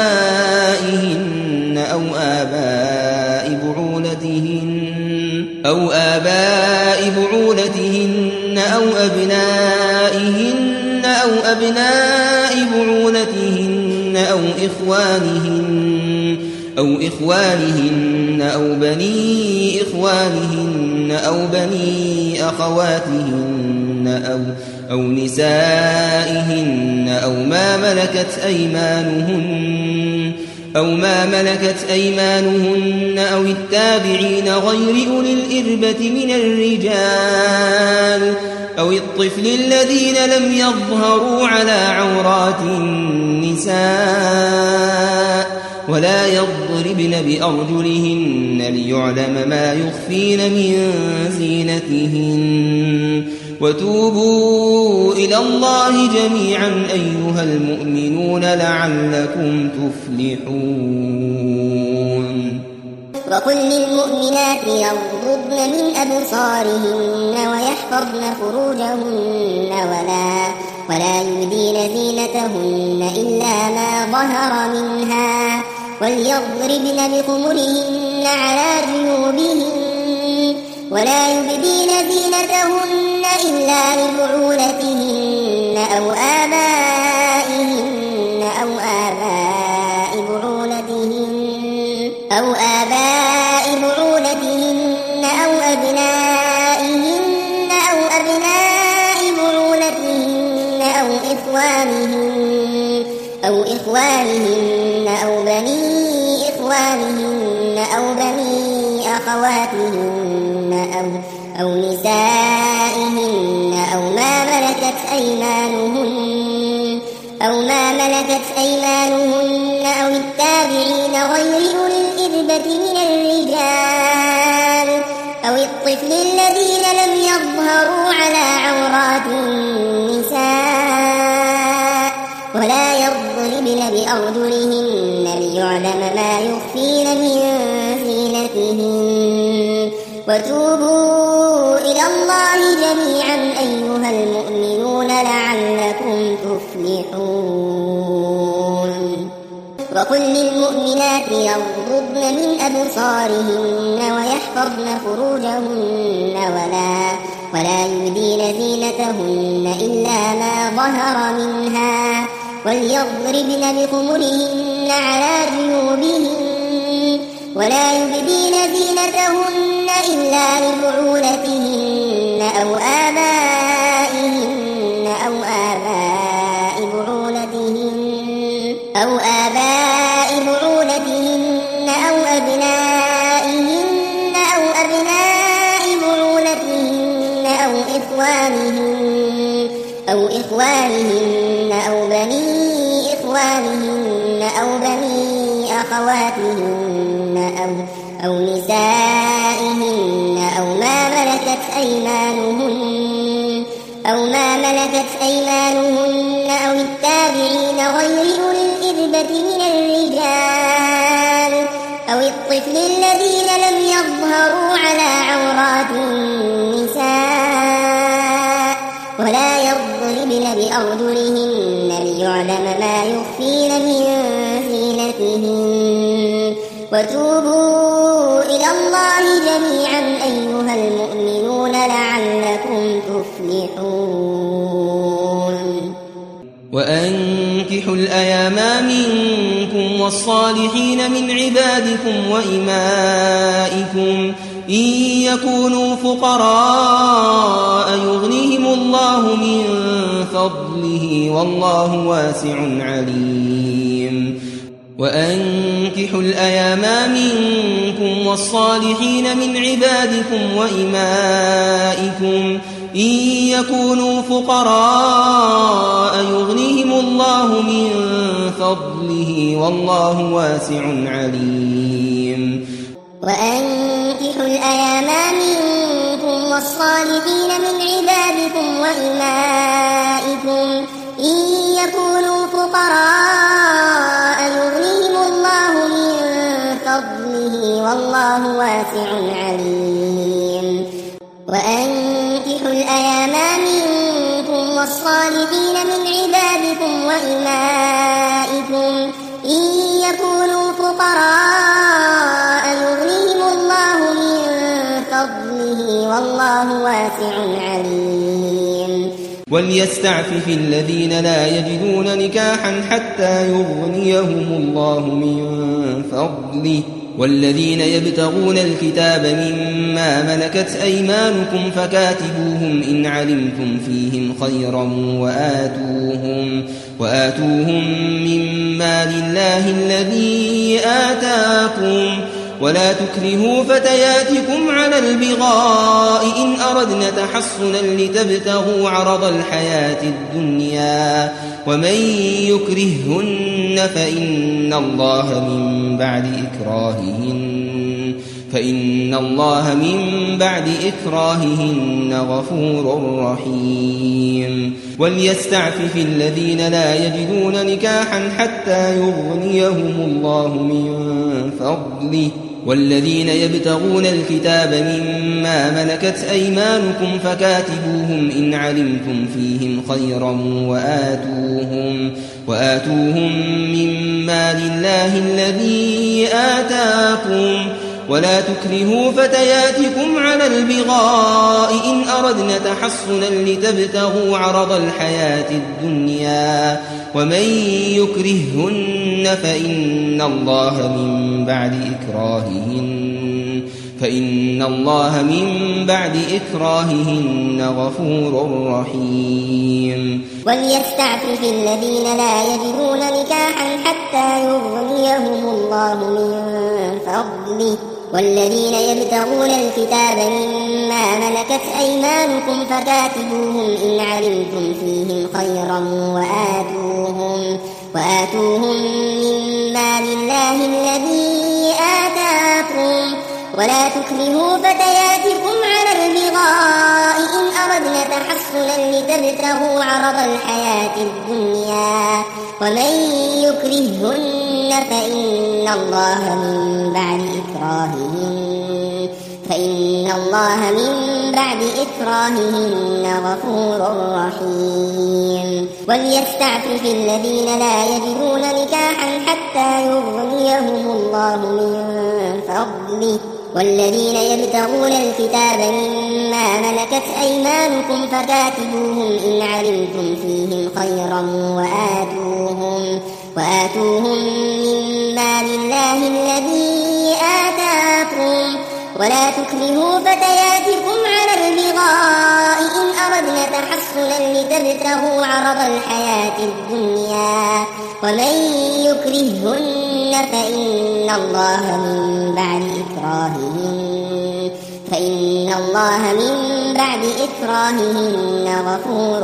آبائهن أو آباء بعولتهن أو آباء بعولتهن أو أبنائهن أو أبناء بعولتهن أو إخوانهن أو إخوانهن أو بني إخوانهن أو بني أخواتهن أو أو نسائهن أو ما ملكت أيمانهن أو ما ملكت أيمانهن أو التابعين غير أولي الإربة من الرجال أو الطفل الذين لم يظهروا على عورات النساء ولا يضربن بأرجلهن ليعلم ما يخفين من زينتهن وتوبوا إلى الله جميعا أيها المؤمنون لعلكم تفلحون. وقل للمؤمنات يغضضن من أبصارهن ويحفظن فروجهن ولا, ولا يبدين زينتهن إلا ما ظهر منها وليضربن بخمرهن على جيوبهن ولا يبدين زينتهن إلا لبعولتهن أو آبائهن أو آباء بعولتهن أو آباء بعولتهن أو أبنائهن أو أبناء بعولتهن أو إخوانهن أو إخوانهن أو بني إخوانهن أو بني أخواتهن أو أو نسائهن أو ما ملكت أيمانهن أو ما ملكت أيمانهن أو التابعين غير أولي الإربة من الرجال أو الطفل الذين لم يظهروا على عورات النساء ولا يضربن بأرجلهن ليعلم ما يخفين من زينتهن وتوبوا إلى الله جميعا أيها المؤمنون لعلكم تفلحون. وقل للمؤمنات يغضضن من أبصارهن ويحفظن فروجهن ولا, ولا يبدين زينتهن إلا ما ظهر منها وليضربن بخمرهن على جيوبهن ولا يبدين زينتهن إلا لبعولتهن أو آبائهن أو آباء بعولتهن أو آباء بعولتهن أو أبنائهن أو أبناء بعولتهن أو إخوانهن أو إخوانهن أو بني إخوانهن أو بني أخواتهن أو أو نسائهن أو ما ملكت أيمانهن أو ما ملكت أيمانهن أو التابعين غير أولي الإربة من الرجال أو الطفل الذين لم يظهروا على عورات النساء ولا يضربن بأرجلهن ليعلم ما يخفين من زينتهن وتوبوا إلى الله جميعا أيها المؤمنون لعلكم تفلحون. وأنكحوا الأيام منكم والصالحين من عبادكم وإمائكم إن يكونوا فقراء يغنيهم الله من فضله والله واسع عليم وأنكحوا الأيام منكم والصالحين من عبادكم وإمائكم إن يكونوا فقراء يغنيهم الله من فضله والله واسع عليم وأنكحوا الأيام منكم والصالحين من عبادكم وإمائكم إن يكونوا فقراء يغنيهم الله من فضله والله واسع عليم وأنكحوا الأيام منكم والصالحين من عبادكم وإمائكم إن يكونوا فقراء يغنيهم الله من فضله والله واسع عليم وليستعفف الذين لا يجدون نكاحا حتى يغنيهم الله من فضله والذين يبتغون الكتاب مما ملكت أيمانكم فكاتبوهم إن علمتم فيهم خيرا وآتوهم, وآتوهم مما لله الذي آتاكم ولا تكرهوا فتياتكم على البغاء إن أردنا تحصنا لتبتغوا عرض الحياة الدنيا ومن يكرههن فإن الله من بعد إكراههن فإن الله من بعد إكراههن غفور رحيم وليستعفف الذين لا يجدون نكاحا حتى يغنيهم الله من فضله والذين يبتغون الكتاب مما ملكت أيمانكم فكاتبوهم إن علمتم فيهم خيرا وآتوهم, وآتوهم مما لله الذي آتاكم ولا تكرهوا فتياتكم على البغاء إن أردنا تحصنا لتبتغوا عرض الحياة الدنيا ومن يكرههن فإن الله من بعد إكراههن فإن الله من بعد إكراههن غفور رحيم وليستعفف الذين لا يجدون نكاحا حتى يغنيهم الله من فضله والذين يبتغون الكتاب مما ملكت أيمانكم فكاتبوهم إن علمتم فيهم خيرا وآتوهم, وآتوهم مما لله الذي آتاكم ولا تكرهوا فتياتكم على البغاء إن أردنا تحصنا لتبتغوا عرض الحياة الدنيا ومن يكرههن فإن الله من بعد إكراههن فإن الله من بعد إكراههن غفور رحيم وليستعفف الذين لا يجدون نكاحا حتى يغنيهم الله من فضله والذين يبتغون الكتاب مما ملكت أيمانكم فكاتبوهم إن علمتم فيهم خيرا وآتوهم, وآتوهم مما لله الذي آتاكم ولا تكرهوا فتياتكم على البغاء إن أردنا تحصنا لتبتغوا عرض الحياة الدنيا ومن يكرههن فإن الله من بعد إكراههن فإن الله من بعد إكراههن غفور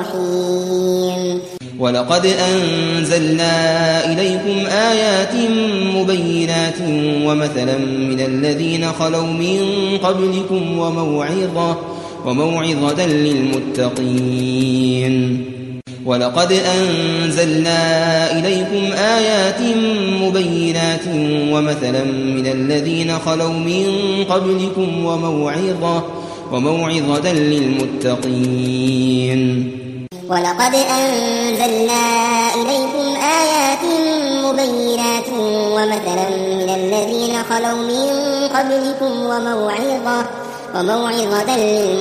رحيم ولقد أنزلنا إليكم آيات مبينات ومثلا من الذين خلوا من قبلكم وموعظة, وموعظة للمتقين ولقد أنزلنا إليكم آيات مبينات ومثلا من الذين خلوا من قبلكم وموعظة, وموعظة للمتقين ولقد أنزلنا إليكم آيات مبينات ومثلا من الذين خلوا من قبلكم وموعظة, وموعظة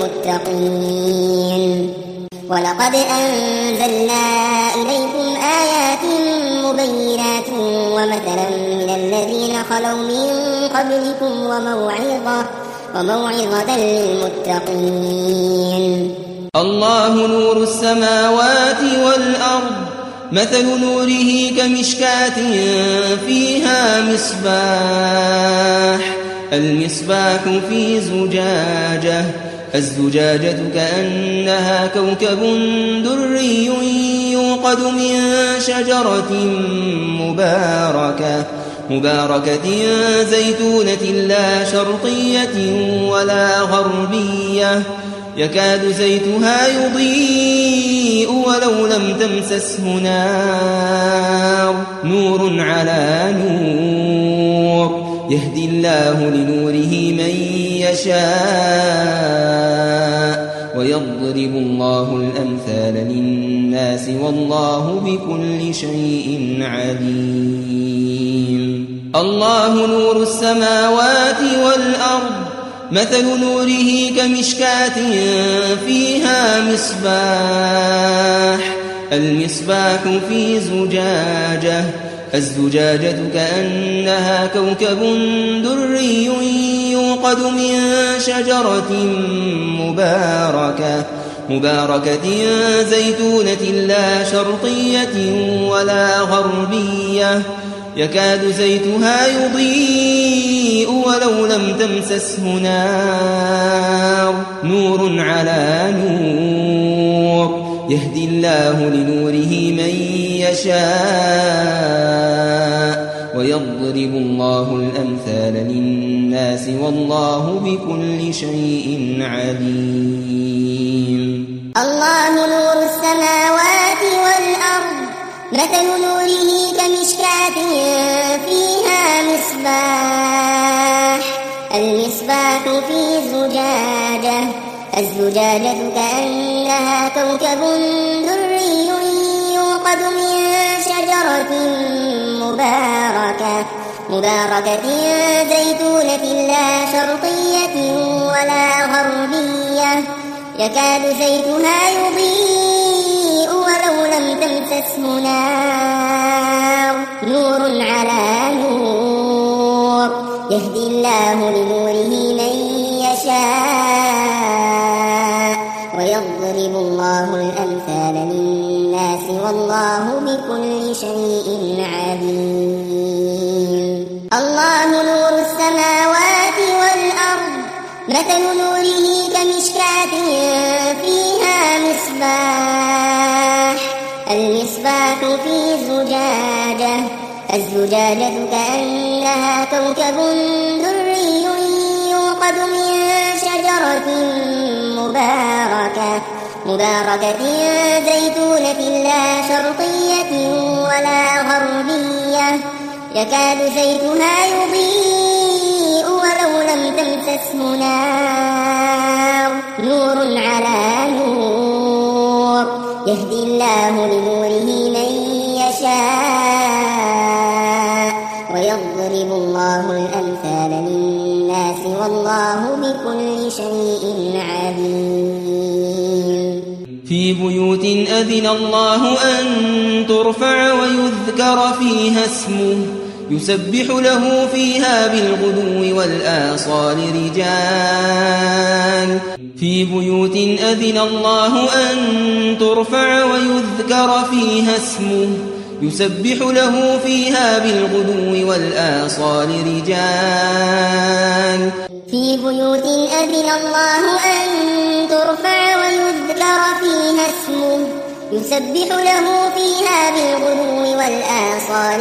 للمتقين ولقد أنزلنا إليكم آيات مبينات ومثلا من الذين خلوا من قبلكم وموعظة, وموعظة للمتقين. الله نور السماوات والأرض مثل نوره كمشكاة فيها مصباح المصباح في زجاجة الزجاجة كأنها كوكب دري يوقد من شجرة مباركة مباركة زيتونة لا شرقية ولا غربية يكاد زيتها يضيء ولو لم تمسسه نار نور على نور يهدي الله لنوره من يشاء ويضرب الله الأمثال للناس والله بكل شيء عليم. الله نور السماوات والأرض مثل نوره كمشكاة فيها مصباح المصباح في زجاجة الزجاجة كأنها كوكب دري يوقد من شجرة مباركة مباركة زيتونة لا شرقية ولا غربية يكاد زيتها يضيء ولو لم تمسسه نار نور على نور يهدي الله لنوره من يشاء ويضرب الله الأمثال للناس والله بكل شيء عليم. الله نور السماوات والأرض مثل نوره كمشكاة فيها مصباح المصباح في زجاجة الزجاجة كأنها كوكب دري يوقد من شجرة مباركة مباركة زيتونة لا شرقية ولا غربية يكاد زيتها يضيء ولو لم تمسسه نار نور على نور يهدي الله لنوره من يشاء ويضرب الله الأمثال للناس والله بكل شيء عليم. الله نور السماوات والأرض مثل نوره كمشكاة فيها مصباح المصباح في زجاجة الزجاجة كأنها كوكب دري يوقد من شجرة مباركة مباركة زيتونة لا شرقية ولا غربية يكاد زيتها يضيء ولو لم تمسسه نار نور على نور يهدي الله لنوره من يشاء ويضرب الله الأمثال للناس والله بكل شيء عليم. في بيوت أذن الله أن ترفع ويذكر فيها اسمه يسبح له فيها بالغدو والآصال رجال في بيوت أذن الله أن ترفع ويذكر فيها اسمه يسبح له فيها بالغدو والآصال رجال في بيوت أذن الله أن ترفع ويذكر فيها اسمه يسبح له فيها بالغدو والآصال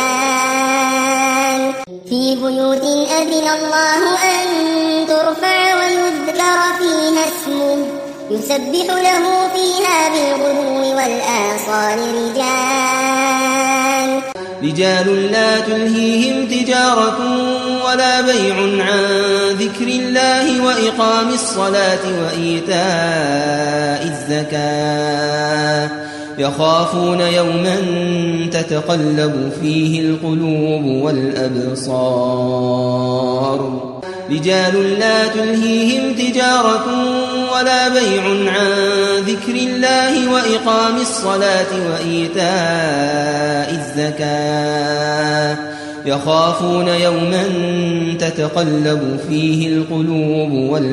رجال في بيوت أذن الله أن ترفع ويذكر فيها اسمه يسبح له فيها بالغدو والآصال رجال رجال لا تلهيهم تجارة ولا بيع عن ذكر الله وإقام الصلاة وإيتاء الزكاة يخافون يوما تتقلب فيه القلوب والأبصار رجال لا تلهيهم تجارة ولا بيع عن ذكر الله وإقام الصلاة وإيتاء الزكاة يخافون يوما تتقلب فيه القلوب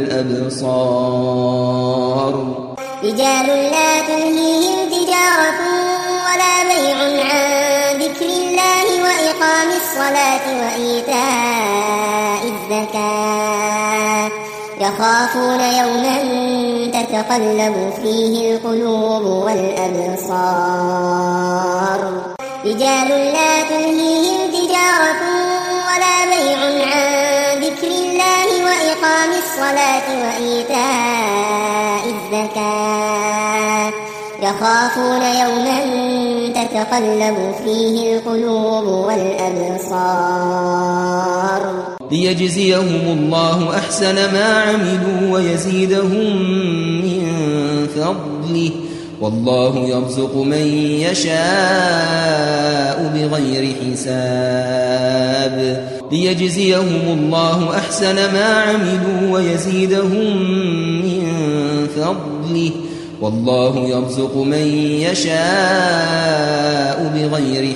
والأبصار رجال لا تلهيهم تجارة ولا بيع عن ذكر الله وإقام الصلاة وإيتاء الزكاة يخافون يوما تتقلب فيه القلوب والأبصار رجال لا تلهيهم تجارة ولا بيع عن ذكر الله وإقام الصلاة وإيتاء الزكاة يخافون يوما تتقلب فيه القلوب والأبصار ليجزيهم الله أحسن ما عملوا ويزيدهم من فضله والله يرزق من يشاء بغير حساب ليجزيهم الله أحسن ما عملوا ويزيدهم من فضله والله يرزق من يشاء بغير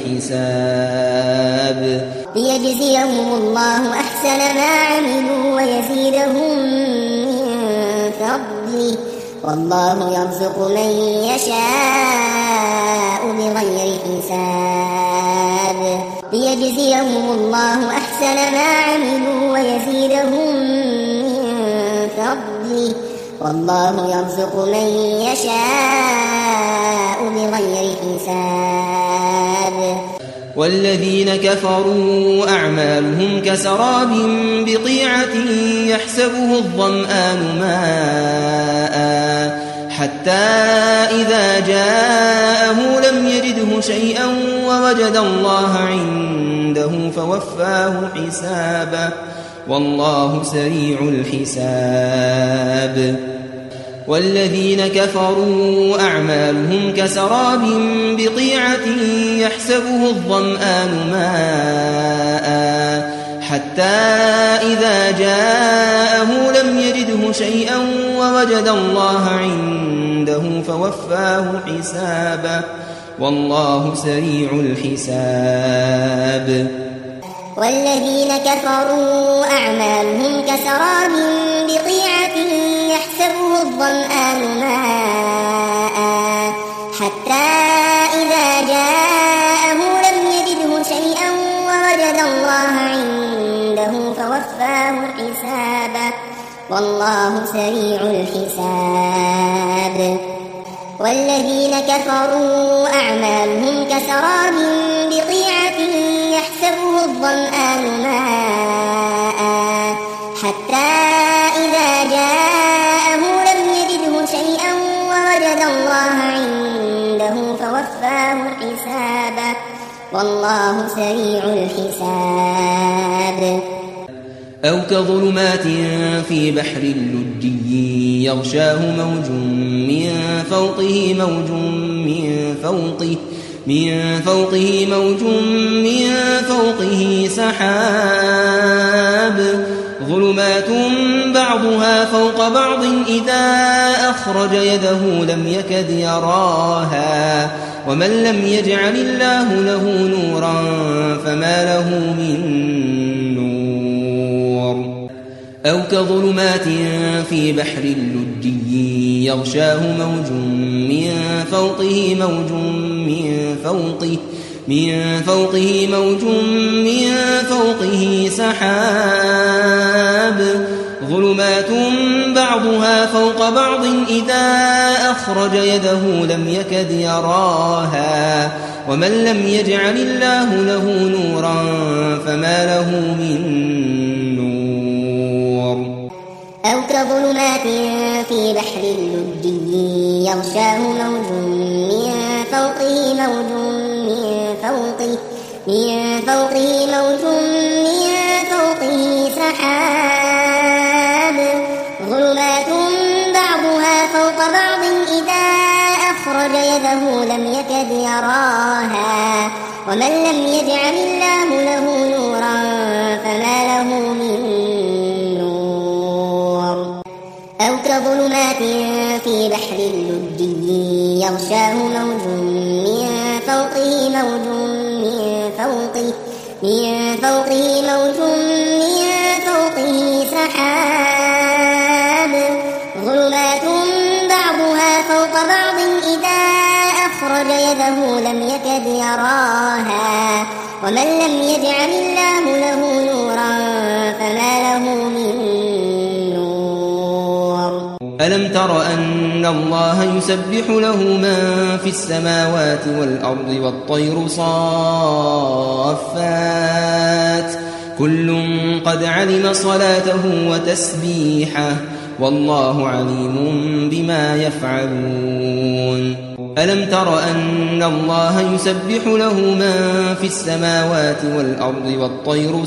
حساب ليجزيهم الله أحسن ما عملوا ويزيدهم من فضله والله يرزق من يشاء بغير حساب ليجزيهم الله أحسن ما عملوا ويزيدهم من فضله والله يرزق من يشاء بغير حساب والذين كفروا أعمالهم كسراب بقيعة يحسبه الظمآن ماء حتى إذا جاءه لم يجده شيئا ووجد الله عنده فوفاه حسابه والله سريع الحساب والذين كفروا أعمالهم كسراب بقيعة يحسبه الظمآن ماء حتى إذا جاءه لم يجده شيئا ووجد الله عنده فوفاه حسابه والله سريع الحساب والذين كفروا أعمالهم كسراب بقيعة يحسبه الظمآن ماء حتى إذا جاءه لم يجده شيئا ووجد الله عنده فوفاه حسابه والله سريع الحساب والذين كفروا أعمالهم كسراب بقيعة يحسبه الظمآن ماء حتى إذا جاءه لم يجده شيئا ووجد الله عنده فوفاه حسابه والله سريع الحساب أو كظلمات في بحر اللجي يغشاه موج من فوقه موج من فوقه من فوقه موج من فوقه سحاب ظلمات بعضها فوق بعض إذا أخرج يده لم يكد يراها ومن لم يجعل الله له نورا فما له من نور أو كظلمات في بحر اللجي يغشاه موج من فوقه موج من فوقه من فوقه موج من فوقه سحاب ظلمات بعضها فوق بعض إذا أخرج يده لم يكد يراها ومن لم يجعل الله له نورا فما له من نور أو كظلمات في بحر اللجي يغشاه موج من فوقه موج من فوقه من فوقه موج من فوقه سحاب ظلمات بعضها فوق بعض إذا أخرج يده لم يكد يراها ومن لم يجعل الله له نورا فما له من نور أو كظلمات في بحر اللجي يغشاه موج من فوقه موج من فوقه من فوقه موج من فوقه سحاب ظلمات بعضها فوق بعض إذا أخرج يده لم يكد يراها ومن لم يجعل الله له نورا فما له من نور. ألم تر أن الله يسبح له من في السماوات والأرض والطير صافات كل قد علم صلاته وتسبيحه والله عليم بما يفعلون. ألم تر أن الله يسبح له من في السماوات والأرض والطير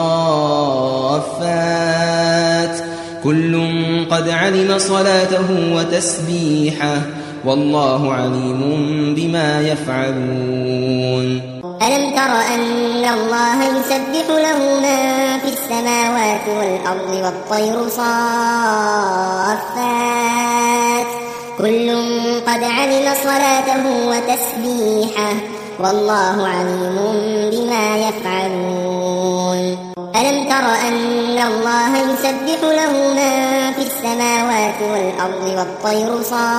صافات كل قد علم صلاته وتسبيحه والله عليم بما يفعلون. ألم تر أن الله يسبح له من في السماوات والأرض والطير صافات كل قد علم صلاته وتسبيحه والله عليم بما يفعلون. ألم تر أن الله يسبح له من في السماوات والأرض والطير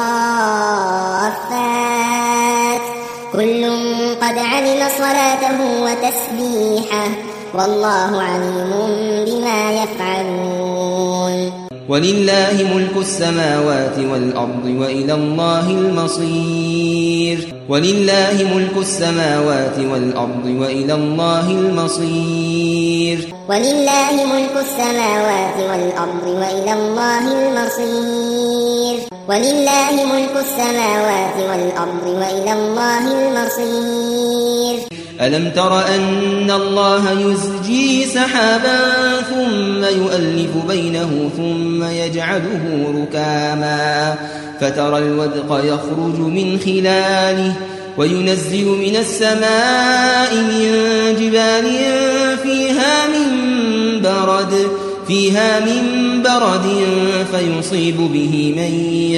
صافات كل قد علم صلاته وتسبيحه والله عليم بما يفعلون. ولله ملك السماوات والأرض وإلى الله المصير. ولله ملك السماوات والأرض وإلى الله المصير. ولله ملك السماوات والأرض وإلى الله المصير. ولله ملك السماوات والأرض وإلى الله المصير. ألم تر أن الله يزجي سحابا ثم يؤلف بينه ثم يجعله ركاما فترى الودق يخرج من خلاله وينزل من السماء من جبال فيها من برد فيها من برد فيصيب به من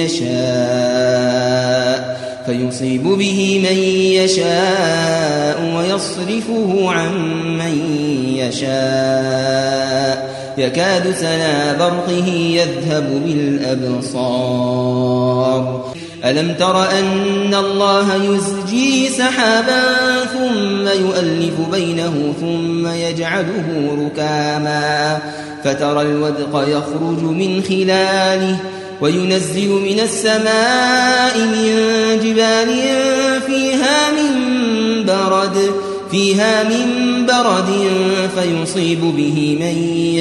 يشاء فيصيب به من يشاء ويصرفه عن من يشاء يكاد سنا برقه يذهب بالأبصار. ألم تر أن الله يزجي سحابا ثم يؤلف بينه ثم يجعله ركاما فترى الودق يخرج من خلاله وينزل من السماء من جبال فيها من برد فيها من برد فيصيب به من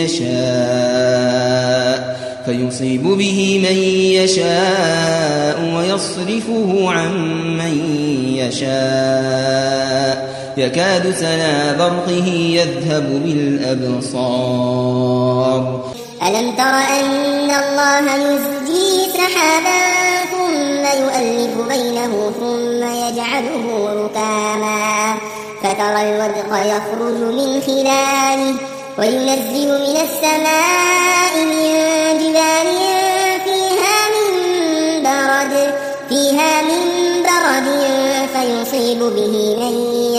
يشاء فيصيب به من يشاء ويصرفه عن من يشاء يكاد سنا برقه يذهب بالأبصار. ألم تر أن الله يزجي سحابا ثم يؤلف بينه ثم يجعله ركاما فترى الودق يخرج من خلاله وينزل من السماء من جبال فيها من برد فيها من برد فيصيب به من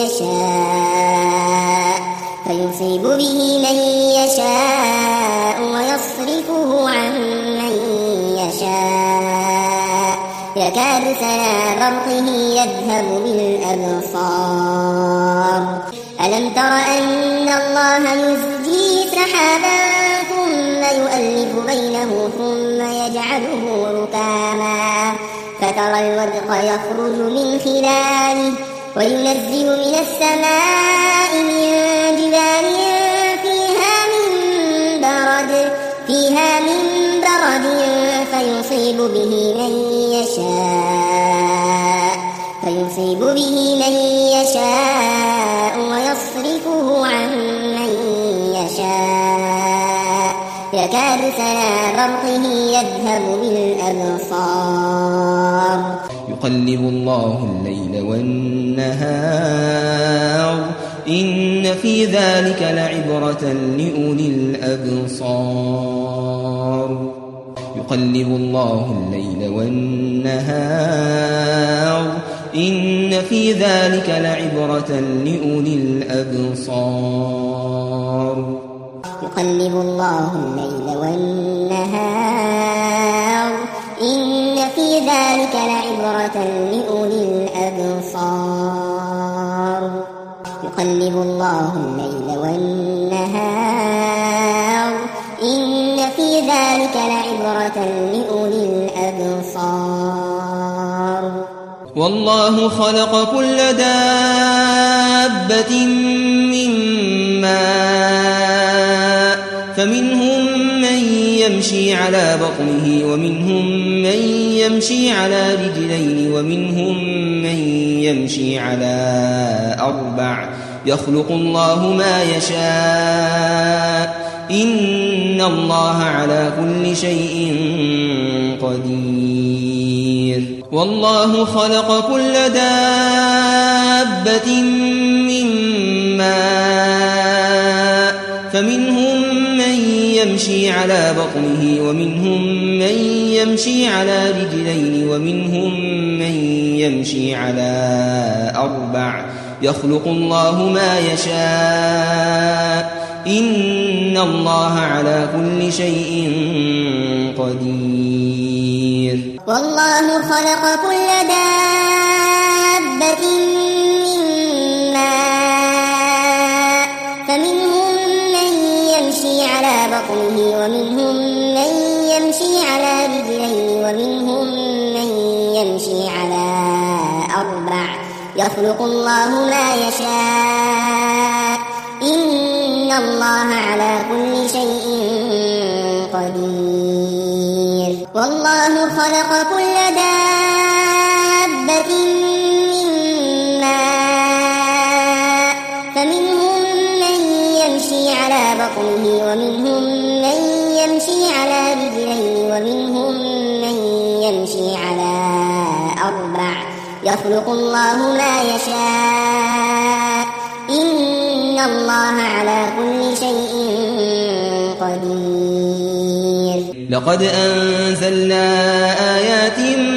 يشاء فيصيب به من يشاء ويصرفه عن من يشاء يكاد سنا برقه يذهب بالأبصار. ألم تر أن الله يزجي سحابا ثم يؤلف بينه ثم يجعله ركاما فترى الودق يخرج من خلاله وينزل من السماء من جبال فيها من برد فيها من برد فيصيب به من يشاء فيصيب به من يشاء ويصرفه عن من يشاء يكاد سنا برقه يذهب بالأبصار. يقلب الله الليل والنهار إن في ذلك لعبرة لأولي الأبصار. يقلب الله الليل والنهار إن في ذلك لعبرة لأولي الأبصار. يقلب الله الليل والنهار إن في ذلك لعبرة لأولي الأبصار. يقلب الله الليل والنهار إن في ذلك لعبرة لأولي الأبصار. والله خلق كل دابة من ماء فمنهم من يمشي على بطنه ومنهم من يمشي على رجلين ومنهم من يمشي على أربع يخلق الله ما يشاء إن الله على كل شيء قدير. والله خلق كل دابة من ماء فمنهم من يمشي على بطنه ومنهم من يمشي على رجلين ومنهم من يمشي على أربع يخلق الله ما يشاء إن الله على كل شيء قدير. والله خلق كل دابة من ماء فمنهم من يمشي على بطنه ومنهم من يمشي على رجلين ومنهم من يمشي على أربع يخلق الله ما يشاء إن الله على كل شيء قدير. والله خلق كل دابة من ماء فمنهم من يمشي على بطنه ومنهم من يمشي على رجلين ومنهم من يمشي على أربع يخلق الله ما يشاء إن الله على كل شيء قدير. لقد أنزلنا آيات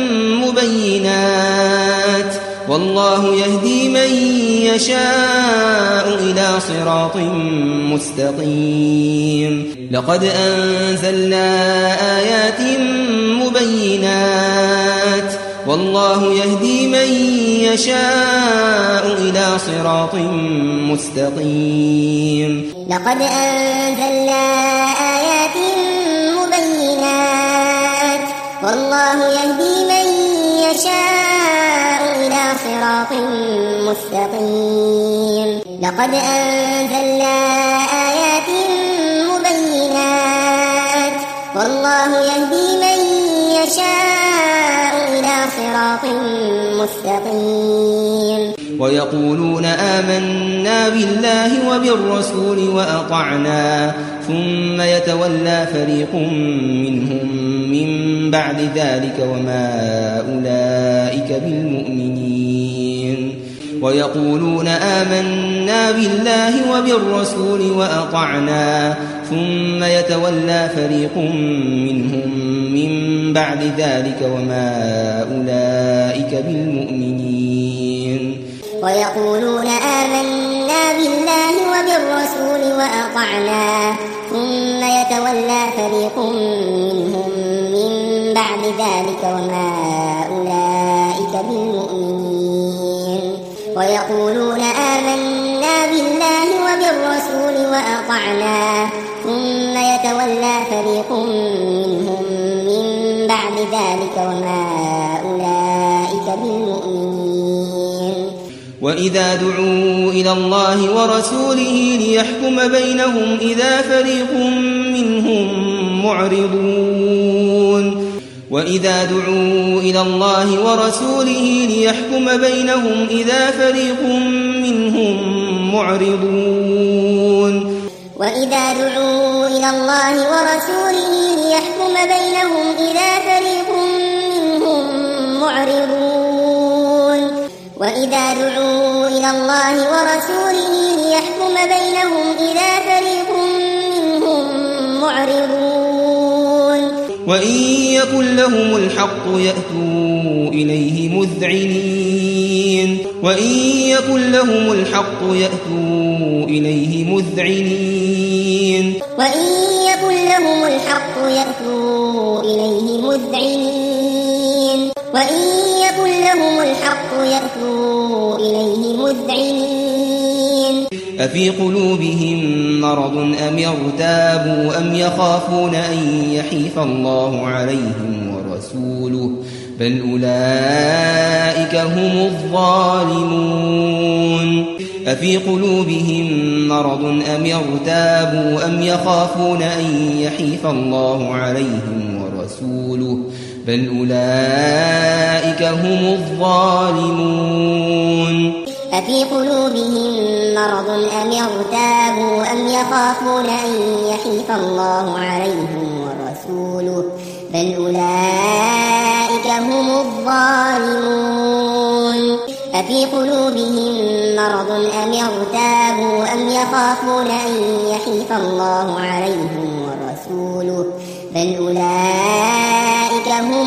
مبينات والله يهدي من يشاء إلى صراط مستقيم. لقد أنزلنا آيات مبينات والله يهدي من يشاء إلى صراط مستقيم. لقد أنزلنا آيات مبينات والله يهدي من يشاء إلى صراط مستقيم. لقد أنزلنا آيات مبينات والله يهدي من يشاء إلى صراط مستقيم. ويقولون آمنا بالله وبالرسول وأطعنا ثم يتولى فريق منهم من بعد ذلك وما أولئك بالمؤمنين. ويقولون آمنا بالله وبالرسول وأطعنا ثم يتولى فريق منهم من بعد ذلك وما أولئك بالمؤمنين. ويقولون آمنا بالله وبالرسول وأطعنا ثم يتولى فريق منهم من بعد ذلك وما أولئك بالمؤمنين. ويقولون آمنا بالله وبالرسول وأطعنا ثم يتولى فريق منهم من بعد ذلك وما أولئك بالمؤمنين. وإذا دعوا إلى الله ورسوله ليحكم بينهم إذا فريق منهم معرضون. وإذا دعوا إلى الله ورسوله ليحكم بينهم إذا فريق منهم معرضون. وإذا دعوا إلى الله ورسوله ليحكم بينهم إذا فريق منهم معرضون. وإذا دعوا إلى الله ورسوله ليحكم بينهم إذا فريق منهم معرضون. وإن يكن لهم الحق يأتوا إليه مذعنين وإن يكن لهم الحق يأتوا إليه مذعنين وإن يكن لهم الحق يأتوا إليه مذعنين وإن يكن لهم الحق يأتوا إليه مذعنين أفي قلوبهم مرض أم ارتابوا أم يخافون أن يحيف الله عليهم ورسوله بل أولئك هم الظالمون أفي قلوبهم مرض أم ارتابوا أم يخافون أن يحيف الله عليهم ورسوله بل أولئك هم الظالمون أفي قلوبهم مرض أم يرتابوا أم يخافون أن يحيف الله عليهم ورسوله بل أولئك هم الظالمون أفي قلوبهم مرض أم يرتابوا أم يخافون أن يحيف الله عليهم ورسوله بل أولئك هم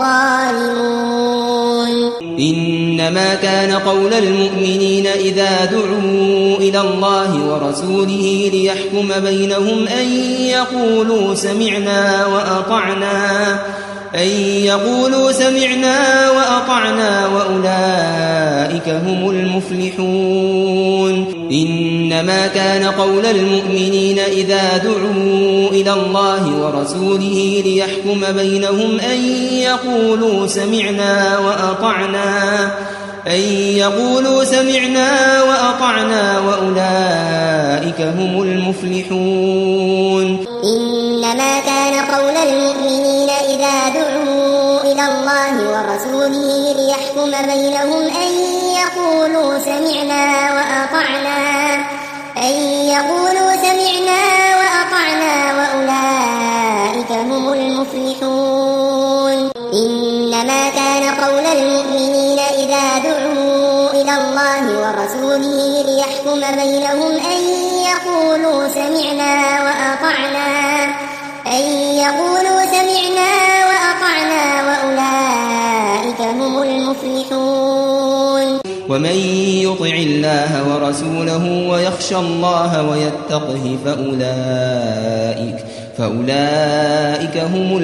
الظالمون إنما كان قول المؤمنين إذا دعوا إلى الله ورسوله ليحكم بينهم أن يقولوا سمعنا وأطعنا أن يقولوا سمعنا وأطعنا وأولئك هم المفلحون إنما كان قول المؤمنين إذا دعوا إلى الله ورسوله ليحكم بينهم أن يقولوا سمعنا وأطعنا أن يقولوا سمعنا وأطعنا وأولئك هم المفلحون إنما كان قول المؤمنين إذا دعوا إلى الله ورسوله ليحكم بينهم أن يقولوا سمعنا وأطعنا أن يقولوا سمعنا وأطعنا وأولئك هم المفلحون إنما كان قول المؤمنين إذا دعوا إلى الله ورسوله ليحكم بينهم أن يقولوا سمعنا وأطعنا أن يقولوا سمعنا وأطعنا وأولئك هم المفلحون ومن يطع الله ورسوله ويخشى الله ويتقه فأولئك فأولئك هم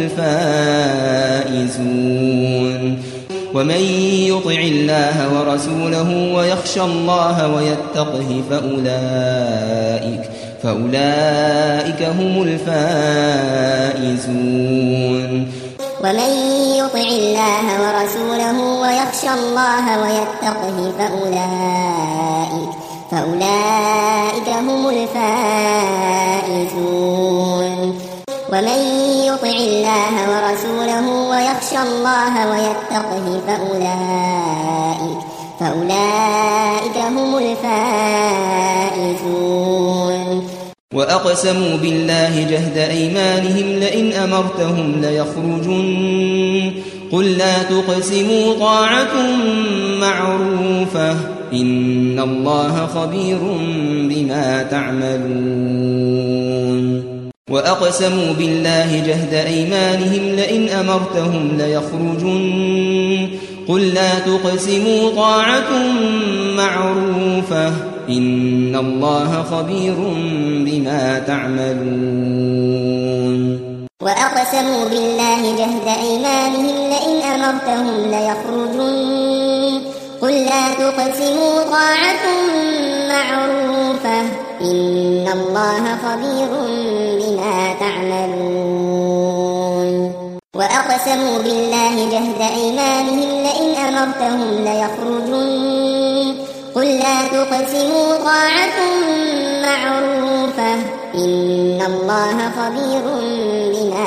الفائزون ومن يطع الله ورسوله ويخشى الله ويتقه فأولئك فأولئك هم الفائزون ومن يطع الله ورسوله ويخشى الله ويتقه فأولئك فأولئك هم الفائزون ومن يطع الله ورسوله ويخشى الله ويتقه فأولئك فأولئك هم الفائزون وأقسموا بالله جهد أيمانهم لئن أمرتهم ليخرجن قل لا تقسموا طاعة معروفة إن الله خبير بما تعملون وأقسموا بالله جهد أيمانهم لئن أمرتهم ليخرجن قل لا تقسموا طاعة معروفة إن الله خبير بما تعملون وأقسموا بالله جهد أيمانهم لئن أمرتهم ليخرجن قل لا تقسموا طاعة معروفة إن الله خبير بما تعملون وأقسموا بالله جهد أيمانهم لئن أمرتهم ليخرجن قل لا تقسموا طاعة معروفة إن الله خبير بما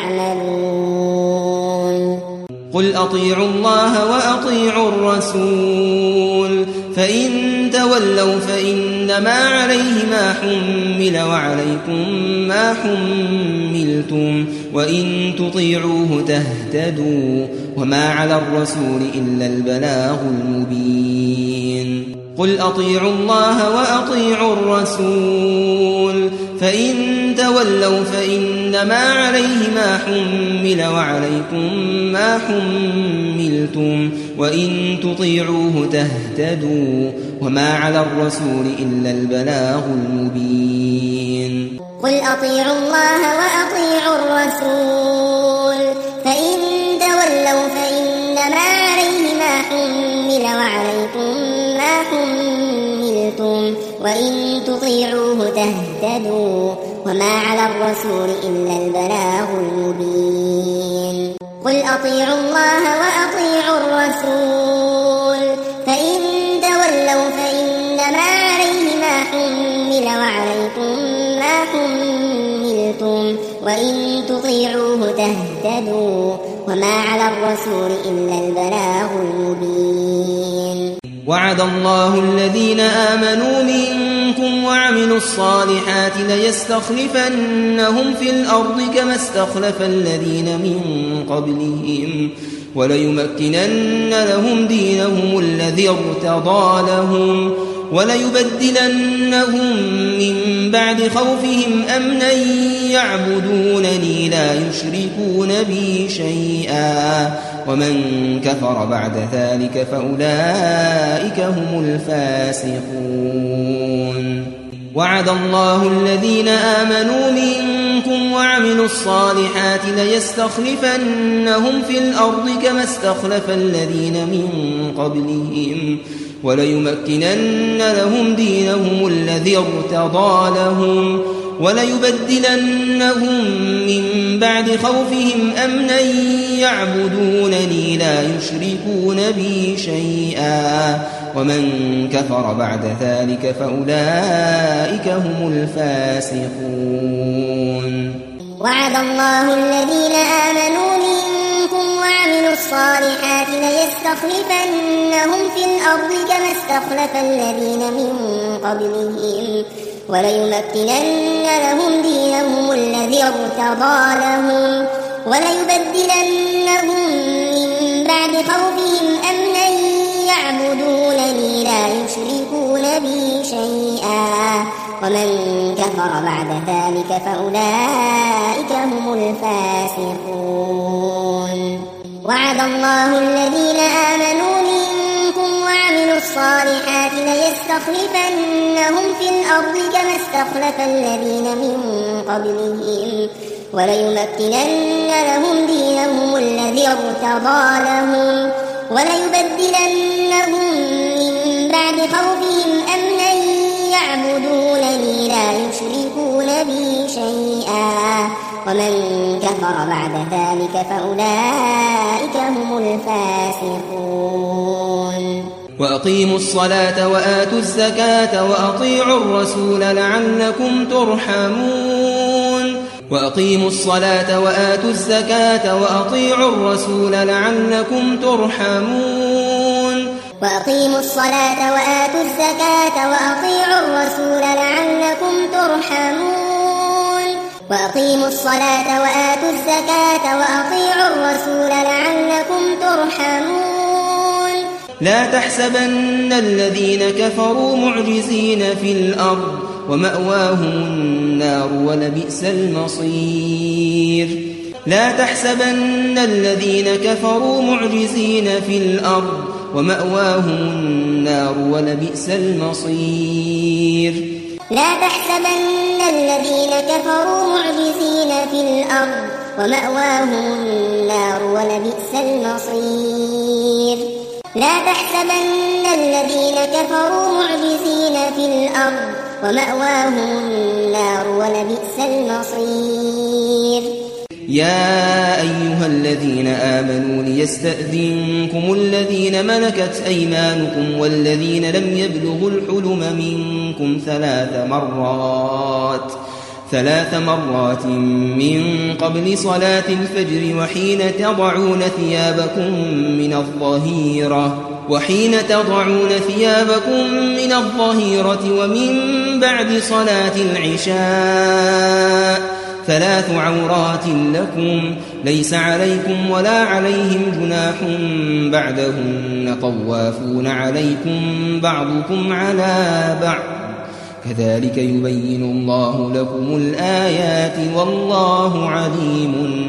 تعملون قل أطيعوا الله وأطيعوا الرسول فإن تولوا فإنما عليه ما حمل وعليكم ما حملتم وإن تطيعوه تهتدوا وما على الرسول إلا البلاغ المبين قل أطيعوا الله وأطيعوا الرسول فإن تولوا فإنما عليه ما حمل وعليكم ما حملتم وإن تطيعوه تهتدوا وما على الرسول إلا البلاغ المبين. قل أطيعوا الله وأطيعوا الرسول فإن تولوا فإنما عليه ما حمل وعليكم ما حملتم وإن تطيعوه تهتدوا وما على الرسول إلا البلاغ المبين. قل أطيعوا الله وأطيعوا الرسول فإن تولوا فإنما عليه ما حمل وعليكم ما حملتم وإن تطيعوه تهتدوا وما على الرسول إلا البلاغ المبين. وعد الله الذين آمنوا منكم وعملوا الصالحات ليستخلفنهم في الأرض كما استخلف الذين من قبلهم وليمكنن لهم دينهم الذي ارتضى لهم وليبدلنهم من بعد خوفهم أمنا يعبدونني لا يشركون بي شيئا ومن كفر بعد ذلك فأولئك هم الفاسقون. وعد الله الذين آمنوا منكم وعملوا الصالحات ليستخلفنهم في الأرض كما استخلف الذين من قبلهم وليمكنن لهم دينهم الذي ارتضى لهم وليبدلنهم من بعد خوفهم أمنا يعبدونني لا يشركون بي شيئا ومن كفر بعد ذلك فأولئك هم الفاسقون. وعد الله الذين آمنوا منكم وعملوا الصالحات ليستخلفنهم في الأرض كما استخلف الذين من قبلهم وليمكنن لهم دينهم الذي ارتضى لهم وليبدلنهم من بعد خوفهم أمنا يعبدونني لا يشركون بي شيئا ومن كفر بعد ذلك فأولئك هم الفاسقون. وعد الله الذين آمنوا منكم وعملوا الصالحات ليستخلفنهم في الأرض كما استخلف الذين من قبلهم وليمكنن لهم دينهم الذي ارتضى لهم وليبدلنهم من بعد خوفهم أمنا يعبدونني لا يشركون بي شيئا ومن كفر بعد ذلك فأولئك هم الفاسقون. وأقيموا الصلاة وآتوا الزكاة وأطيعوا الرسول لعلكم ترحمون. وأقيموا الصلاة وآتوا الزكاة وأطيعوا الرسول لعلكم ترحمون. وأقيموا الصلاة وآتوا الزكاة وأطيعوا الرسول لعلكم ترحمون. وأقيموا الصلاة وآتوا الزكاة وأطيعوا الرسول لعلكم ترحمون. لا تحسبن الذين كفروا معجزين في الأرض ومأواهم النار ولبئس المصير. لا تحسبن الذين كفروا معجزين في الأرض ومأواهم النار ولبئس المصير. لا تحسبن الذين كفروا معجزين في الأرض ومأواهم النار ولبئس المصير. لا تحسبن الذين كفروا معجزين في الأرض ومأواهم النار ولبئس المصير. يا أيها الذين آمنوا ليستأذنكم الذين ملكت أيمانكم والذين لم يبلغوا الحلم منكم ثلاث مرات ثلاث مرات من قبل صلاة الفجر وحين تضعون ثيابكم من الظهيرة وحين تضعون ثيابكم من الظهيرة ومن بعد صلاة العشاء ثلاث عورات لكم ليس عليكم ولا عليهم جناح بعدهن طوافون عليكم بعضكم على بعض كذلك يبين الله لكم الآيات والله عليم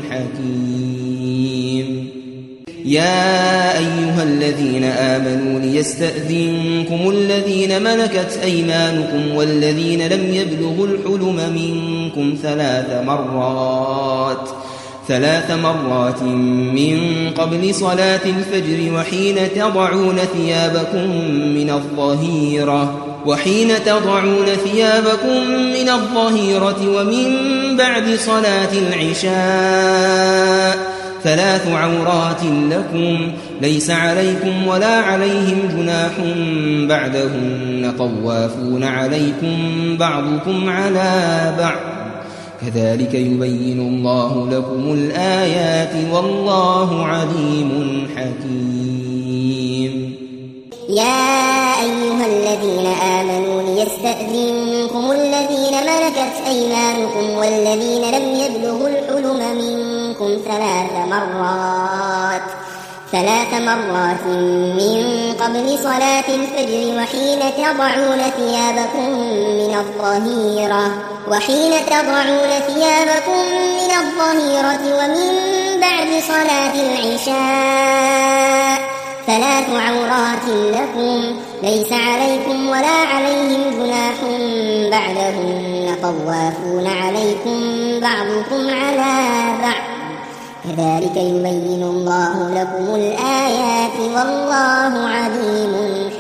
حكيم. يا أيها الذين آمنوا ليستأذنكم الذين ملكت أيمانكم والذين لم يبلغوا الحلم منكم ثلاث مرات ثلاث مرات من قبل صلاة الفجر وحين تضعون ثيابكم من الظهيرة وحين تضعون ثيابكم من الظهيرة ومن بعد صلاة العشاء ثلاث عورات لكم ليس عليكم ولا عليهم جناح بعدهن طوافون عليكم بعضكم على بعض كذلك يبين الله لكم الآيات والله عليم حكيم. يا أيها الذين آمنوا ليستأذنكم الذين ملكت أيمانكم والذين لم يبلغوا الحلم منكم ثلاث مرات ثلاث مرات من قبل صلاة الفجر وحين تضعون ثيابكم من الظهيرة وحين تضعون ثيابكم من الظهيرة ومن بعد صلاة العشاء ثلاث عورات لكم ليس عليكم ولا عليهم جناح بعدهن طوافون عليكم بعضكم على بعض كذلك يبين الله لكم الآيات والله عليم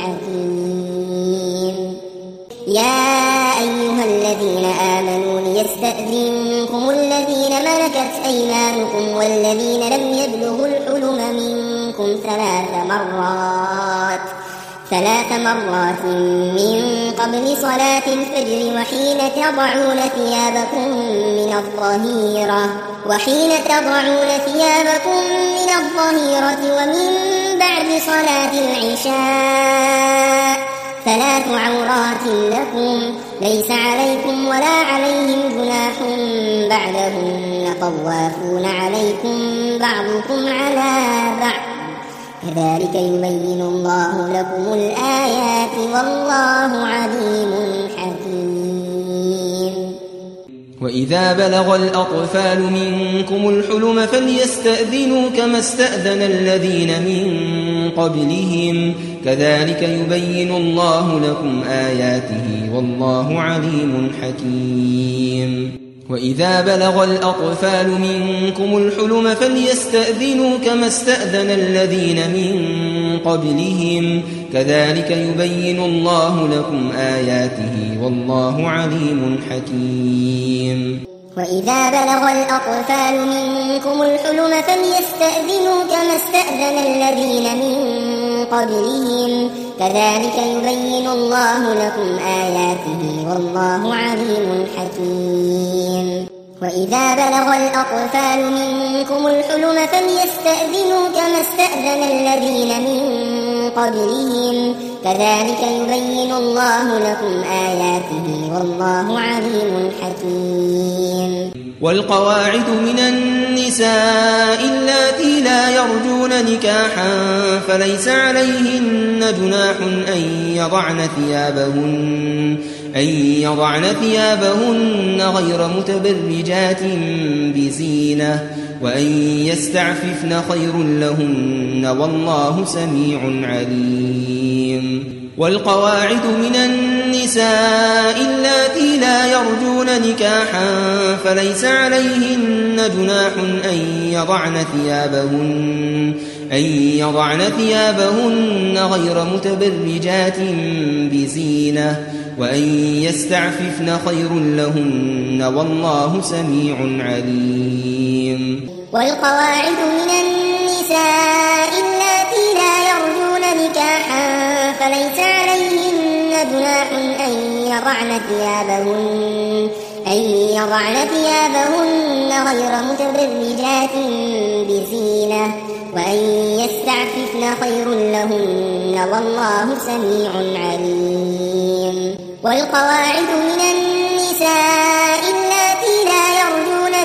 حكيم. يا أيها الذين آمنوا ليستأذنكم الذين ملكت أيمانكم والذين لم يبلغوا الحلم منكم ثلاث مرات ثلاث مرات من قبل صلاة الفجر وحين تضعون ثيابكم من الظهيرة وحين تضعون ثيابكم من الظهيرة ومن بعد صلاة العشاء ثلاث عورات لكم ليس عليكم ولا عليهم جناح بعدهن طوافون عليكم بعضكم على بعض كذلك يبين الله لكم الآيات والله عليم حكيم. وإذا بلغ الأطفال منكم الحلم فليستأذنوا كما استأذن الذين من قبلهم كذلك يبين الله لكم آياته والله عليم حكيم. وإذا بلغ الأطفال منكم الحلم فليستأذنوا كما استأذن الذين من قبلهم كذلك يبين الله لكم آياته والله عليم حكيم. وإذا بلغ الأطفال منكم الحلم فليستأذنوا كما استأذن الذين من قبلهم كذلك يبين الله لكم آياته والله عليم حكيم. وإذا بلغ الأطفال منكم الحلم فليستأذنوا كما استأذن الذين من قبلهم كذلك يبين الله لكم آياته والله عليم حكيم. والقواعد من النساء اللاتي لا يرجون نكاحا فليس عليهن جناح أن يضعن ثيابهن أن يضعن ثيابهن غير متبرجات بزينة وأن يستعففن خير لهن والله سميع عليم. والقواعد من النساء اللاتي لا يرجون نكاحا فليس عليهن جناح أن يضعن ثيابهن أن يضعن ثيابهن غير متبرجات بزينة وأن يستعففن خير لهن والله سميع عليم. والقواعد من النساء اللاتي لا يرجون نكاحا فليس عليهن جناح أن يضعن ثيابهن أن يضعن ثيابهن غير متبرجات بزينة وأن يستعففن خير لهن والله سميع عليم. والقواعد من النساء اللاتي لا يرجون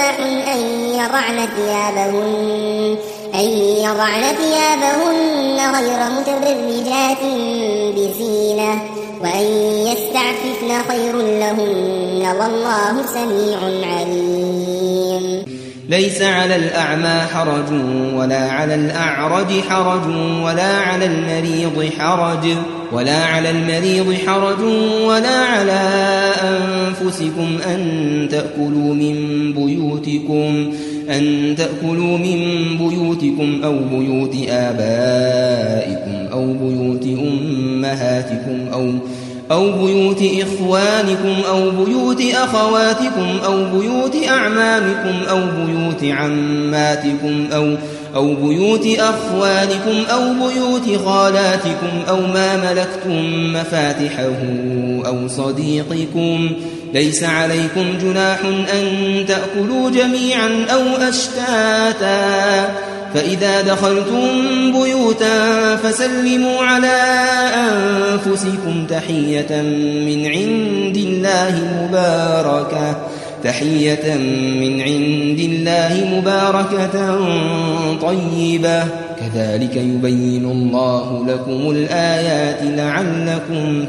جناح أن يضعن ثيابهن أن يضعن ثيابهن غير متبرجات بزينة وأن يستعففن خير لهن والله سميع عليم. ليس على الأعمى حرج ولا على الأعرج حرج ولا على المريض حرج ولا على المريض حرج ولا على أنفسكم أن تأكلوا من بيوتكم أن تأكلوا من بيوتكم أو بيوت آبائكم أو بيوت أمهاتكم أو أو بيوت إخوانكم أو بيوت أخواتكم أو بيوت أعمامكم أو بيوت عماتكم أو أو بيوت أخوالكم أو بيوت خالاتكم أو ما ملكتم مفاتحه أو صديقكم. ليس عليكم جناح أن تأكلوا جميعا أو أشتاتا فإذا دخلتم بيوتا فسلموا على أنفسكم تحية من عند الله مباركة تحية من عند الله مباركة طيبة كذلك يبين الله لكم الآيات لعلكم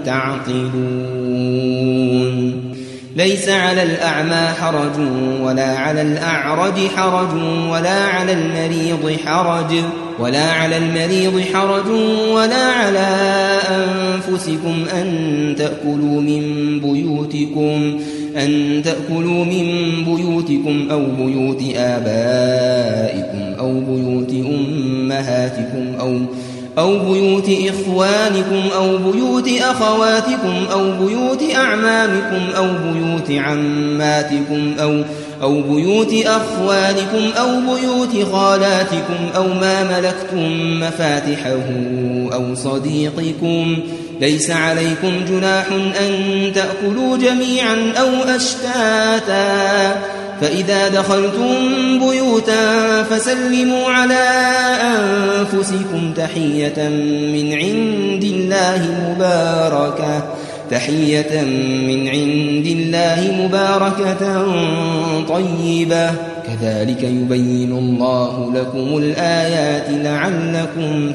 تعقلون. ليس على الأعمى حرج ولا على الأعرج حرج ولا على المريض حرج ولا على المريض حرج ولا على أنفسكم أن تأكلوا من بيوتكم أن تأكلوا من بيوتكم أو بيوت آبائكم أو بيوت أمهاتكم أو أو بيوت إخوانكم أو بيوت أخواتكم أو بيوت أعمامكم أو بيوت عماتكم أو أو بيوت أخوالكم أو بيوت خالاتكم أو ما ملكتم مفاتحه أو صديقكم. ليس عليكم جناح أن تأكلوا جميعا أو أشتاتا فإذا دخلتم بيوتا فسلموا على أنفسكم تحية من عند الله مباركة تحية من عند الله مباركة طيبة كذلك يبين الله لكم الآيات لعلكم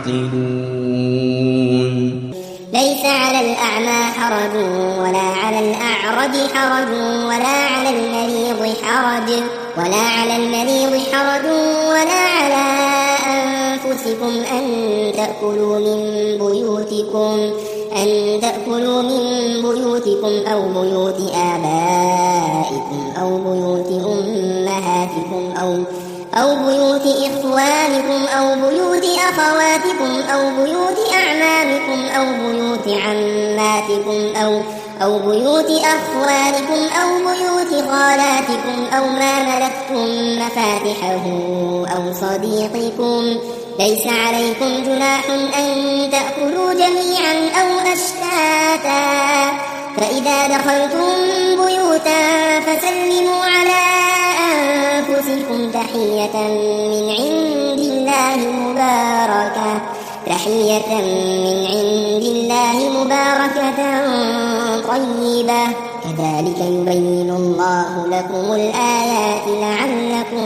تعقلون. ليس على الأعمى حرج ولا على الأعرج حرج ولا على المريض حرج ولا على المريض حرج ولا على أنفسكم أن تأكلوا من بيوتكم أن تأكلوا من بيوتكم أو بيوت آبائكم أو بيوت أمهاتكم أو أو بيوت إخوانكم أو بيوت أخواتكم أو بيوت أعمامكم أو بيوت عماتكم أو أو بيوت أخوالكم أو بيوت خالاتكم أو ما ملكتم مفاتحه أو صديقكم. ليس عليكم جناح أن تأكلوا جميعا أو أشتاتا فإذا دخلتم بيوتا فسلموا على أنفسكم تحية من عند الله مباركة تحية من عند الله مباركة طيبة كذلك يبين الله لكم الآيات لعلكم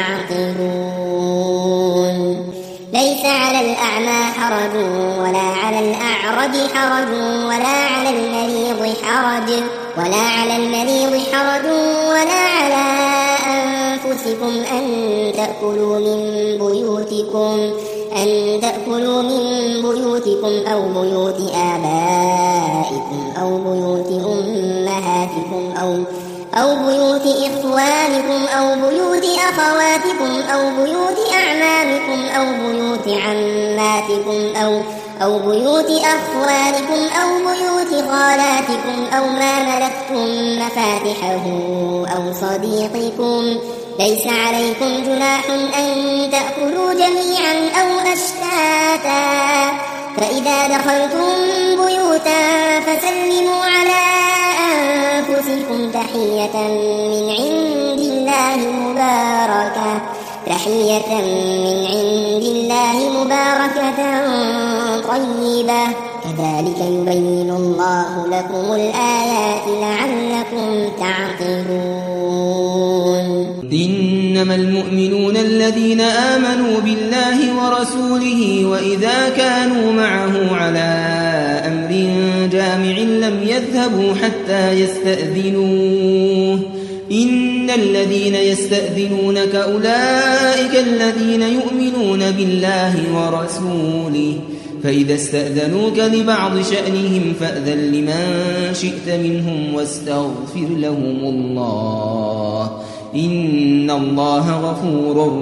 تعقلون. ليس على الأعمى حرج ولا على الأعرج حرج ولا على المريض حرج ولا على المريض حرج ولا على أنفسكم أن تأكلوا من بيوتكم أن تأكلوا من بيوتكم أو بيوت آبائكم أو بيوت أمهاتكم أو أو بيوت إخوانكم أو بيوت أخواتكم أو بيوت أعمامكم أو بيوت عماتكم أو أو بيوت أخوالكم أو بيوت خالاتكم أو ما ملكتم مفاتحه أو صديقكم. ليس عليكم جناح أن تأكلوا جميعا أو أشتاتا فإذا دخلتم بيوتا فسلموا على أنفسكم تحية من عند الله مباركة تحية من عند الله مباركة طيبة كذلك يبين الله لكم الآيات لعلكم تعقلون. إنما المؤمنون الذين آمنوا بالله ورسوله وإذا كانوا معه على أمر جامع لم يذهبوا حتى يستأذنوه إن الذين يستأذنونك أولئك الذين يؤمنون بالله ورسوله فإذا استأذنوك لبعض شأنهم فأذن لمن شئت منهم واستغفر لهم الله إن الله غفور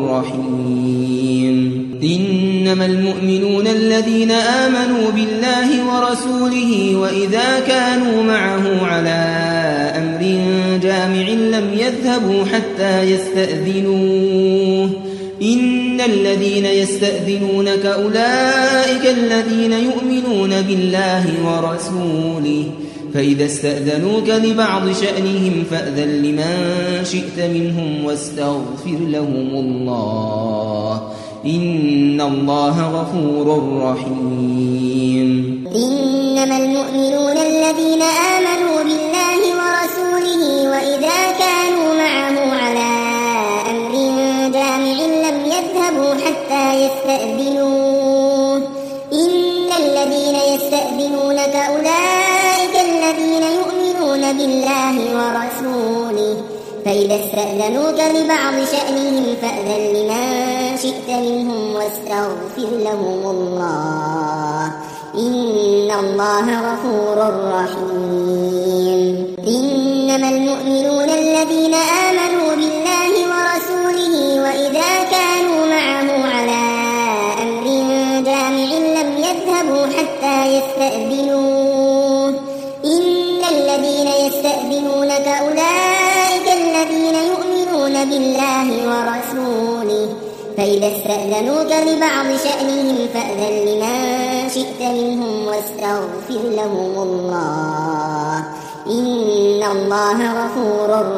رحيم إنما المؤمنون الذين آمنوا بالله ورسوله وإذا كانوا معه على أمر جامع لم يذهبوا حتى يستأذنوه إن الذين يستأذنونك أولئك الذين يؤمنون بالله ورسوله فإذا استأذنوك لبعض شأنهم فأذن لمن شئت منهم واستغفر لهم الله إن الله غفور رحيم إنما المؤمنون الذين آمنوا بالله ورسوله وإذا كانوا معه على أمر جامع لم يذهبوا حتى يستأذنوه إن الذين يستأذنونك أولئك الذين يؤمنون بالله ورسوله فإذا استأذنوك لبعض شأنهم فأذن لمن شئت منهم واستغفر لهم الله إن الله غفور رحيم إنما المؤمنون الذين آمنوا بالله ورسوله وإذا كانوا معه على أمر جامع لم يذهبوا حتى يستأذنوه إن الذين يستأذنونك أولئك الذين يؤمنون بالله ورسوله فإذا استأذنوك لبعض شأنهم فأذن لمن شئت منهم واستغفر لهم الله إن الله غفور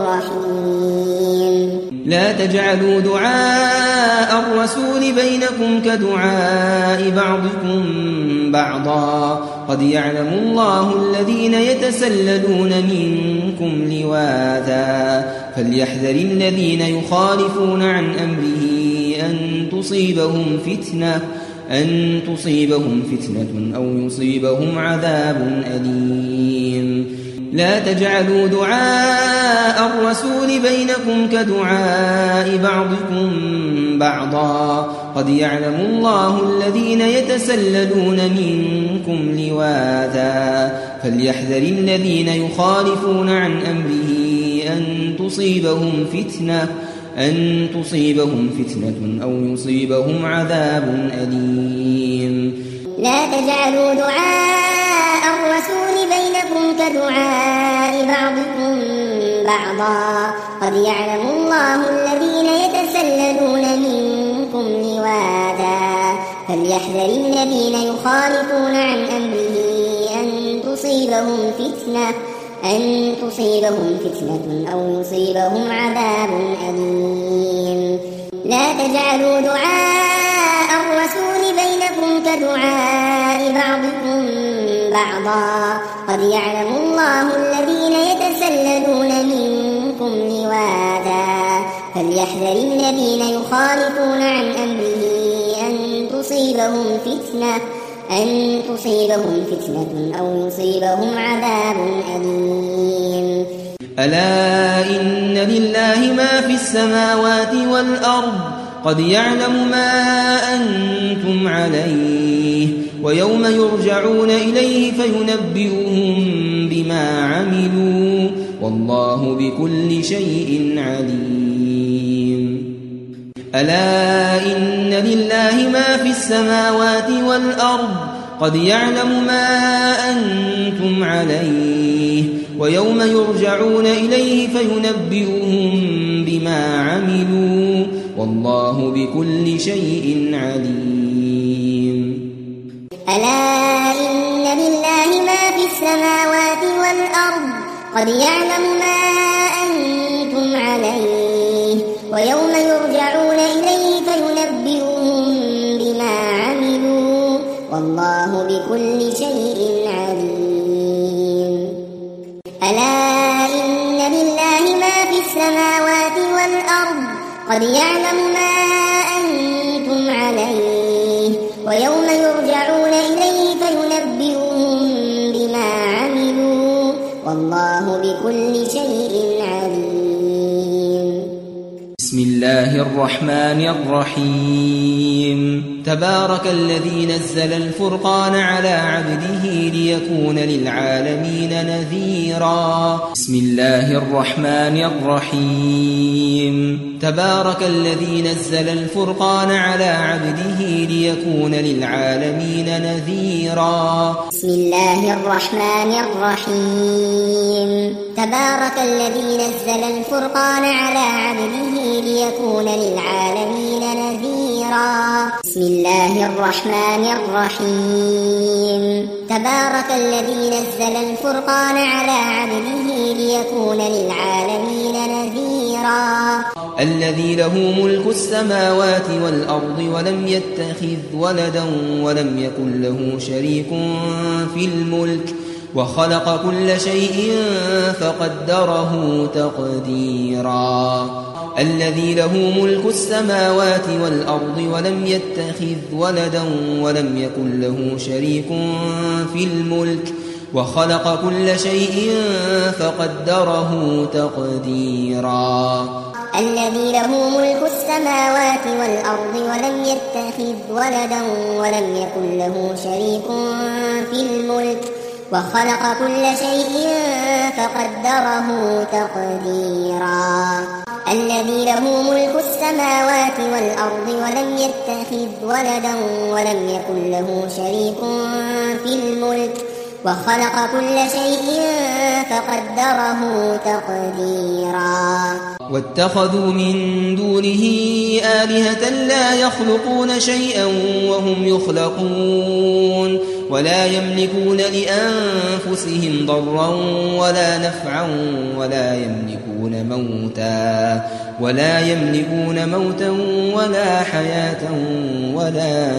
رحيم لا تجعلوا دعاء الرسول بينكم كدعاء بعضكم بعضا قد يعلم الله الذين يتسللون منكم لواذا فليحذر الذين يخالفون عن أمره أن تصيبهم فتنة أن تصيبهم فتنة أو يصيبهم عذاب أليم لا تجعلوا دعاء الرسول بينكم كدعاء بعضكم بعضا قد يعلم الله الذين يتسللون منكم لواذا فليحذر الذين يخالفون عن أمره أن تصيبهم فتنة أن تصيبهم فتنة أو يصيبهم عذاب أليم لا تجعلوا دعاء الرسول بينكم كدعاء بعضكم بعضا قد يعلم الله الذين يتسللون منكم لواذا فليحذر الذين يخالفون عن أمره أن تصيبهم فتنة أن تصيبهم فتنة أو يصيبهم عذاب أليم لا تجعلوا دعاء الرسول بينكم كدعاء بعضكم بعضا قد يعلم الله الذين يتسللون منكم لواذا فليحذر الذين يخالفون عن أمره أن تصيبهم فتنة أن تصيبهم فتنة أو يصيبهم عذاب أليم ألا إن لله ما في السماوات والأرض قد يعلم ما أنتم عليه ويوم يرجعون إليه فينبئهم بما عملوا والله بكل شيء عليم ألا إن لله ما في السماوات والأرض قد يعلم ما أنتم عليه ويوم يرجعون إليه فينبئهم بما عملوا والله بكل شيء عليم ألا إن لله ما في السماوات والأرض قد يعلم ما أنتم عليه ويوم يرجعون إليه فينبئهم بما عملوا والله بكل شيء عليم ألا إن لله ما في السماوات والأرض قد يعلم ما أنتم عليه ويوم يرجعون إليه فينبئهم بما عملوا والله بكل شيء عليم. بسم الله الرحمن الرحيم. تبارك الذي نزل الفرقان على عبده ليكون للعالمين نذيرا. بسم الله الرحمن الرحيم. تبارك الذي نزل الفرقان على عبده ليكون للعالمين نذيرا. بسم الله الرحمن الرحيم. تبارك الذي نزل الفرقان على عبده ليكون للعالمين نذيرا. بسم الله الرحمن الرحيم. تبارك الذي نزل الفرقان على عبده ليكون للعالمين نذيرا. الذي له ملك السماوات والأرض ولم يتخذ ولدا ولم يكن له شريك في الملك وخلق كل شيء فقدره تقديرا. الذي له ملك السماوات والأرض ولم يتخذ ولدا ولم يكن له شريك في الملك وخلق كل شيء فقدره تقديرا. الذي له ملك السماوات والأرض ولم يتخذ ولدا ولم يكن له شريك في الملك وخلق كل شيء فقدره تقديرا. الذي له ملك السماوات والأرض ولم يتخذ ولدا ولم يكن له شريك في الملك وخلق كل شيء فقدره تقديرا. واتخذوا من دونه آلهة لا يخلقون شيئا وهم يخلقون ولا يملكون لأنفسهم ضرا ولا نفعا ولا يملكون موتا ولا يملكون موتا ولا حياة ولا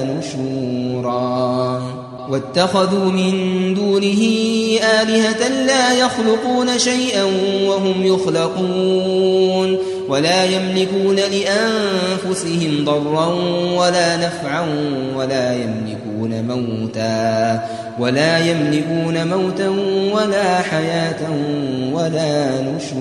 نشورا. واتخذوا من دونه آلهة لا يخلقون شيئا وهم يخلقون ولا يملكون لأنفسهم ضرا ولا نفعا ولا يملكون موتا ولا يملكون موتا ولا حياة ولا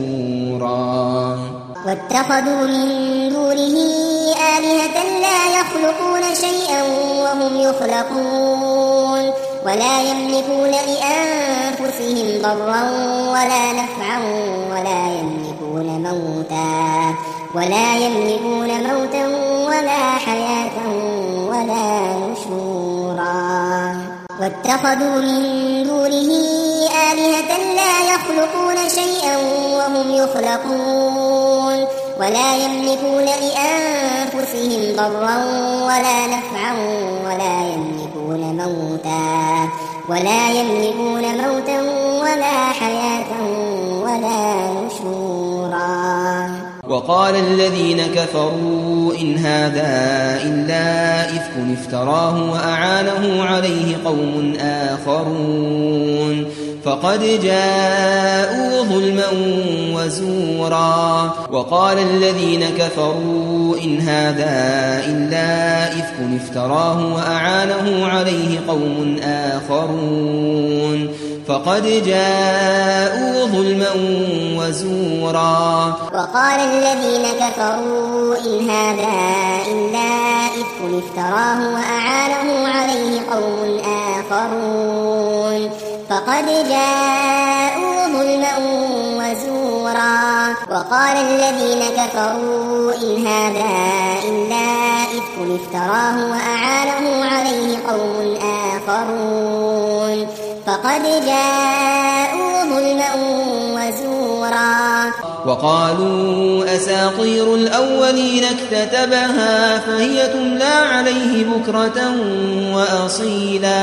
نشورا. واتخذوا من دونه آلهة لا يخلقون شيئا وهم يخلقون ولا يملكون لأنفسهم ضرا ولا نفعا ولا يملكون موتا ولا يملكون موتا ولا حياة ولا نشورا. واتخذوا من دونه آلهة لا يخلقون شيئا وهم يخلقون ولا يملكون لأنفسهم ضرا ولا نفعا ولا يملكون موتا ولا يملكون موتا ولا حياة ولا نشورا. وقال الذين كفروا إن هذا إلا إفك افتراه وأعانه عليه قوم آخرون فقد جاءوا ظلما وزورا. وقال الذين كفروا إن هذا إلا إفك افتراه وأعانه عليه قوم آخرون فقد جاءوا ظلما وزورا. وقال الذين كفروا إن هذا إلا إفك افتراه وأعانه عليه قوم آخرون فقد جاءوا ظلما وزورا. وقال الذين كفروا إن هذا إلا إفك افتراه وأعانه عليه قوم آخرون فقد جاءوا ظلما وزورا. وقالوا أساطير الأولين اكتتبها فهي تملى عليه بكرة وأصيلا.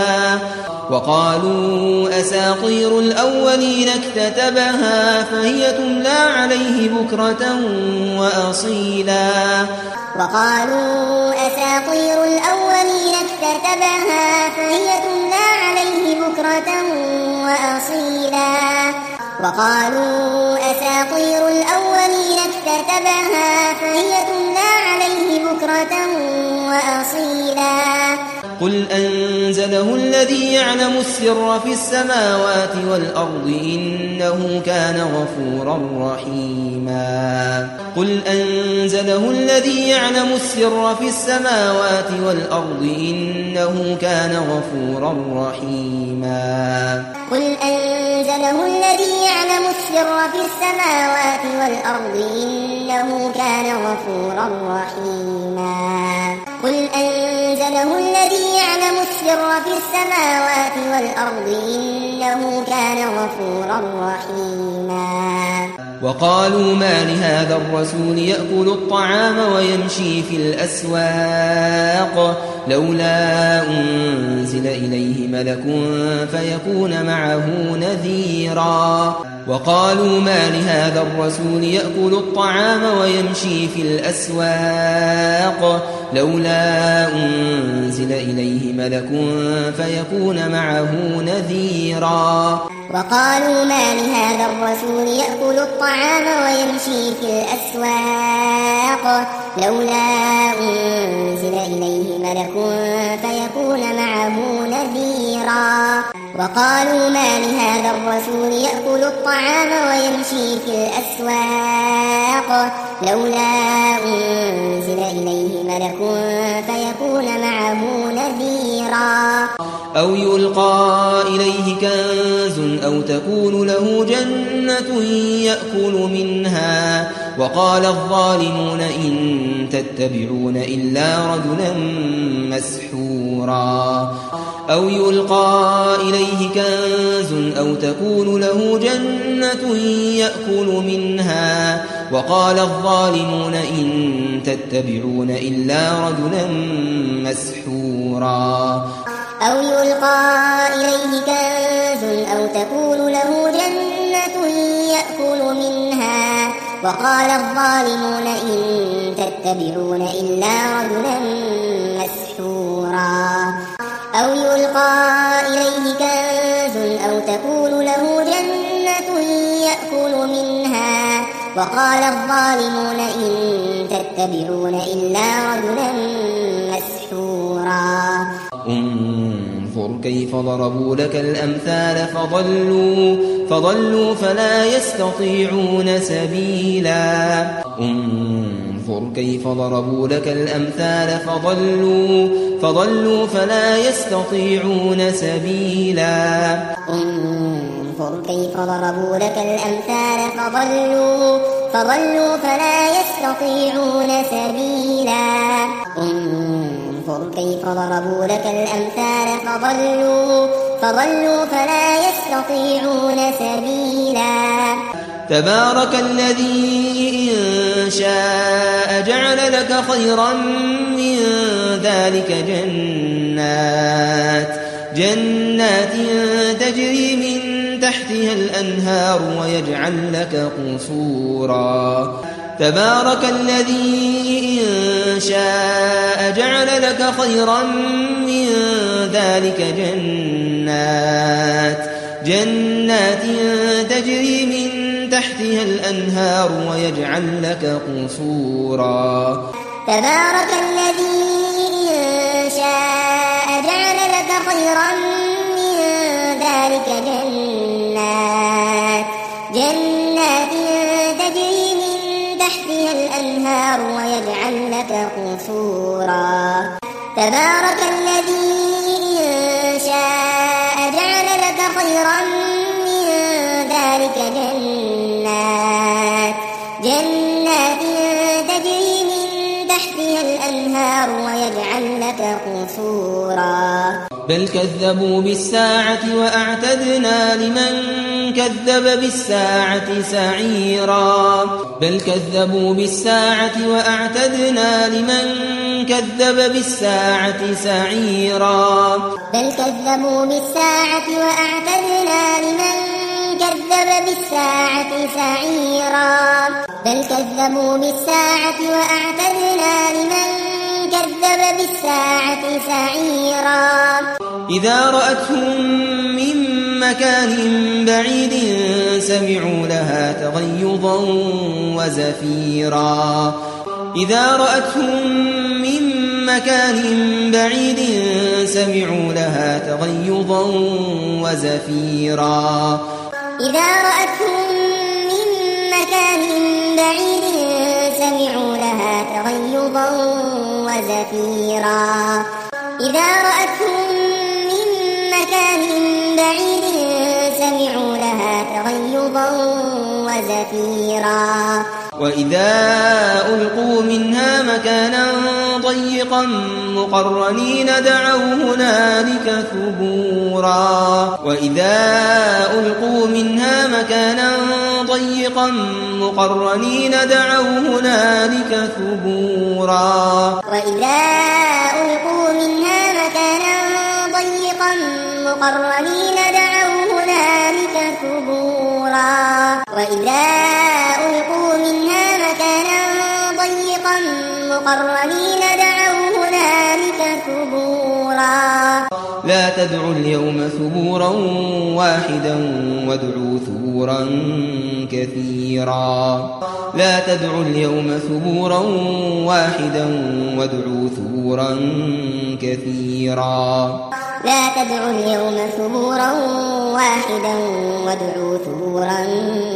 وقالوا أساطير الأولين اكتتبها فهي تملى عليه بكرة وأصيلا. وقالوا أساطير الأولين اكتتبها فهي تملى عليه بكرة وأصيلا. وقالوا أساطير الأولين كتبها فهي تملى عليه بكرة وأصيلا قل أنزله الذي يعلم السر في السماوات والأرض إنه كان غفورا رحيما قل أنزله الذي يعلم السر في السماوات والأرض إنه كان غفورا رحيما قل أنزله الذي يعلم السر في السماوات والأرض إنه كان غفورا رحيما قل أنزله الذي يعلم السر في السماوات والأرض إنه كان غفورا رحيما وقالوا ما لهذا الرسول يأكل الطعام ويمشي في الأسواق لولا أنزل إليه ملك فيكون معه نذيرا وقالوا ما لهذا الرسول يأكل الطعام ويمشي في الأسواق لولا أنزل إليه ملك فيكون معه نذيرا وقالوا ما لهذا الرسول يأكل الطعام ويمشي في الأسواق لولا أنزل إليه ملك فيكون معه نذيرا وقالوا ما لهذا الرسول يأكل الطعام ويمشي في الأسواق لولا أنزل إليه ملك فيكون معه نذيرا أو يلقى إليه كنز أو تكون له جنة يأكل منها وقال الظالمون إن تتبعون إلا رجلا مسحورا أو يلقى إليه كنز أو تكون له جنة يأكل منها وقال الظالمون إن تتبعون إلا رجلا مسحورا أو يلقى إليه كنز أو تكون له جنة يأكل منها وقال الظالمون إن تتبعون إلا رجلا مسحورا أو يلقى إليه كنز أو تكون له جنة يأكل منها وقال الظالمون إن تتبعون إلا رجلا مسحورا انظر كيف ضربوا لك الأمثال فضلوا فضلوا فلا يستطيعون سبيلا انظر كيف ضربوا لك الأمثال فضلوا فضلوا فلا يستطيعون سبيلا انظر كيف ضربوا لك الأمثال فضلوا فضلوا فلا يستطيعون سبيلا انظر كيف ضربوا لك الأمثال فضلوا فضلوا فلا يستطيعون سبيلا تبارك الذي إن شاء جعل لك خيرا من ذلك جنات جنات تجري من تحتها الأنهار ويجعل لك قصورا تبارك الذي إن شاء جعل لك خيرا من ذلك جنات جنات تجري من تحتها الأنهار ويجعل لك قصورا تبارك الذي إن شاء جعل لك خيرا من ذلك جنات جنات تجري من تحتها الأنهار ويجعل لك قصورا تبارك الذي إن شاء جعل لك خيرا من ذلك جنات جنات تجري من تحتها الأنهار ويجعل لك قصورا بل كذبوا بالساعة وأعتدنا لمن كذب بالساعة سعيرا بل كذبوا بالساعة وأعتدنا لمن كذب بالساعة سعيرا بل كذبوا بالساعة وأعتدنا لمن كذب بالساعة سعيرا بل كذبوا بالساعة وأعتدنا لمن كذب بالساعة سعيرا إذا رأتهم من مكان بعيد سمعوا لها تغيظا وزفيرا إذا رأتهم من مكان بعيد سمعوا لها تغيظا وزفيرا إذا رأتهم من مكان بعيد سمعوا لها تغيظا وزفيرا إذا رأتهم من مكان بعيد سمعوا لها تغيظا وزفيرا وإذا ألقوا منها مكانا ضيقا مقرنين دعوا هنالك ثبورا وإذا ألقوا منها مكانا ضيقا مقرنين دعوا هنالك ثبورا وإذا ألقوا منها مكانا ضيقا مقرنين دعوا هنالك ثبورا وإذا ألقوا منها مكانا ضيقا مقرنين دعوا هنالك ثبورا لا تدعوا اليوم ثبورا واحدا وادعوا ثبورا كثيرا لا تدعوا اليوم ثبورا واحدا وادعوا ثبورا كثيرا لا تدعوا اليوم ثبورا واحدا وادعوا ثبورا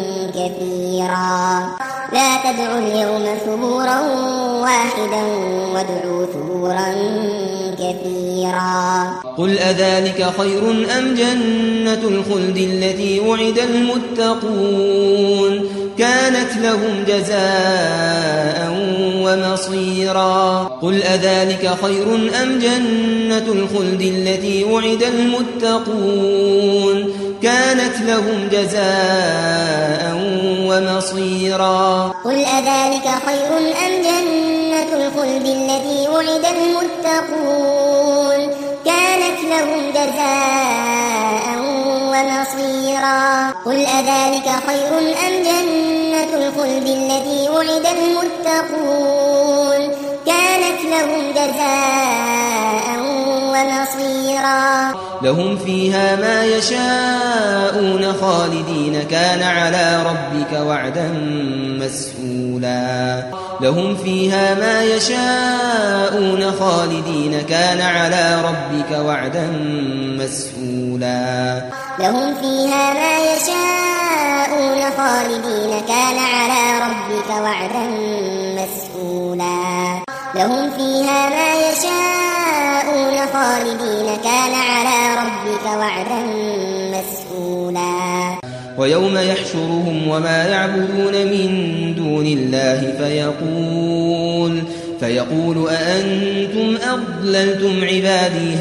كثيرا لا تدعوا اليوم ثبورا واحدا وادعوا ثبورا كثيرا قل أذلك خير أم جنة الخلد التي وعد المتقون كانت لهم جزاء ومصيرا قل أذلك خير أم جنة الخلد التي وعد المتقون كانت لهم جزاء ومصيرا قل أذلك خير أم جنة الخلد التي وعد المتقون كانت لهم جزاء ومصيرا قل أذلك خير أم جنة الخلد التي وعد المتقون كانت لهم جزاء ومصيرا لهم فيها ما يشاءون خالدين كان على ربك وعدا مسئولا لهم فيها ما يشاءون خالدين كان على ربك وعدا مسئولا لهم فيها ما يشاءون خالدين كان على ربك وعدا مسئولا لهم فيها ما يشاءون خالدين كان على ربك وعدا مسئولا ويوم يحشرهم وما يعبدون من دون الله فيقول فيقول أأنتم أضللتم عبادي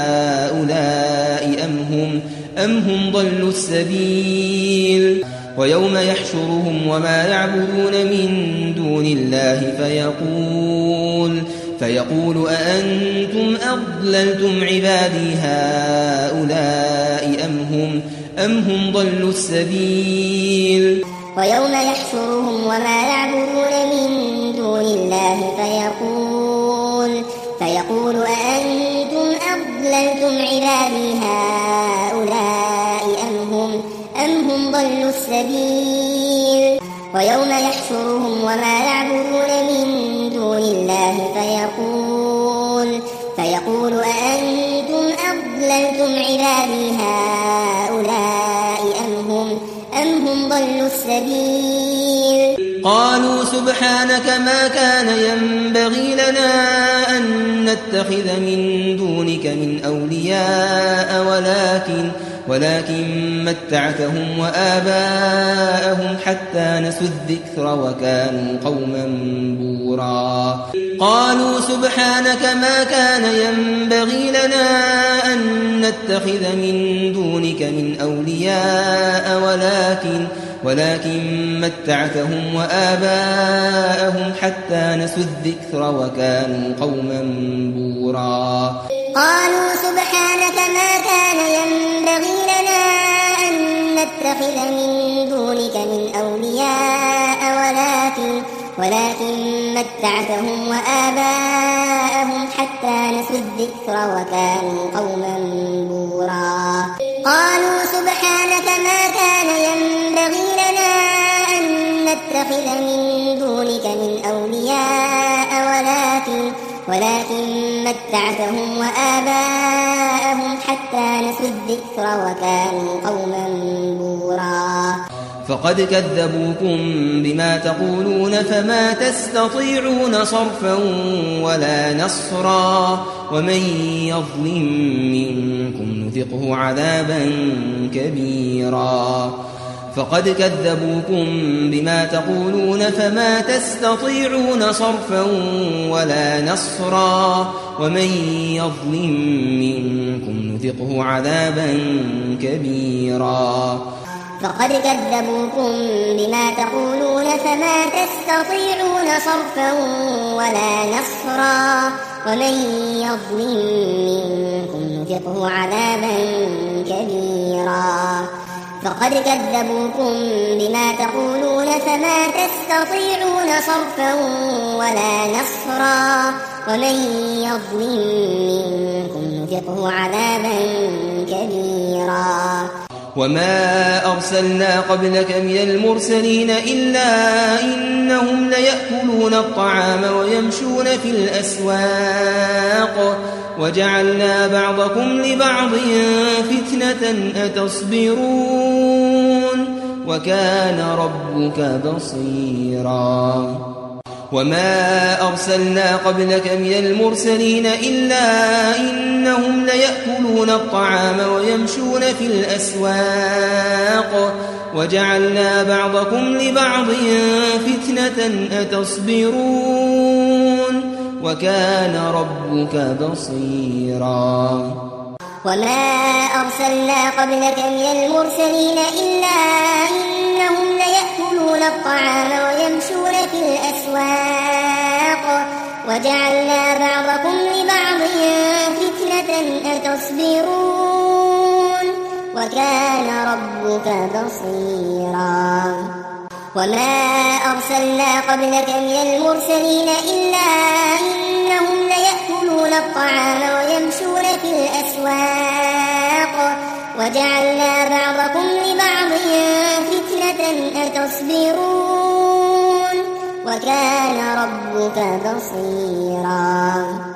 هؤلاء أم هم أم هم ضلوا السبيل ويوم يحشرهم وما يعبدون من دون الله فيقول فيقول أأنتم أضللتم عبادي هؤلاء أم هم أم هم ضلوا السبيل ويوم يحشرهم وما يعبدون من دون الله فيقول فيقول أأنتم أضللتم عبادي هؤلاء أم هم أم هم ضلوا السبيل ويوم يحشرهم وما يعبدون من دون الله فيقول فيقول أأنتم أضللتم عبادي هؤلاء أم هم أم هم ضلوا السبيل قالوا سبحانك ما كان ينبغي لنا أن نتخذ من دونك من أولياء ولكن ولكن متعتهم وآباءهم حتى نسوا الذكر وكانوا قوما بورا قالوا سبحانك ما كان ينبغي لنا أن نتخذ من دونك من أولياء ولكن ولكن متعتهم وآباءهم حتى نسوا الذكر وكانوا قوما بورا قالوا سبحانك ما كان ينبغي لنا أن نتخذ من دونك من أولياء ولكن ولكن متعتهم وآباءهم حتى نسوا الذكر وكانوا قوما بورا قالوا سبحانك ما كان ينبغي متعتهم وآباءهم حتى نسوا الذكر وكانوا قوما بورا فقد كذبوكم بما تقولون فما تستطيعون صرفا ولا نصرا ومن يظلم منكم نذقه عذابا كبيرا فقد كذبوكم بما تقولون فما تستطيعون صرفا ولا نصرا ومن يظلم منكم نذقه عذابا كبيرا فقد كذبوكم بما تقولون فما تستطيعون صرفا ولا نصرا ومن يظلم منكم نذقه عذابا كبيرا فقد كذبوكم بما تقولون فما تستطيعون صرفا ولا نصرا ومن يظلم منكم نذقه عذابا كبيرا وما أرسلنا قبلك من المرسلين إلا إنهم ليأكلون الطعام ويمشون في الأسواق وجعلنا بعضكم لبعض فتنة أتصبرون وكان ربك بصيرا وما أرسلنا قبلك من المرسلين إلا إنهم ليأكلون الطعام ويمشون في الأسواق وجعلنا بعضكم لبعض فتنة أتصبرون وكان ربك بصيرا وما أرسلنا قبلك من المرسلين إلا إنهم ليأكلون الطعام ويمشون في الأسواق وجعلنا بعضكم لبعض فتنة أتصبرون وكان ربك بصيرا وما أرسلنا قبلك من المرسلين إلا إنهم ليأكلون الطعام ويمشون في الأسواق وجعلنا بعضكم لبعض فتنة أتصبرون وكان ربك بصيرا